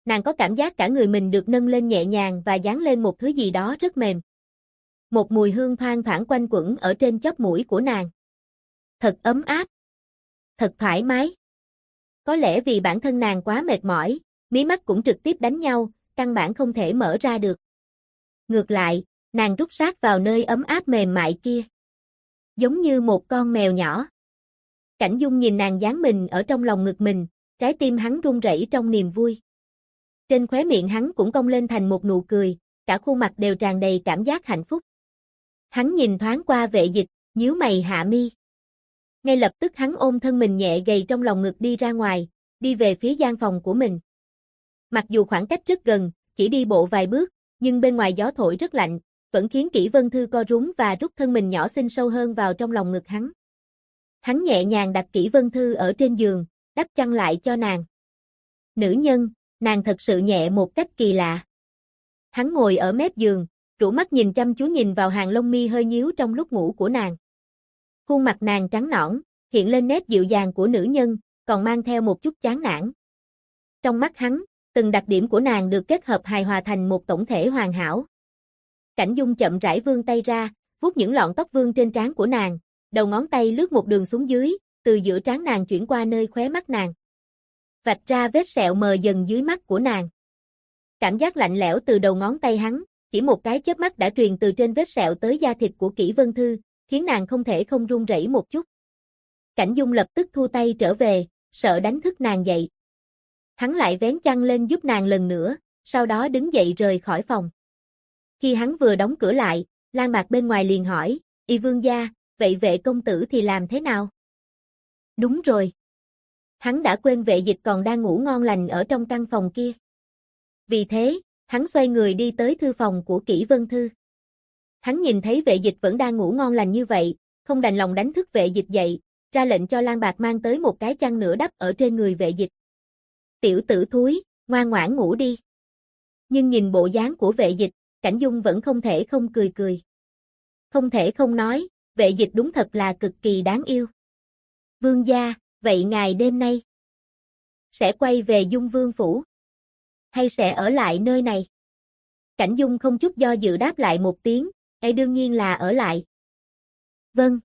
nàng có cảm giác cả người mình được nâng lên nhẹ nhàng và dán lên một thứ gì đó rất mềm. Một mùi hương thoang thoảng quanh quẩn ở trên chóp mũi của nàng. Thật ấm áp. Thật thoải mái. Có lẽ vì bản thân nàng quá mệt mỏi, mí mắt cũng trực tiếp đánh nhau, căn bản không thể mở ra được. Ngược lại, nàng rút sát vào nơi ấm áp mềm mại kia. Giống như một con mèo nhỏ. Cảnh Dung nhìn nàng dán mình ở trong lòng ngực mình, trái tim hắn run rẩy trong niềm vui. Trên khóe miệng hắn cũng cong lên thành một nụ cười, cả khuôn mặt đều tràn đầy cảm giác hạnh phúc. Hắn nhìn thoáng qua Vệ Dịch, nhíu mày hạ mi. Ngay lập tức hắn ôm thân mình nhẹ gầy trong lòng ngực đi ra ngoài, đi về phía gian phòng của mình. Mặc dù khoảng cách rất gần, chỉ đi bộ vài bước, nhưng bên ngoài gió thổi rất lạnh, vẫn khiến Kỷ Vân Thư co rúm và rút thân mình nhỏ xinh sâu hơn vào trong lòng ngực hắn. Hắn nhẹ nhàng đặt Kỷ Vân Thư ở trên giường, đắp chăn lại cho nàng. Nữ nhân, nàng thật sự nhẹ một cách kỳ lạ. Hắn ngồi ở mép giường, rũ mắt nhìn chăm chú nhìn vào hàng lông mi hơi nhíu trong lúc ngủ của nàng. Khuôn mặt nàng trắng nõn, hiện lên nét dịu dàng của nữ nhân, còn mang theo một chút chán nản. Trong mắt hắn, từng đặc điểm của nàng được kết hợp hài hòa thành một tổng thể hoàn hảo. Cảnh Dung chậm rãi vươn tay ra, vuốt những lọn tóc vương trên trán của nàng, đầu ngón tay lướt một đường xuống dưới, từ giữa trán nàng chuyển qua nơi khóe mắt nàng. Vạch ra vết sẹo mờ dần dưới mắt của nàng. Cảm giác lạnh lẽo từ đầu ngón tay hắn, chỉ một cái chớp mắt đã truyền từ trên vết sẹo tới da thịt của Kỷ Vân Thư, khiến nàng không thể không run rẩy một chút. Cảnh Dung lập tức thu tay trở về, sợ đánh thức nàng dậy. Hắn lại vén chăn lên giúp nàng lần nữa, sau đó đứng dậy rời khỏi phòng. Khi hắn vừa đóng cửa lại, Lan Bạc bên ngoài liền hỏi, Y vương gia, vậy Vệ công tử thì làm thế nào? Đúng rồi. Hắn đã quên Vệ Dịch còn đang ngủ ngon lành ở trong căn phòng kia. Vì thế, hắn xoay người đi tới thư phòng của Kỷ Vân Thư. Hắn nhìn thấy Vệ Dịch vẫn đang ngủ ngon lành như vậy, không đành lòng đánh thức Vệ Dịch dậy, ra lệnh cho Lan Bạc mang tới một cái chăn nữa đắp ở trên người Vệ Dịch. Tiểu tử thúi, ngoan ngoãn ngủ đi. Nhưng nhìn bộ dáng của Vệ Dịch, Cảnh Dung vẫn không thể không cười cười. Không thể không nói, Vệ Dịch đúng thật là cực kỳ đáng yêu. Vương gia, vậy ngài đêm nay sẽ quay về Dung Vương phủ? Hay sẽ ở lại nơi này? Cảnh Dung không chút do dự đáp lại một tiếng, đương nhiên là ở lại. Vâng.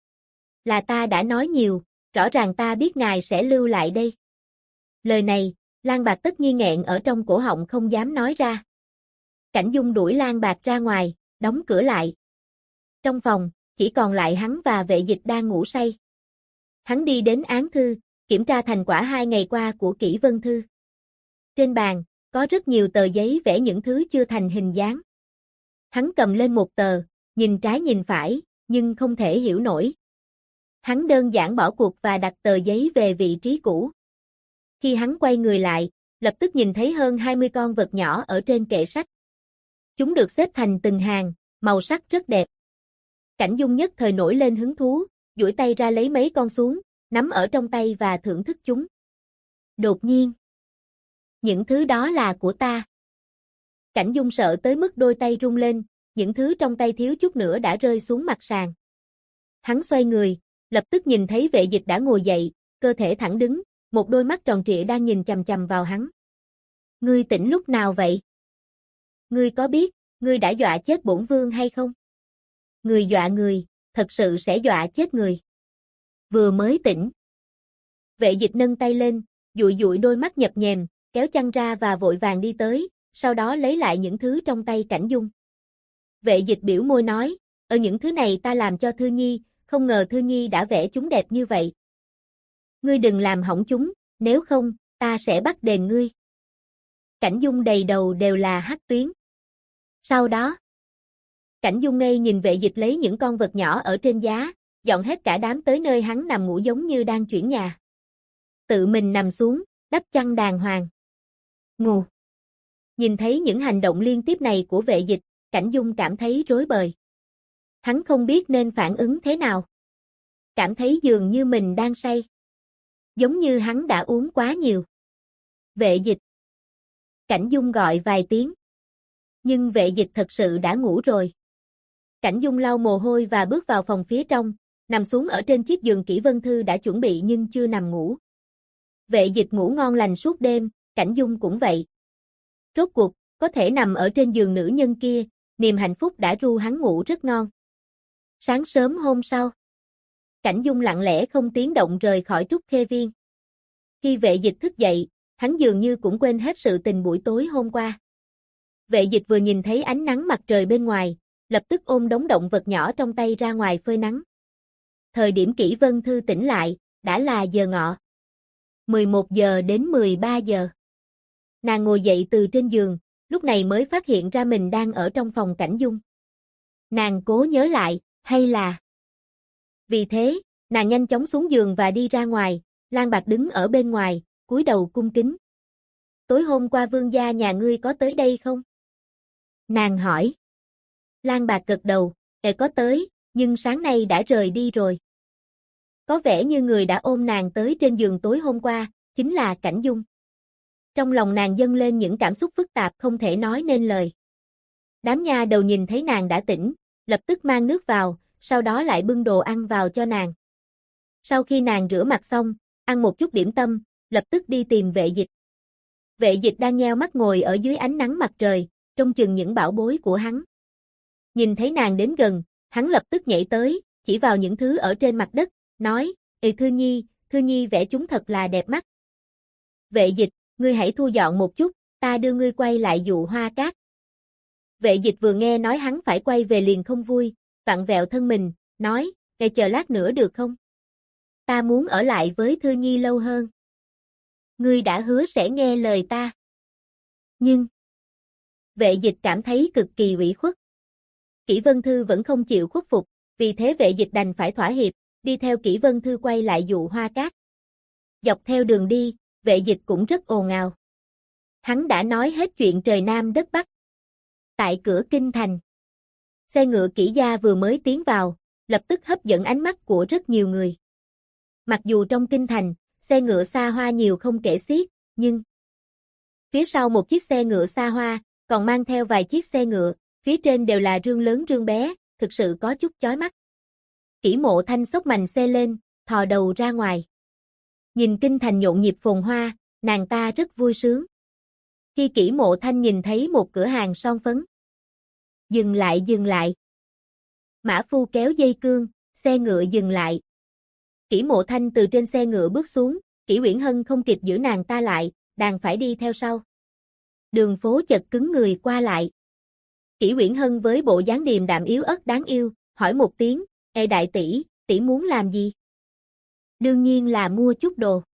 Là ta đã nói nhiều, rõ ràng ta biết ngài sẽ lưu lại đây. Lời này, Lan Bạc tất nhiên nghẹn ở trong cổ họng không dám nói ra. Cảnh Dung đuổi Lan Bạc ra ngoài, đóng cửa lại. Trong phòng, chỉ còn lại hắn và Vệ Dịch đang ngủ say. Hắn đi đến án thư, kiểm tra thành quả 2 ngày qua của Kỷ Vân Thư. Trên bàn, có rất nhiều tờ giấy vẽ những thứ chưa thành hình dáng. Hắn cầm lên một tờ, nhìn trái nhìn phải, nhưng không thể hiểu nổi. Hắn đơn giản bỏ cuộc và đặt tờ giấy về vị trí cũ. Khi hắn quay người lại, lập tức nhìn thấy hơn 20 con vật nhỏ ở trên kệ sách. Chúng được xếp thành từng hàng, màu sắc rất đẹp. Cảnh Dung nhất thời nổi lên hứng thú, duỗi tay ra lấy mấy con xuống, nắm ở trong tay và thưởng thức chúng. Đột nhiên, những thứ đó là của ta. Cảnh Dung sợ tới mức đôi tay run lên, những thứ trong tay thiếu chút nữa đã rơi xuống mặt sàn. Hắn xoay người, lập tức nhìn thấy Vệ Dịch đã ngồi dậy, cơ thể thẳng đứng, một đôi mắt tròn trịa đang nhìn chằm chằm vào hắn. Ngươi tỉnh lúc nào vậy? Ngươi có biết, ngươi đã dọa chết bổn vương hay không? Người dọa người, thật sự sẽ dọa chết người. Vừa mới tỉnh. Vệ Dịch nâng tay lên, dụi dụi đôi mắt nhập nhèm, kéo chăn ra và vội vàng đi tới, sau đó lấy lại những thứ trong tay Cảnh Dung. Vệ Dịch biểu môi nói, những thứ này ta làm cho Thư Nhi, không ngờ Thư Nhi đã vẽ chúng đẹp như vậy. Ngươi đừng làm hỏng chúng, nếu không, ta sẽ bắt đền ngươi. Cảnh Dung đầy đầu đều là hắc tuyến. Sau đó, Cảnh Dung ngây nhìn Vệ Dịch lấy những con vật nhỏ ở trên giá, dọn hết cả đám tới nơi hắn nằm ngủ giống như đang chuyển nhà. Tự mình nằm xuống, đắp chăn đàng hoàng. Ngủ. Nhìn thấy những hành động liên tiếp này của Vệ Dịch, Cảnh Dung cảm thấy rối bời. Hắn không biết nên phản ứng thế nào. Cảm thấy dường như mình đang say. Giống như hắn đã uống quá nhiều. Vệ Dịch. Cảnh Dung gọi vài tiếng. Nhưng Vệ Dịch thật sự đã ngủ rồi. Cảnh Dung lau mồ hôi và bước vào phòng phía trong, nằm xuống ở trên chiếc giường Kỷ Vân Thư đã chuẩn bị nhưng chưa nằm ngủ. Vệ Dịch ngủ ngon lành suốt đêm, Cảnh Dung cũng vậy. Rốt cuộc, có thể nằm ở trên giường nữ nhân kia, niềm hạnh phúc đã ru hắn ngủ rất ngon. Sáng sớm hôm sau, Cảnh Dung lặng lẽ không tiếng động rời khỏi Trúc Khê Viên. Khi Vệ Dịch thức dậy, hắn dường như cũng quên hết sự tình buổi tối hôm qua. Vệ Dịch vừa nhìn thấy ánh nắng mặt trời bên ngoài, lập tức ôm đống động vật nhỏ trong tay ra ngoài phơi nắng. Thời điểm Kỷ Vân Thư tỉnh lại, đã là giờ ngọ. 11 giờ đến 13 giờ. Nàng ngồi dậy từ trên giường, lúc này mới phát hiện ra mình đang ở trong phòng Cảnh Dung. Nàng cố nhớ lại, hay là... Vì thế, nàng nhanh chóng xuống giường và đi ra ngoài, Lan Bạc đứng ở bên ngoài, cúi đầu cung kính. Tối hôm qua vương gia nhà ngươi có tới đây không? Nàng hỏi. Lan Bạc gật đầu, có tới, nhưng sáng nay đã rời đi rồi. Có vẻ như người đã ôm nàng tới trên giường tối hôm qua, chính là Cảnh Dung. Trong lòng nàng dâng lên những cảm xúc phức tạp không thể nói nên lời. Đám nha đầu nhìn thấy nàng đã tỉnh, lập tức mang nước vào, sau đó lại bưng đồ ăn vào cho nàng. Sau khi nàng rửa mặt xong, ăn một chút điểm tâm, lập tức đi tìm Vệ Dịch. Vệ Dịch đang nheo mắt ngồi ở dưới ánh nắng mặt trời, trông chừng những bảo bối của hắn. Nhìn thấy nàng đến gần, hắn lập tức nhảy tới, chỉ vào những thứ ở trên mặt đất, nói, Thư Nhi vẽ chúng thật là đẹp mắt. Vệ Dịch, ngươi hãy thu dọn một chút, ta đưa ngươi quay lại dụ hoa cát. Vệ Dịch vừa nghe nói hắn phải quay về liền không vui, vặn vẹo thân mình, nói, chờ lát nữa được không? Ta muốn ở lại với Thư Nhi lâu hơn. Ngươi đã hứa sẽ nghe lời ta. Nhưng... Vệ Dịch cảm thấy cực kỳ ủy khuất. Kỷ Vân Thư vẫn không chịu khuất phục, vì thế Vệ Dịch đành phải thỏa hiệp, đi theo Kỷ Vân Thư quay lại dụ hoa cát. Dọc theo đường đi, Vệ Dịch cũng rất ồn ào. Hắn đã nói hết chuyện trời Nam đất Bắc. Tại cửa kinh thành, xe ngựa Kỷ gia vừa mới tiến vào, lập tức hấp dẫn ánh mắt của rất nhiều người. Mặc dù trong kinh thành, xe ngựa xa hoa nhiều không kể xiết, nhưng phía sau một chiếc xe ngựa xa hoa, còn mang theo vài chiếc xe ngựa, phía trên đều là rương lớn rương bé, thực sự có chút chói mắt. Kỷ Mộ Thanh xốc mành xe lên, thò đầu ra ngoài. Nhìn kinh thành nhộn nhịp phồn hoa, nàng ta rất vui sướng. Khi Kỷ Mộ Thanh nhìn thấy một cửa hàng son phấn. Dừng lại. Mã phu kéo dây cương, xe ngựa dừng lại. Kỷ Mộ Thanh từ trên xe ngựa bước xuống, Kỷ Uyển Hân không kịp giữ nàng ta lại, đành phải đi theo sau. Đường phố chật cứng người qua lại. Kỷ Uyển Hân với bộ dáng điềm đạm yếu ớt đáng yêu, hỏi một tiếng, đại tỷ, tỷ muốn làm gì? Đương nhiên là mua chút đồ.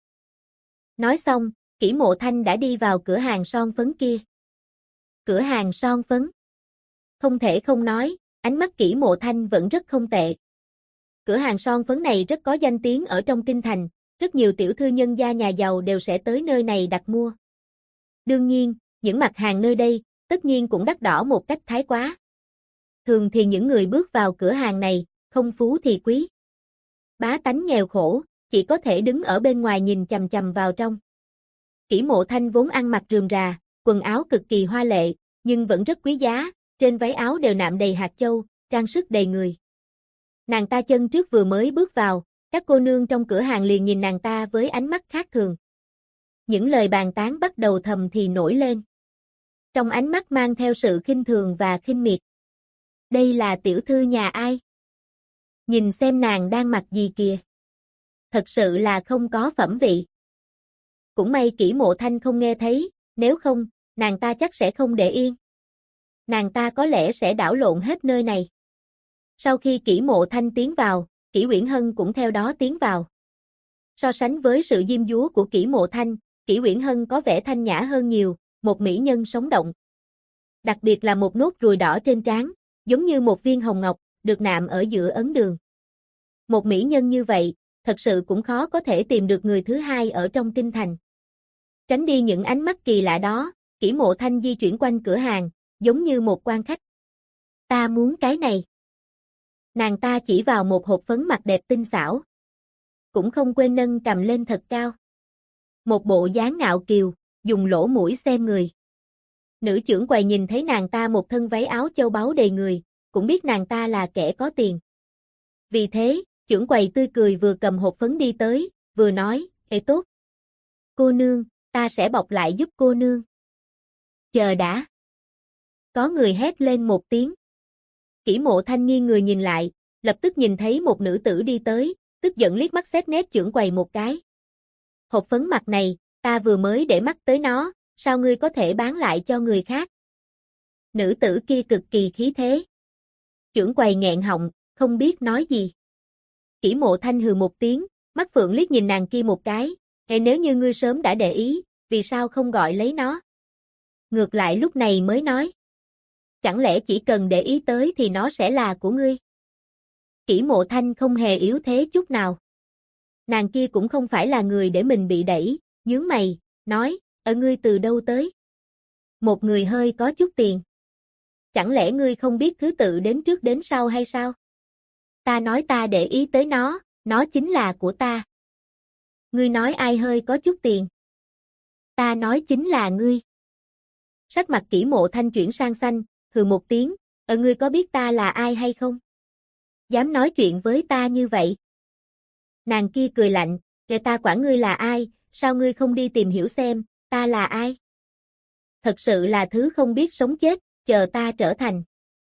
Nói xong, Kỷ Mộ Thanh đã đi vào cửa hàng son phấn kia. Cửa hàng son phấn. Không thể không nói, ánh mắt Kỷ Mộ Thanh vẫn rất không tệ. Cửa hàng son phấn này rất có danh tiếng ở trong kinh thành, rất nhiều tiểu thư nhân gia nhà giàu đều sẽ tới nơi này đặt mua. Đương nhiên, những mặt hàng nơi đây, tất nhiên cũng đắt đỏ một cách thái quá. Thường thì những người bước vào cửa hàng này, không phú thì quý. Bá tánh nghèo khổ, chỉ có thể đứng ở bên ngoài nhìn chằm chằm vào trong. Kỷ Mộ Thanh vốn ăn mặc rườm rà, quần áo cực kỳ hoa lệ, nhưng vẫn rất quý giá, trên váy áo đều nạm đầy hạt châu, trang sức đầy người. Nàng ta chân trước vừa mới bước vào, các cô nương trong cửa hàng liền nhìn nàng ta với ánh mắt khác thường. Những lời bàn tán bắt đầu thầm thì nổi lên. Trong ánh mắt mang theo sự khinh thường và khinh miệt. Đây là tiểu thư nhà ai? Nhìn xem nàng đang mặc gì kìa. Thật sự là không có phẩm vị. Cũng may Kỷ Mộ Thanh không nghe thấy, nếu không, nàng ta chắc sẽ không để yên. Nàng ta có lẽ sẽ đảo lộn hết nơi này. Sau khi Kỷ Mộ Thanh tiến vào, Kỷ Uyển Hân cũng theo đó tiến vào. So sánh với sự diêm dúa của Kỷ Mộ Thanh, Kỷ Uyển Hân có vẻ thanh nhã hơn nhiều, một mỹ nhân sống động. Đặc biệt là một nốt ruồi đỏ trên trán, giống như một viên hồng ngọc, được nạm ở giữa ấn đường. Một mỹ nhân như vậy, thật sự cũng khó có thể tìm được người thứ hai ở trong kinh thành. Tránh đi những ánh mắt kỳ lạ đó, Kỷ Mộ Thanh di chuyển quanh cửa hàng, giống như một quan khách. Ta muốn cái này. Nàng ta chỉ vào một hộp phấn mặt đẹp tinh xảo. Cũng không quên nâng cầm lên thật cao. Một bộ dáng ngạo kiều, dùng lỗ mũi xem người. Nữ trưởng quầy nhìn thấy nàng ta một thân váy áo châu báu đầy người, cũng biết nàng ta là kẻ có tiền. Vì thế, trưởng quầy tươi cười vừa cầm hộp phấn đi tới, vừa nói, tốt. Cô nương, ta sẽ bọc lại giúp cô nương. Chờ đã. Có người hét lên một tiếng. Kỷ Mộ Thanh nghiêng người nhìn lại, lập tức nhìn thấy một nữ tử đi tới, tức giận liếc mắt xét nét chưởng quầy một cái. Hộp phấn mặt này, ta vừa mới để mắt tới nó, sao ngươi có thể bán lại cho người khác? Nữ tử kia cực kỳ khí thế. Chưởng quầy nghẹn họng, không biết nói gì. Kỷ Mộ Thanh hừ một tiếng, mắt phượng liếc nhìn nàng kia một cái, nếu như ngươi sớm đã để ý, vì sao không gọi lấy nó? Ngược lại lúc này mới nói. Chẳng lẽ chỉ cần để ý tới thì nó sẽ là của ngươi? Kỷ Mộ Thanh không hề yếu thế chút nào. Nàng kia cũng không phải là người để mình bị đẩy, nhướng mày, nói, ngươi từ đâu tới? Một người hơi có chút tiền. Chẳng lẽ ngươi không biết thứ tự đến trước đến sau hay sao? Ta nói ta để ý tới nó chính là của ta. Ngươi nói ai hơi có chút tiền? Ta nói chính là ngươi. Sắc mặt Kỷ Mộ Thanh chuyển sang xanh, hừ một tiếng, ngươi có biết ta là ai hay không? Dám nói chuyện với ta như vậy? Nàng kia cười lạnh, để ta quản ngươi là ai, sao ngươi không đi tìm hiểu xem, ta là ai? Thật sự là thứ không biết sống chết, chờ ta trở thành.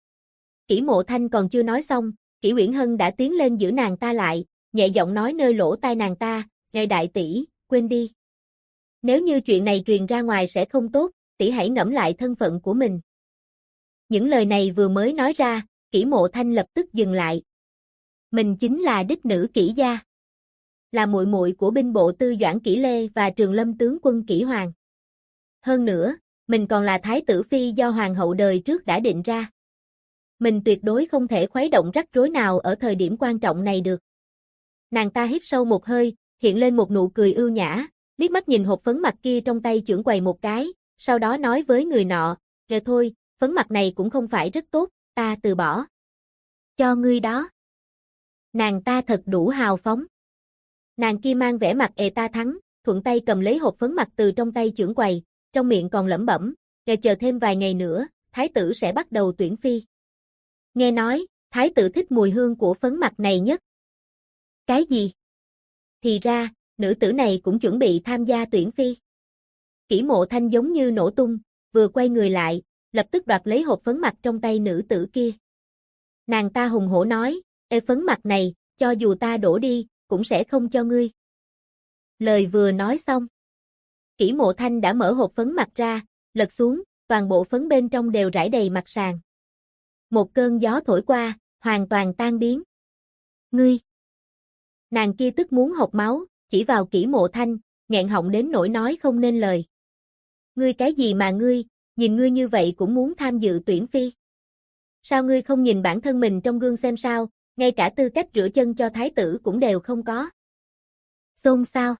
Kỷ Mộ Thanh còn chưa nói xong, Kỷ Uyển Hân đã tiến lên giữ nàng ta lại, nhẹ giọng nói nơi lỗ tai nàng ta, "Ngài đại tỷ, quên đi. Nếu như chuyện này truyền ra ngoài sẽ không tốt, tỷ hãy ngẫm lại thân phận của mình." Những lời này vừa mới nói ra, Kỷ Mộ Thanh lập tức dừng lại. Mình chính là đích nữ Kỷ gia, là muội muội của binh bộ tư Doãn Kỷ Lê và Trường Lâm tướng quân Kỷ Hoàng. Hơn nữa, mình còn là thái tử phi do hoàng hậu đời trước đã định ra. Mình tuyệt đối không thể khuấy động rắc rối nào ở thời điểm quan trọng này được. Nàng ta hít sâu một hơi, hiện lên một nụ cười ưu nhã, liếc mắt nhìn hộp phấn mặt kia trong tay chưởng quầy một cái, sau đó nói với người nọ, "Kệ thôi, phấn mặt này cũng không phải rất tốt, ta từ bỏ. Cho ngươi đó." Nàng ta thật đủ hào phóng. Nàng kia mang vẻ mặt ta thắng, thuận tay cầm lấy hộp phấn mặt từ trong tay chưởng quầy, trong miệng còn lẩm bẩm, chờ thêm vài ngày nữa, thái tử sẽ bắt đầu tuyển phi. Nghe nói, thái tử thích mùi hương của phấn mặt này nhất. Cái gì? Thì ra, nữ tử này cũng chuẩn bị tham gia tuyển phi. Kỷ Mộ Thanh giống như nổ tung, vừa quay người lại, lập tức đoạt lấy hộp phấn mặt trong tay nữ tử kia. Nàng ta hùng hổ nói, phấn mặt này, cho dù ta đổ đi, cũng sẽ không cho ngươi. Lời vừa nói xong, Kỷ Mộ Thanh đã mở hộp phấn mặt ra, lật xuống, toàn bộ phấn bên trong đều rải đầy mặt sàn. Một cơn gió thổi qua, hoàn toàn tan biến. Ngươi! Nàng kia tức muốn hộc máu, chỉ vào Kỷ Mộ Thanh, nghẹn họng đến nỗi nói không nên lời. Ngươi cái gì mà ngươi, nhìn ngươi như vậy cũng muốn tham dự tuyển phi? Sao ngươi không nhìn bản thân mình trong gương xem sao, ngay cả tư cách rửa chân cho thái tử cũng đều không có? Xôn xao.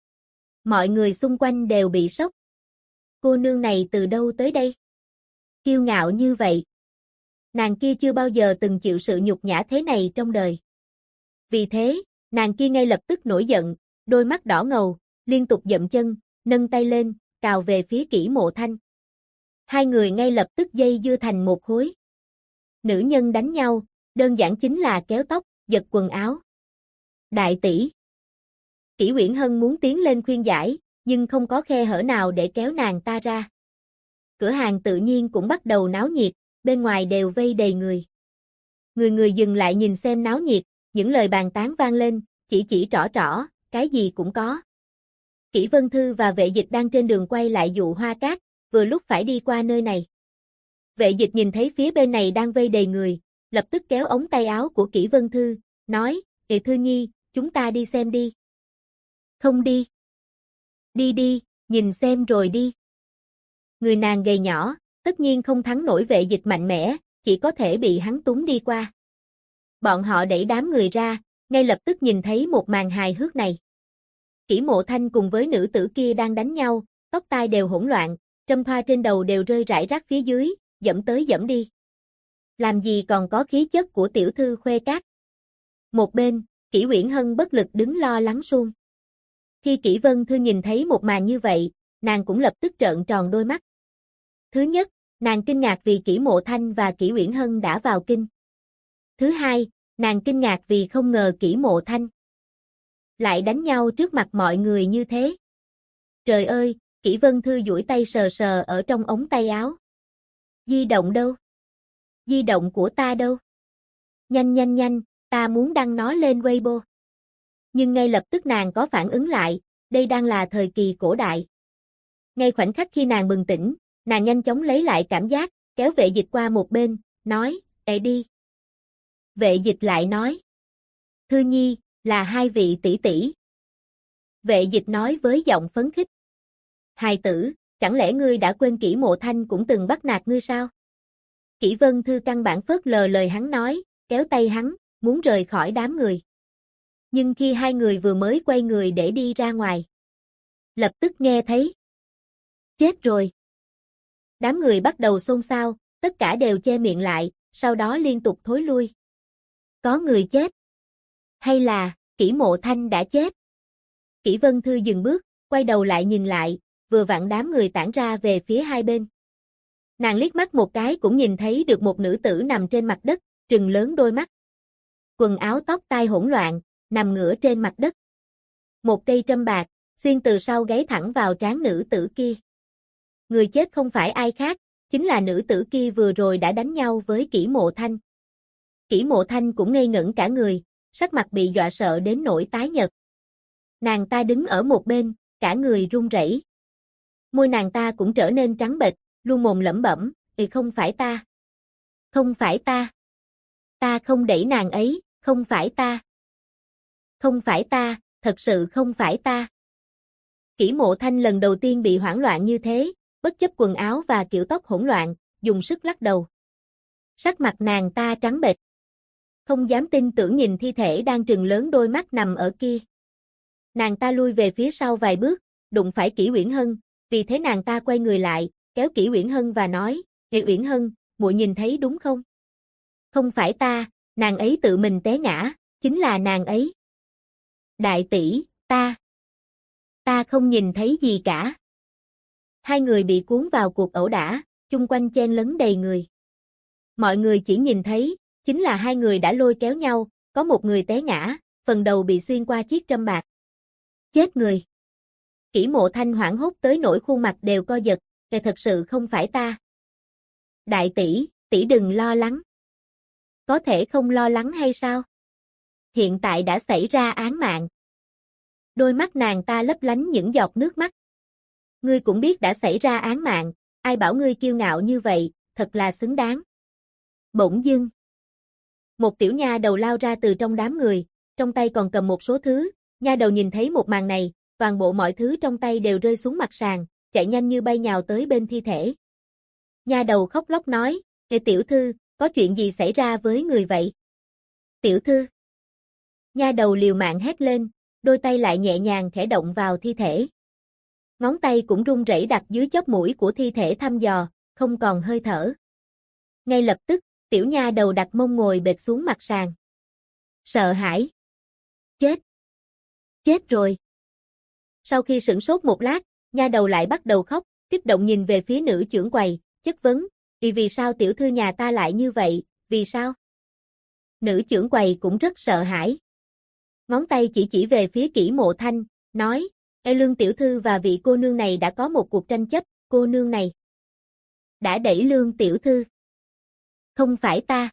Mọi người xung quanh đều bị sốc. Cô nương này từ đâu tới đây? Kiêu ngạo như vậy. Nàng kia chưa bao giờ từng chịu sự nhục nhã thế này trong đời. Vì thế, nàng kia ngay lập tức nổi giận, đôi mắt đỏ ngầu, liên tục dậm chân, nâng tay lên, cào về phía Kỷ Mộ Thanh. Hai người ngay lập tức dây dưa thành một khối. Nữ nhân đánh nhau, đơn giản chính là kéo tóc, giật quần áo. Đại tỷ. Kỷ Uyển Hân muốn tiến lên khuyên giải, nhưng không có khe hở nào để kéo nàng ta ra. Cửa hàng tự nhiên cũng bắt đầu náo nhiệt, bên ngoài đều vây đầy người. Người người dừng lại nhìn xem náo nhiệt, những lời bàn tán vang lên, chỉ trỏ, cái gì cũng có. Kỷ Vân Thư và Vệ Dịch đang trên đường quay lại dụ hoa cát, vừa lúc phải đi qua nơi này. Vệ Dịch nhìn thấy phía bên này đang vây đầy người, lập tức kéo ống tay áo của Kỷ Vân Thư, nói, Thư Nhi, chúng ta đi xem đi. Không đi. Đi đi, nhìn xem rồi đi. Người nàng gầy nhỏ, tất nhiên không thắng nổi Vệ Dịch mạnh mẽ, chỉ có thể bị hắn túng đi qua. Bọn họ đẩy đám người ra, ngay lập tức nhìn thấy một màn hài hước này. Kỷ Mộ Thanh cùng với nữ tử kia đang đánh nhau, tóc tai đều hỗn loạn, trâm thoa trên đầu đều rơi rải rác phía dưới, dẫm tới dẫm đi. Làm gì còn có khí chất của tiểu thư Khuê Cát. Một bên, Kỷ Uyển Hân bất lực đứng lo lắng suông. Khi Kỷ Vân Thư nhìn thấy một màn như vậy, nàng cũng lập tức trợn tròn đôi mắt. Thứ nhất, nàng kinh ngạc vì Kỷ Mộ Thanh và Kỷ Uyển Hân đã vào kinh. Thứ hai, nàng kinh ngạc vì không ngờ Kỷ Mộ Thanh lại đánh nhau trước mặt mọi người như thế. Trời ơi, Kỷ Vân Thư duỗi tay sờ sờ ở trong ống tay áo. Di động đâu? Di động của ta đâu? Nhanh nhanh nhanh, ta muốn đăng nó lên Weibo. Nhưng ngay lập tức nàng có phản ứng lại, đây đang là thời kỳ cổ đại. Ngay khoảnh khắc khi nàng bừng tỉnh, nàng nhanh chóng lấy lại cảm giác, kéo vệ dịch qua một bên, nói, ê đi. Vệ dịch lại nói, Thư Nhi, là hai vị tỷ tỷ. Vệ dịch nói với giọng phấn khích. Hài tử, chẳng lẽ ngươi đã quên Kỷ Mộ Thanh cũng từng bắt nạt ngươi sao? Kỷ Vân Thư căn bản phớt lờ lời hắn nói, kéo tay hắn, muốn rời khỏi đám người. Nhưng khi hai người vừa mới quay người để đi ra ngoài, lập tức nghe thấy. Chết rồi. Đám người bắt đầu xôn xao, tất cả đều che miệng lại, sau đó liên tục thối lui. Có người chết. Hay là, Kỷ Mộ Thanh đã chết? Kỷ Vân Thư dừng bước, quay đầu lại nhìn lại, vừa vặn đám người tản ra về phía hai bên. Nàng liếc mắt một cái cũng nhìn thấy được một nữ tử nằm trên mặt đất, trừng lớn đôi mắt. Quần áo tóc tai hỗn loạn, nằm ngửa trên mặt đất. Một cây trâm bạc, xuyên từ sau gáy thẳng vào trán nữ tử kia. Người chết không phải ai khác, chính là nữ tử kia vừa rồi đã đánh nhau với Kỷ Mộ Thanh. Kỷ Mộ Thanh cũng ngây ngẩn cả người, sắc mặt bị dọa sợ đến nỗi tái nhợt. Nàng ta đứng ở một bên, cả người run rẩy. Môi nàng ta cũng trở nên trắng bệch, luôn mồm lẩm bẩm, không phải ta. Không phải ta. Ta không đẩy nàng ấy, không phải ta. Không phải ta, thật sự không phải ta. Kỷ Mộ Thanh lần đầu tiên bị hoảng loạn như thế, bất chấp quần áo và kiểu tóc hỗn loạn, dùng sức lắc đầu. Sắc mặt nàng ta trắng bệch. Không dám tin tưởng nhìn thi thể đang trừng lớn đôi mắt nằm ở kia. Nàng ta lui về phía sau vài bước, đụng phải Kỷ Uyển Hân, vì thế nàng ta quay người lại, kéo Kỷ Uyển Hân và nói, Uyển Hân, muội nhìn thấy đúng không? Không phải ta, nàng ấy tự mình té ngã, chính là nàng ấy. Đại tỷ, ta không nhìn thấy gì cả. Hai người bị cuốn vào cuộc ẩu đả, chung quanh chen lấn đầy người. Mọi người chỉ nhìn thấy, chính là hai người đã lôi kéo nhau, có một người té ngã, phần đầu bị xuyên qua chiếc trâm bạc. Chết người. Kỷ Mộ Thanh hoảng hốt tới nỗi khuôn mặt đều co giật, thật sự không phải ta. Đại tỷ, tỷ đừng lo lắng. Có thể không lo lắng hay sao? Hiện tại đã xảy ra án mạng. Đôi mắt nàng ta lấp lánh những giọt nước mắt. Ngươi cũng biết đã xảy ra án mạng, ai bảo ngươi kiêu ngạo như vậy, thật là xứng đáng. Bỗng dưng, một tiểu nha đầu lao ra từ trong đám người, trong tay còn cầm một số thứ, nha đầu nhìn thấy một màn này, toàn bộ mọi thứ trong tay đều rơi xuống mặt sàn, chạy nhanh như bay nhào tới bên thi thể. Nha đầu khóc lóc nói, tiểu thư, có chuyện gì xảy ra với người vậy? Tiểu thư. Nha đầu liều mạng hét lên, đôi tay lại nhẹ nhàng khẽ động vào thi thể. Ngón tay cũng run rẩy đặt dưới chóp mũi của thi thể thăm dò, không còn hơi thở. Ngay lập tức, tiểu nha đầu đặt mông ngồi bệt xuống mặt sàn. Sợ hãi. Chết. Chết rồi. Sau khi sửng sốt một lát, nha đầu lại bắt đầu khóc, kích động nhìn về phía nữ trưởng quầy, chất vấn, vì sao tiểu thư nhà ta lại như vậy, vì sao? Nữ trưởng quầy cũng rất sợ hãi. Ngón tay chỉ về phía Kỷ Mộ Thanh, nói, Lương tiểu thư và vị cô nương này đã có một cuộc tranh chấp, cô nương này đã đẩy Lương tiểu thư. Không phải ta.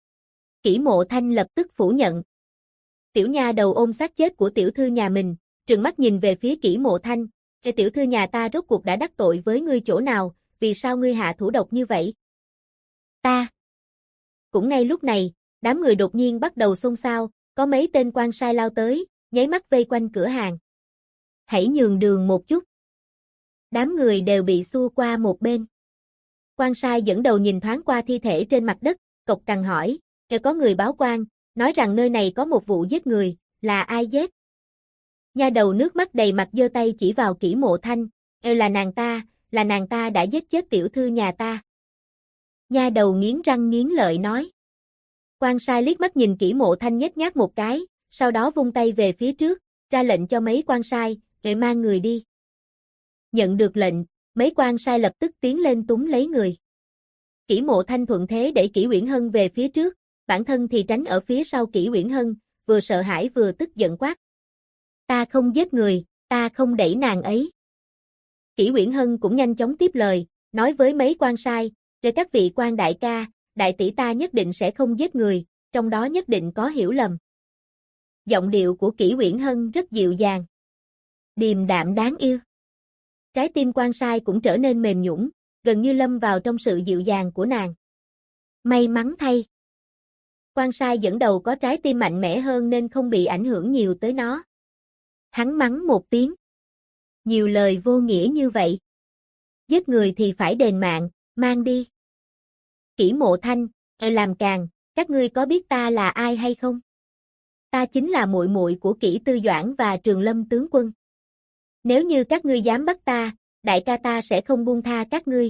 Kỷ Mộ Thanh lập tức phủ nhận. Tiểu nha đầu ôm xác chết của tiểu thư nhà mình, trừng mắt nhìn về phía Kỷ Mộ Thanh, tiểu thư nhà ta rốt cuộc đã đắc tội với ngươi chỗ nào, vì sao ngươi hạ thủ độc như vậy? Ta. Cũng ngay lúc này, đám người đột nhiên bắt đầu xôn xao, có mấy tên quan sai lao tới, nháy mắt vây quanh cửa hàng. Hãy nhường đường một chút. Đám người đều bị xua qua một bên. Quan sai dẫn đầu nhìn thoáng qua thi thể trên mặt đất, cộc cằn hỏi, có người báo quan, nói rằng nơi này có một vụ giết người, là ai giết? Nha đầu nước mắt đầy mặt giơ tay chỉ vào Kỷ Mộ Thanh, là nàng ta đã giết chết tiểu thư nhà ta. Nha đầu nghiến răng nghiến lợi nói. Quan sai liếc mắt nhìn Kỷ Mộ Thanh nhếch nhác một cái, sau đó vung tay về phía trước, ra lệnh cho mấy quan sai, mang người đi. Nhận được lệnh, mấy quan sai lập tức tiến lên túm lấy người. Kỷ Mộ Thanh thuận thế đẩy Kỷ Uyển Hân về phía trước, bản thân thì tránh ở phía sau Kỷ Uyển Hân, vừa sợ hãi vừa tức giận quát. Ta không giết người, ta không đẩy nàng ấy. Kỷ Uyển Hân cũng nhanh chóng tiếp lời, nói với mấy quan sai, để các vị quan đại ca, đại tỷ ta nhất định sẽ không giết người, trong đó nhất định có hiểu lầm. Giọng điệu của Kỷ Uyển Hân rất dịu dàng, điềm đạm đáng yêu. Trái tim quan sai cũng trở nên mềm nhũn, gần như lâm vào trong sự dịu dàng của nàng. May mắn thay. Quan sai dẫn đầu có trái tim mạnh mẽ hơn nên không bị ảnh hưởng nhiều tới nó. Hắn mắng một tiếng. Nhiều lời vô nghĩa như vậy. Giết người thì phải đền mạng, mang đi. Kỷ Mộ Thanh, làm càng, các ngươi có biết ta là ai hay không? Ta chính là muội muội của Kỷ Tư Doãn và Trường Lâm tướng quân. Nếu như các ngươi dám bắt ta, đại ca ta sẽ không buông tha các ngươi.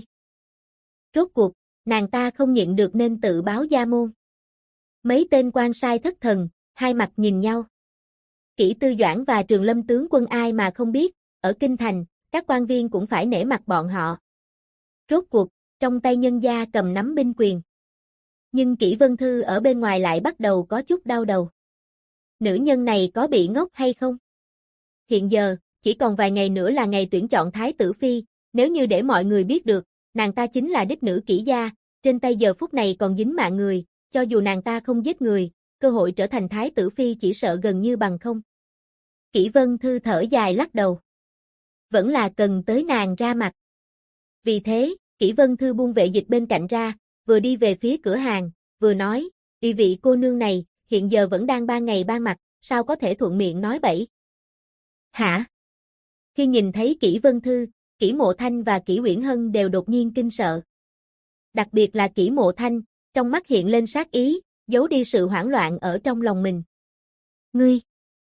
Rốt cuộc, nàng ta không nhịn được nên tự báo gia môn. Mấy tên quan sai thất thần, hai mặt nhìn nhau. Kỷ Tư Doãn và Trường Lâm tướng quân ai mà không biết, ở kinh thành, các quan viên cũng phải nể mặt bọn họ. Rốt cuộc, trong tay nhân gia cầm nắm binh quyền. Nhưng Kỷ Vân Thư ở bên ngoài lại bắt đầu có chút đau đầu. Nữ nhân này có bị ngốc hay không? Hiện giờ, chỉ còn vài ngày nữa là ngày tuyển chọn Thái tử Phi, nếu như để mọi người biết được, nàng ta chính là đích nữ Kỷ gia, trên tay giờ phút này còn dính mạng người, cho dù nàng ta không giết người, cơ hội trở thành Thái tử Phi chỉ sợ gần như bằng không. Kỷ Vân Thư thở dài lắc đầu. Vẫn là cần tới nàng ra mặt. Vì thế, Kỷ Vân Thư buông vệ dịch bên cạnh ra, vừa đi về phía cửa hàng, vừa nói, "Ý vị cô nương này, hiện giờ vẫn đang ban ngày ban mặt, sao có thể thuận miệng nói bậy?" "Hả?" Khi nhìn thấy Kỷ Vân Thư, Kỷ Mộ Thanh và Kỷ Uyển Hân đều đột nhiên kinh sợ. Đặc biệt là Kỷ Mộ Thanh, trong mắt hiện lên sát ý, giấu đi sự hoảng loạn ở trong lòng mình. "Ngươi!"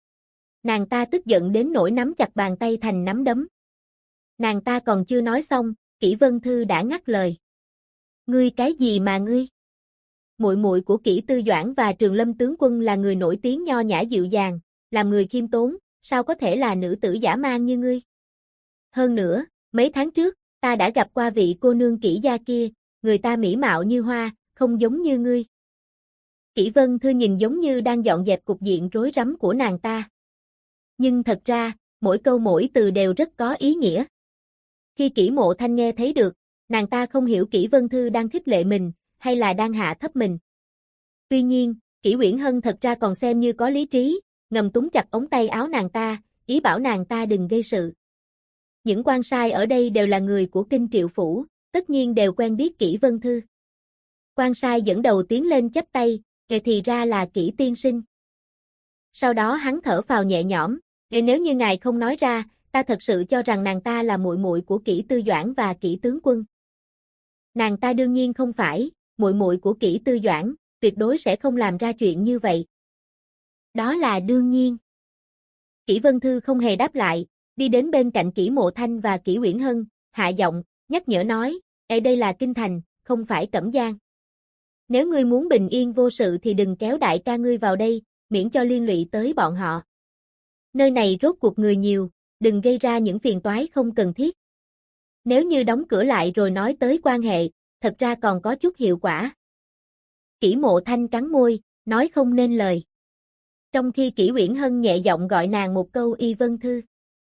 Nàng ta tức giận đến nỗi nắm chặt bàn tay thành nắm đấm. Nàng ta còn chưa nói xong, Kỷ Vân Thư đã ngắt lời. "Ngươi cái gì mà ngươi? Muội muội của Kỷ Tư Doãn và Trường Lâm tướng quân là người nổi tiếng nho nhã dịu dàng, làm người khiêm tốn, sao có thể là nữ tử dã man như ngươi? Hơn nữa, mấy tháng trước, ta đã gặp qua vị cô nương Kỷ gia kia, người ta mỹ mạo như hoa, không giống như ngươi." Kỷ Vân Thư nhìn giống như đang dọn dẹp cục diện rối rắm của nàng ta. Nhưng thật ra, mỗi câu mỗi từ đều rất có ý nghĩa. Khi Kỷ Mộ Thanh nghe thấy được, nàng ta không hiểu Kỷ Vân Thư đang khích lệ mình, hay là đang hạ thấp mình. Tuy nhiên, Kỷ Uyển Hân thật ra còn xem như có lý trí, ngầm túm chặt ống tay áo nàng ta, ý bảo nàng ta đừng gây sự. Những quan sai ở đây đều là người của Kinh Triệu Phủ, tất nhiên đều quen biết Kỷ Vân Thư. Quan sai dẫn đầu tiến lên chắp tay, thì ra là Kỷ tiên sinh. Sau đó hắn thở phào nhẹ nhõm, nếu như ngài không nói ra, ta thật sự cho rằng nàng ta là muội muội của Kỷ Tư Doãn và Kỷ tướng quân. Nàng ta đương nhiên không phải, muội muội của Kỷ Tư Doãn, tuyệt đối sẽ không làm ra chuyện như vậy. Đó là đương nhiên. Kỷ Vân Thư không hề đáp lại, đi đến bên cạnh Kỷ Mộ Thanh và Kỷ Uyển Hân, hạ giọng, nhắc nhở nói, đây là kinh thành, không phải Cẩm Giang. Nếu ngươi muốn bình yên vô sự thì đừng kéo đại ca ngươi vào đây, miễn cho liên lụy tới bọn họ. Nơi này rốt cuộc người nhiều, đừng gây ra những phiền toái không cần thiết. Nếu như đóng cửa lại rồi nói tới quan hệ, thật ra còn có chút hiệu quả. Kỷ Mộ Thanh cắn môi, nói không nên lời. Trong khi Kỷ Uyển Hân nhẹ giọng gọi nàng một câu Y Vân Thư.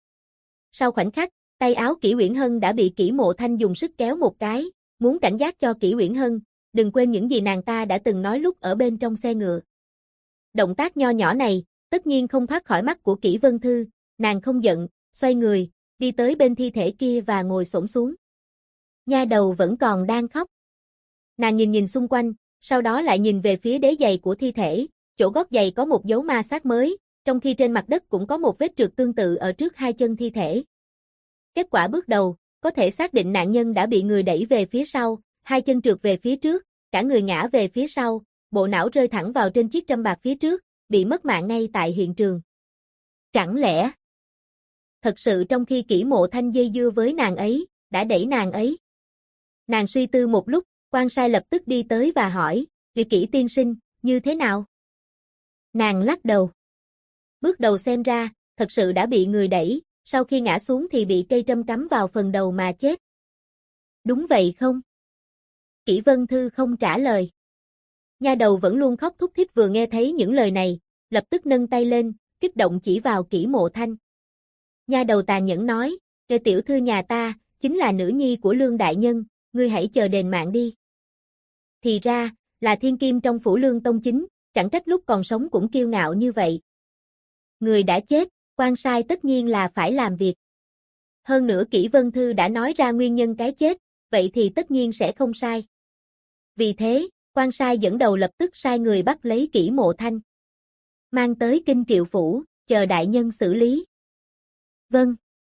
Sau khoảnh khắc, tay áo Kỷ Uyển Hân đã bị Kỷ Mộ Thanh dùng sức kéo một cái, muốn cảnh giác cho Kỷ Uyển Hân, đừng quên những gì nàng ta đã từng nói lúc ở bên trong xe ngựa. Động tác nho nhỏ này, tất nhiên không thoát khỏi mắt của Kỷ Vân Thư, nàng không giận, xoay người, đi tới bên thi thể kia và ngồi xổm xuống. Nha đầu vẫn còn đang khóc. Nàng nhìn xung quanh, sau đó lại nhìn về phía đế giày của thi thể, chỗ gót giày có một dấu ma sát mới, trong khi trên mặt đất cũng có một vết trượt tương tự ở trước hai chân thi thể. Kết quả bước đầu, có thể xác định nạn nhân đã bị người đẩy về phía sau, hai chân trượt về phía trước, cả người ngã về phía sau, bộ não rơi thẳng vào trên chiếc trâm bạc phía trước, bị mất mạng ngay tại hiện trường. Chẳng lẽ thật sự trong khi Kỷ Mộ Thanh dây dưa với nàng ấy, đã đẩy nàng ấy? Nàng suy tư một lúc, quan sai lập tức đi tới và hỏi, Kỷ tiên sinh, như thế nào? Nàng lắc đầu. Bước đầu xem ra, thật sự đã bị người đẩy, sau khi ngã xuống thì bị cây trâm cắm vào phần đầu mà chết. Đúng vậy không? Kỷ Vân Thư không trả lời. Nha đầu vẫn luôn khóc thút thít vừa nghe thấy những lời này, lập tức nâng tay lên, kích động chỉ vào Kỷ Mộ Thanh. Nha đầu tàn nhẫn nói, tiểu thư nhà ta, chính là nữ nhi của Lương đại nhân, ngươi hãy chờ đền mạng đi. Thì ra, là thiên kim trong phủ Lương Tông Chính, chẳng trách lúc còn sống cũng kiêu ngạo như vậy. Người đã chết, quan sai tất nhiên là phải làm việc. Hơn nữa Kỷ Vân Thư đã nói ra nguyên nhân cái chết, vậy thì tất nhiên sẽ không sai. Vì thế, quan sai dẫn đầu lập tức sai người bắt lấy Kỷ Mộ Thanh. Mang tới Kinh Triệu Phủ, chờ đại nhân xử lý. Vâng.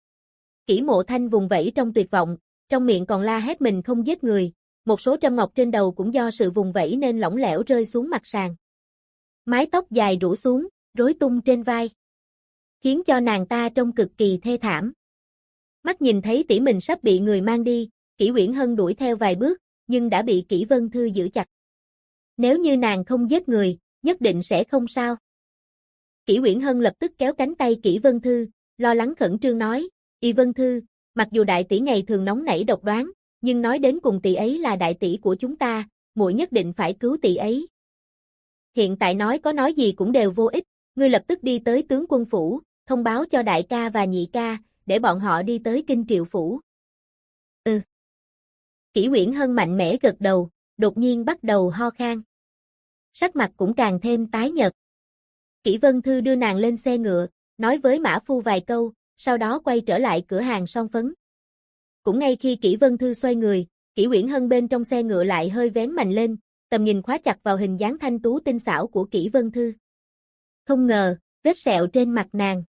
Kỷ Mộ Thanh vùng vẫy trong tuyệt vọng, trong miệng còn la hét mình không giết người, một số trâm ngọc trên đầu cũng do sự vùng vẫy nên lỏng lẻo rơi xuống mặt sàn. Mái tóc dài rủ xuống, rối tung trên vai, khiến cho nàng ta trông cực kỳ thê thảm. Mắt nhìn thấy tỷ mình sắp bị người mang đi, Kỷ Uyển Hân đuổi theo vài bước, nhưng đã bị Kỷ Vân Thư giữ chặt. Nếu như nàng không giết người, nhất định sẽ không sao. Kỷ Uyển Hân lập tức kéo cánh tay Kỷ Vân Thư, lo lắng khẩn trương nói, Y Vân Thư, mặc dù đại tỷ ngày thường nóng nảy độc đoán, nhưng nói đến cùng tỷ ấy là đại tỷ của chúng ta, muội nhất định phải cứu tỷ ấy. Hiện tại có nói gì cũng đều vô ích, ngươi lập tức đi tới tướng quân phủ, thông báo cho đại ca và nhị ca, để bọn họ đi tới Kinh Triệu Phủ. Ừ. Kỷ Uyển Hân mạnh mẽ gật đầu, đột nhiên bắt đầu ho khan. Sắc mặt cũng càng thêm tái nhợt. Kỷ Vân Thư đưa nàng lên xe ngựa, nói với mã phu vài câu, sau đó quay trở lại cửa hàng son phấn. Cũng ngay khi Kỷ Vân Thư xoay người, Kỷ Uyển Hân bên trong xe ngựa lại hơi vén mành lên, tầm nhìn khóa chặt vào hình dáng thanh tú tinh xảo của Kỷ Vân Thư. Không ngờ, vết sẹo trên mặt nàng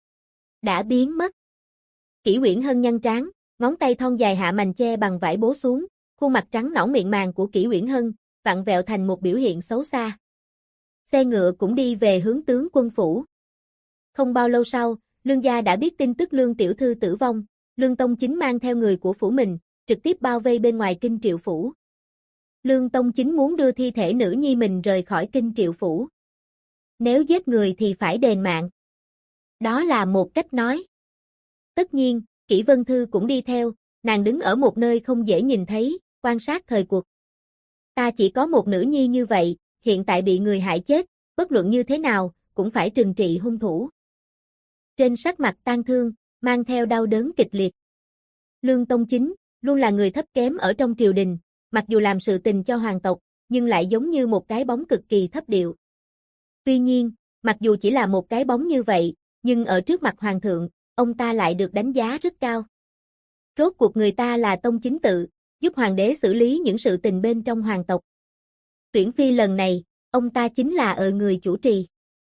đã biến mất. Kỷ Uyển Hân nhăn trán, ngón tay thon dài hạ mành che bằng vải bố xuống, khuôn mặt trắng nõn miệng màng của Kỷ Uyển Hân vặn vẹo thành một biểu hiện xấu xa. Xe ngựa cũng đi về hướng tướng quân phủ. Không bao lâu sau, Lương gia đã biết tin tức Lương tiểu thư tử vong, Lương Tông Chính mang theo người của phủ mình, trực tiếp bao vây bên ngoài Kinh Triệu Phủ. Lương Tông Chính muốn đưa thi thể nữ nhi mình rời khỏi Kinh Triệu Phủ. Nếu giết người thì phải đền mạng. Đó là một cách nói. Tất nhiên, Kỷ Vân Thư cũng đi theo, nàng đứng ở một nơi không dễ nhìn thấy, quan sát thời cuộc. Ta chỉ có một nữ nhi như vậy, hiện tại bị người hại chết, bất luận như thế nào, cũng phải trừng trị hung thủ. Trên sắc mặt tang thương, mang theo đau đớn kịch liệt. Lương Tông Chính, luôn là người thấp kém ở trong triều đình, mặc dù làm sự tình cho hoàng tộc, nhưng lại giống như một cái bóng cực kỳ thấp điệu. Tuy nhiên, mặc dù chỉ là một cái bóng như vậy, nhưng ở trước mặt hoàng thượng, ông ta lại được đánh giá rất cao. Rốt cuộc người ta là Tông Chính tự, giúp hoàng đế xử lý những sự tình bên trong hoàng tộc. Tuyển phi lần này, ông ta chính là người chủ trì.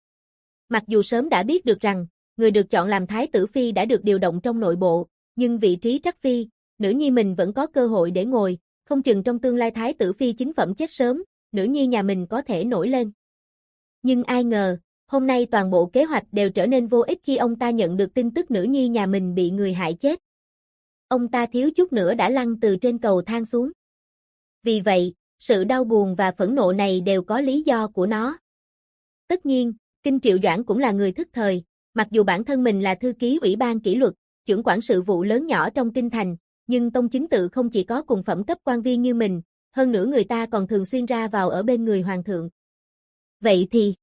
Mặc dù sớm đã biết được rằng, người được chọn làm thái tử phi đã được điều động trong nội bộ, nhưng vị trí trắc phi, nữ nhi mình vẫn có cơ hội để ngồi, không chừng trong tương lai thái tử phi chính phẩm chết sớm, nữ nhi nhà mình có thể nổi lên. Nhưng ai ngờ, hôm nay toàn bộ kế hoạch đều trở nên vô ích khi ông ta nhận được tin tức nữ nhi nhà mình bị người hại chết. Ông ta thiếu chút nữa đã lăn từ trên cầu thang xuống. Vì vậy, sự đau buồn và phẫn nộ này đều có lý do của nó. Tất nhiên, Kinh Triệu Doãn cũng là người thức thời, mặc dù bản thân mình là thư ký ủy ban kỷ luật, chưởng quản sự vụ lớn nhỏ trong kinh thành, nhưng Tông Chính tự không chỉ có cùng phẩm cấp quan viên như mình, hơn nữa người ta còn thường xuyên ra vào ở bên người hoàng thượng. Vậy thì,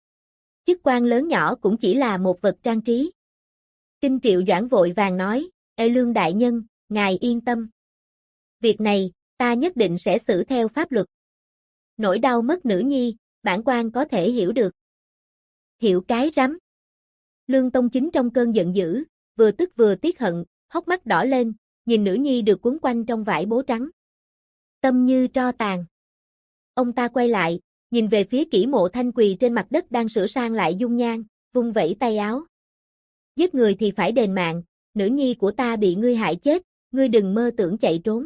chức quan lớn nhỏ cũng chỉ là một vật trang trí. Kinh Triệu Doãn vội vàng nói, Lương đại nhân, ngài yên tâm. Việc này, ta nhất định sẽ xử theo pháp luật. Nỗi đau mất nữ nhi, bản quan có thể hiểu được. Hiểu cái rắm. Lương Tông Chính trong cơn giận dữ, vừa tức vừa tiếc hận, hốc mắt đỏ lên, nhìn nữ nhi được quấn quanh trong vải bố trắng. Tâm như tro tàn. Ông ta quay lại, nhìn về phía Kỷ Mộ Thanh quỳ trên mặt đất đang sửa sang lại dung nhan, vung vẩy tay áo. Giết người thì phải đền mạng, nữ nhi của ta bị ngươi hại chết, ngươi đừng mơ tưởng chạy trốn.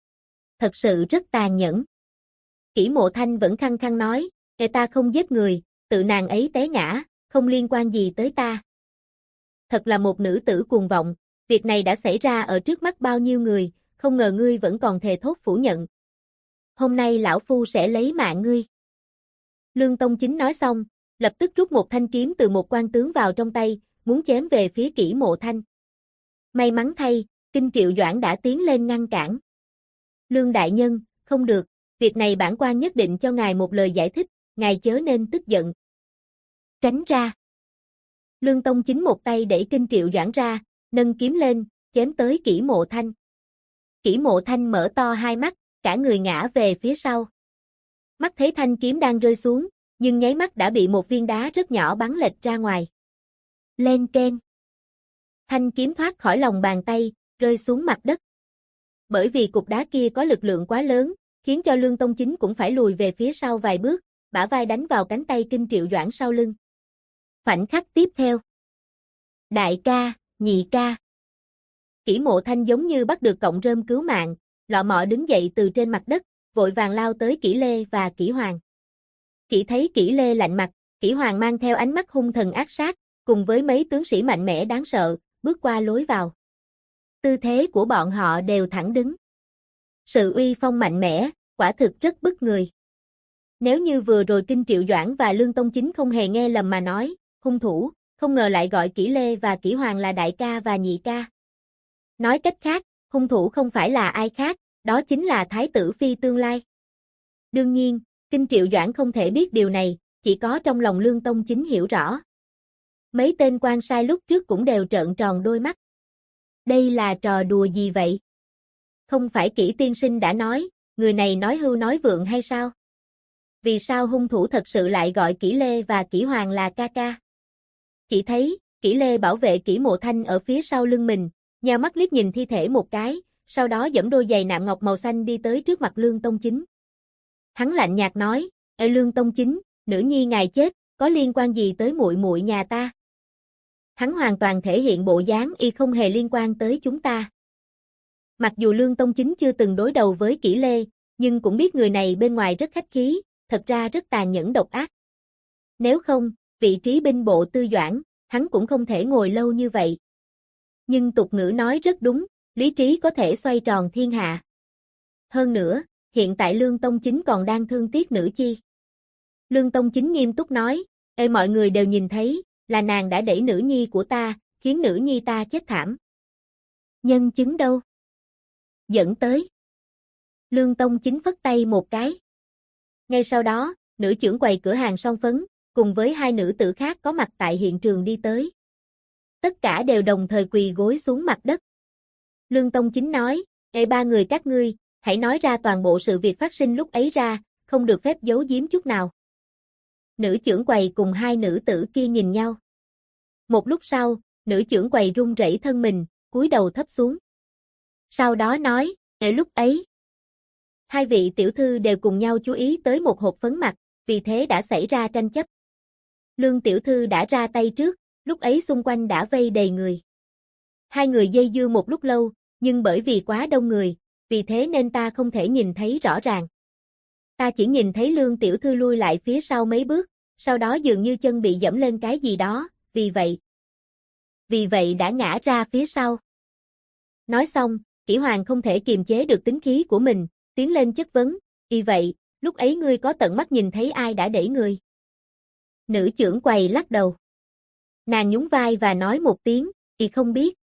Thật sự rất tàn nhẫn. Kỷ Mộ Thanh vẫn khăng khăng nói, ta không giết người, tự nàng ấy té ngã, không liên quan gì tới ta. Thật là một nữ tử cuồng vọng, việc này đã xảy ra ở trước mắt bao nhiêu người, không ngờ ngươi vẫn còn thề thốt phủ nhận. Hôm nay lão phu sẽ lấy mạng ngươi. Lương Tông Chính nói xong, lập tức rút một thanh kiếm từ một quan tướng vào trong tay, muốn chém về phía Kỷ Mộ Thanh. May mắn thay, Kinh Triệu Doãn đã tiến lên ngăn cản. Lương đại nhân, không được, việc này bản quan nhất định cho ngài một lời giải thích, ngài chớ nên tức giận. Tránh ra. Lương Tông Chính một tay đẩy Kinh Triệu Doãn ra, nâng kiếm lên, chém tới Kỷ Mộ Thanh. Kỷ Mộ Thanh mở to hai mắt, cả người ngã về phía sau. Mắt thấy thanh kiếm đang rơi xuống, nhưng nháy mắt đã bị một viên đá rất nhỏ bắn lệch ra ngoài. Lên keng. Thanh kiếm thoát khỏi lòng bàn tay, rơi xuống mặt đất. Bởi vì cục đá kia có lực lượng quá lớn, khiến cho Lương Tông Chính cũng phải lùi về phía sau vài bước, bả vai đánh vào cánh tay Kinh Triệu Doãn sau lưng. Khoảnh khắc tiếp theo. Đại ca, nhị ca. Kỷ Mộ Thanh giống như bắt được cọng rơm cứu mạng, lọ mọ đứng dậy từ trên mặt đất, vội vàng lao tới Kỷ Lê và Kỷ Hoàng. Chỉ thấy Kỷ Lê lạnh mặt, Kỷ Hoàng mang theo ánh mắt hung thần ác sát, cùng với mấy tướng sĩ mạnh mẽ đáng sợ, bước qua lối vào. Tư thế của bọn họ đều thẳng đứng. Sự uy phong mạnh mẽ, quả thực rất bức người. Nếu như vừa rồi Kinh Triệu Doãn và Lương Tông Chính không hề nghe lầm mà nói, hung thủ, không ngờ lại gọi Kỷ Lê và Kỷ Hoàng là đại ca và nhị ca. Nói cách khác, hung thủ không phải là ai khác, đó chính là Thái tử Phi tương lai. Đương nhiên, Kinh Triệu Doãn không thể biết điều này, chỉ có trong lòng Lương Tông Chính hiểu rõ. Mấy tên quan sai lúc trước cũng đều trợn tròn đôi mắt. Đây là trò đùa gì vậy? Không phải Kỷ tiên sinh đã nói, người này nói hưu nói vượng hay sao? Vì sao hung thủ thật sự lại gọi Kỷ Lê và Kỷ Hoàng là ca ca? Chỉ thấy, Kỷ Lê bảo vệ Kỷ Mộ Thanh ở phía sau lưng mình, nheo mắt liếc nhìn thi thể một cái, sau đó giẫm đôi giày nạm ngọc màu xanh đi tới trước mặt Lương Tông Chính. Hắn lạnh nhạt nói, "Ê Lương Tông Chính, nữ nhi ngài chết, có liên quan gì tới muội muội nhà ta?" Hắn hoàn toàn thể hiện bộ dáng y không hề liên quan tới chúng ta. Mặc dù Lương Tông Chính chưa từng đối đầu với Kỷ Lê, nhưng cũng biết người này bên ngoài rất khách khí, thật ra rất tàn nhẫn độc ác. Nếu không, vị trí binh bộ Tư Doãn, hắn cũng không thể ngồi lâu như vậy. Nhưng tục ngữ nói rất đúng, lý trí có thể xoay tròn thiên hạ. Hơn nữa, hiện tại Lương Tông Chính còn đang thương tiếc nữ chi. Lương Tông Chính nghiêm túc nói, "Ê mọi người đều nhìn thấy, là nàng đã đẩy nữ nhi của ta, khiến nữ nhi ta chết thảm. Nhân chứng đâu? Dẫn tới." Lương Tông Chính phất tay một cái. Ngay sau đó, nữ trưởng quầy cửa hàng son phấn, cùng với hai nữ tử khác có mặt tại hiện trường đi tới. Tất cả đều đồng thời quỳ gối xuống mặt đất. Lương Tông Chính nói, "Ê ba người các ngươi, hãy nói ra toàn bộ sự việc phát sinh lúc ấy ra, không được phép giấu giếm chút nào." Nữ trưởng quầy cùng hai nữ tử kia nhìn nhau. Một lúc sau, nữ trưởng quầy run rẩy thân mình, cúi đầu thấp xuống. Sau đó nói, "Ê lúc ấy, hai vị tiểu thư đều cùng nhau chú ý tới một hộp phấn mặt, vì thế đã xảy ra tranh chấp. Lương tiểu thư đã ra tay trước, lúc ấy xung quanh đã vây đầy người. Hai người dây dưa một lúc lâu, nhưng bởi vì quá đông người, vì thế nên ta không thể nhìn thấy rõ ràng. Ta chỉ nhìn thấy Lương tiểu thư lui lại phía sau mấy bước, sau đó dường như chân bị dẫm lên cái gì đó, vì vậy đã ngã ra phía sau." Nói xong, Kỷ Hoàng không thể kiềm chế được tính khí của mình, tiến lên chất vấn, vậy, lúc ấy ngươi có tận mắt nhìn thấy ai đã đẩy người?" Nữ trưởng quầy lắc đầu. Nàng nhún vai và nói một tiếng, không biết."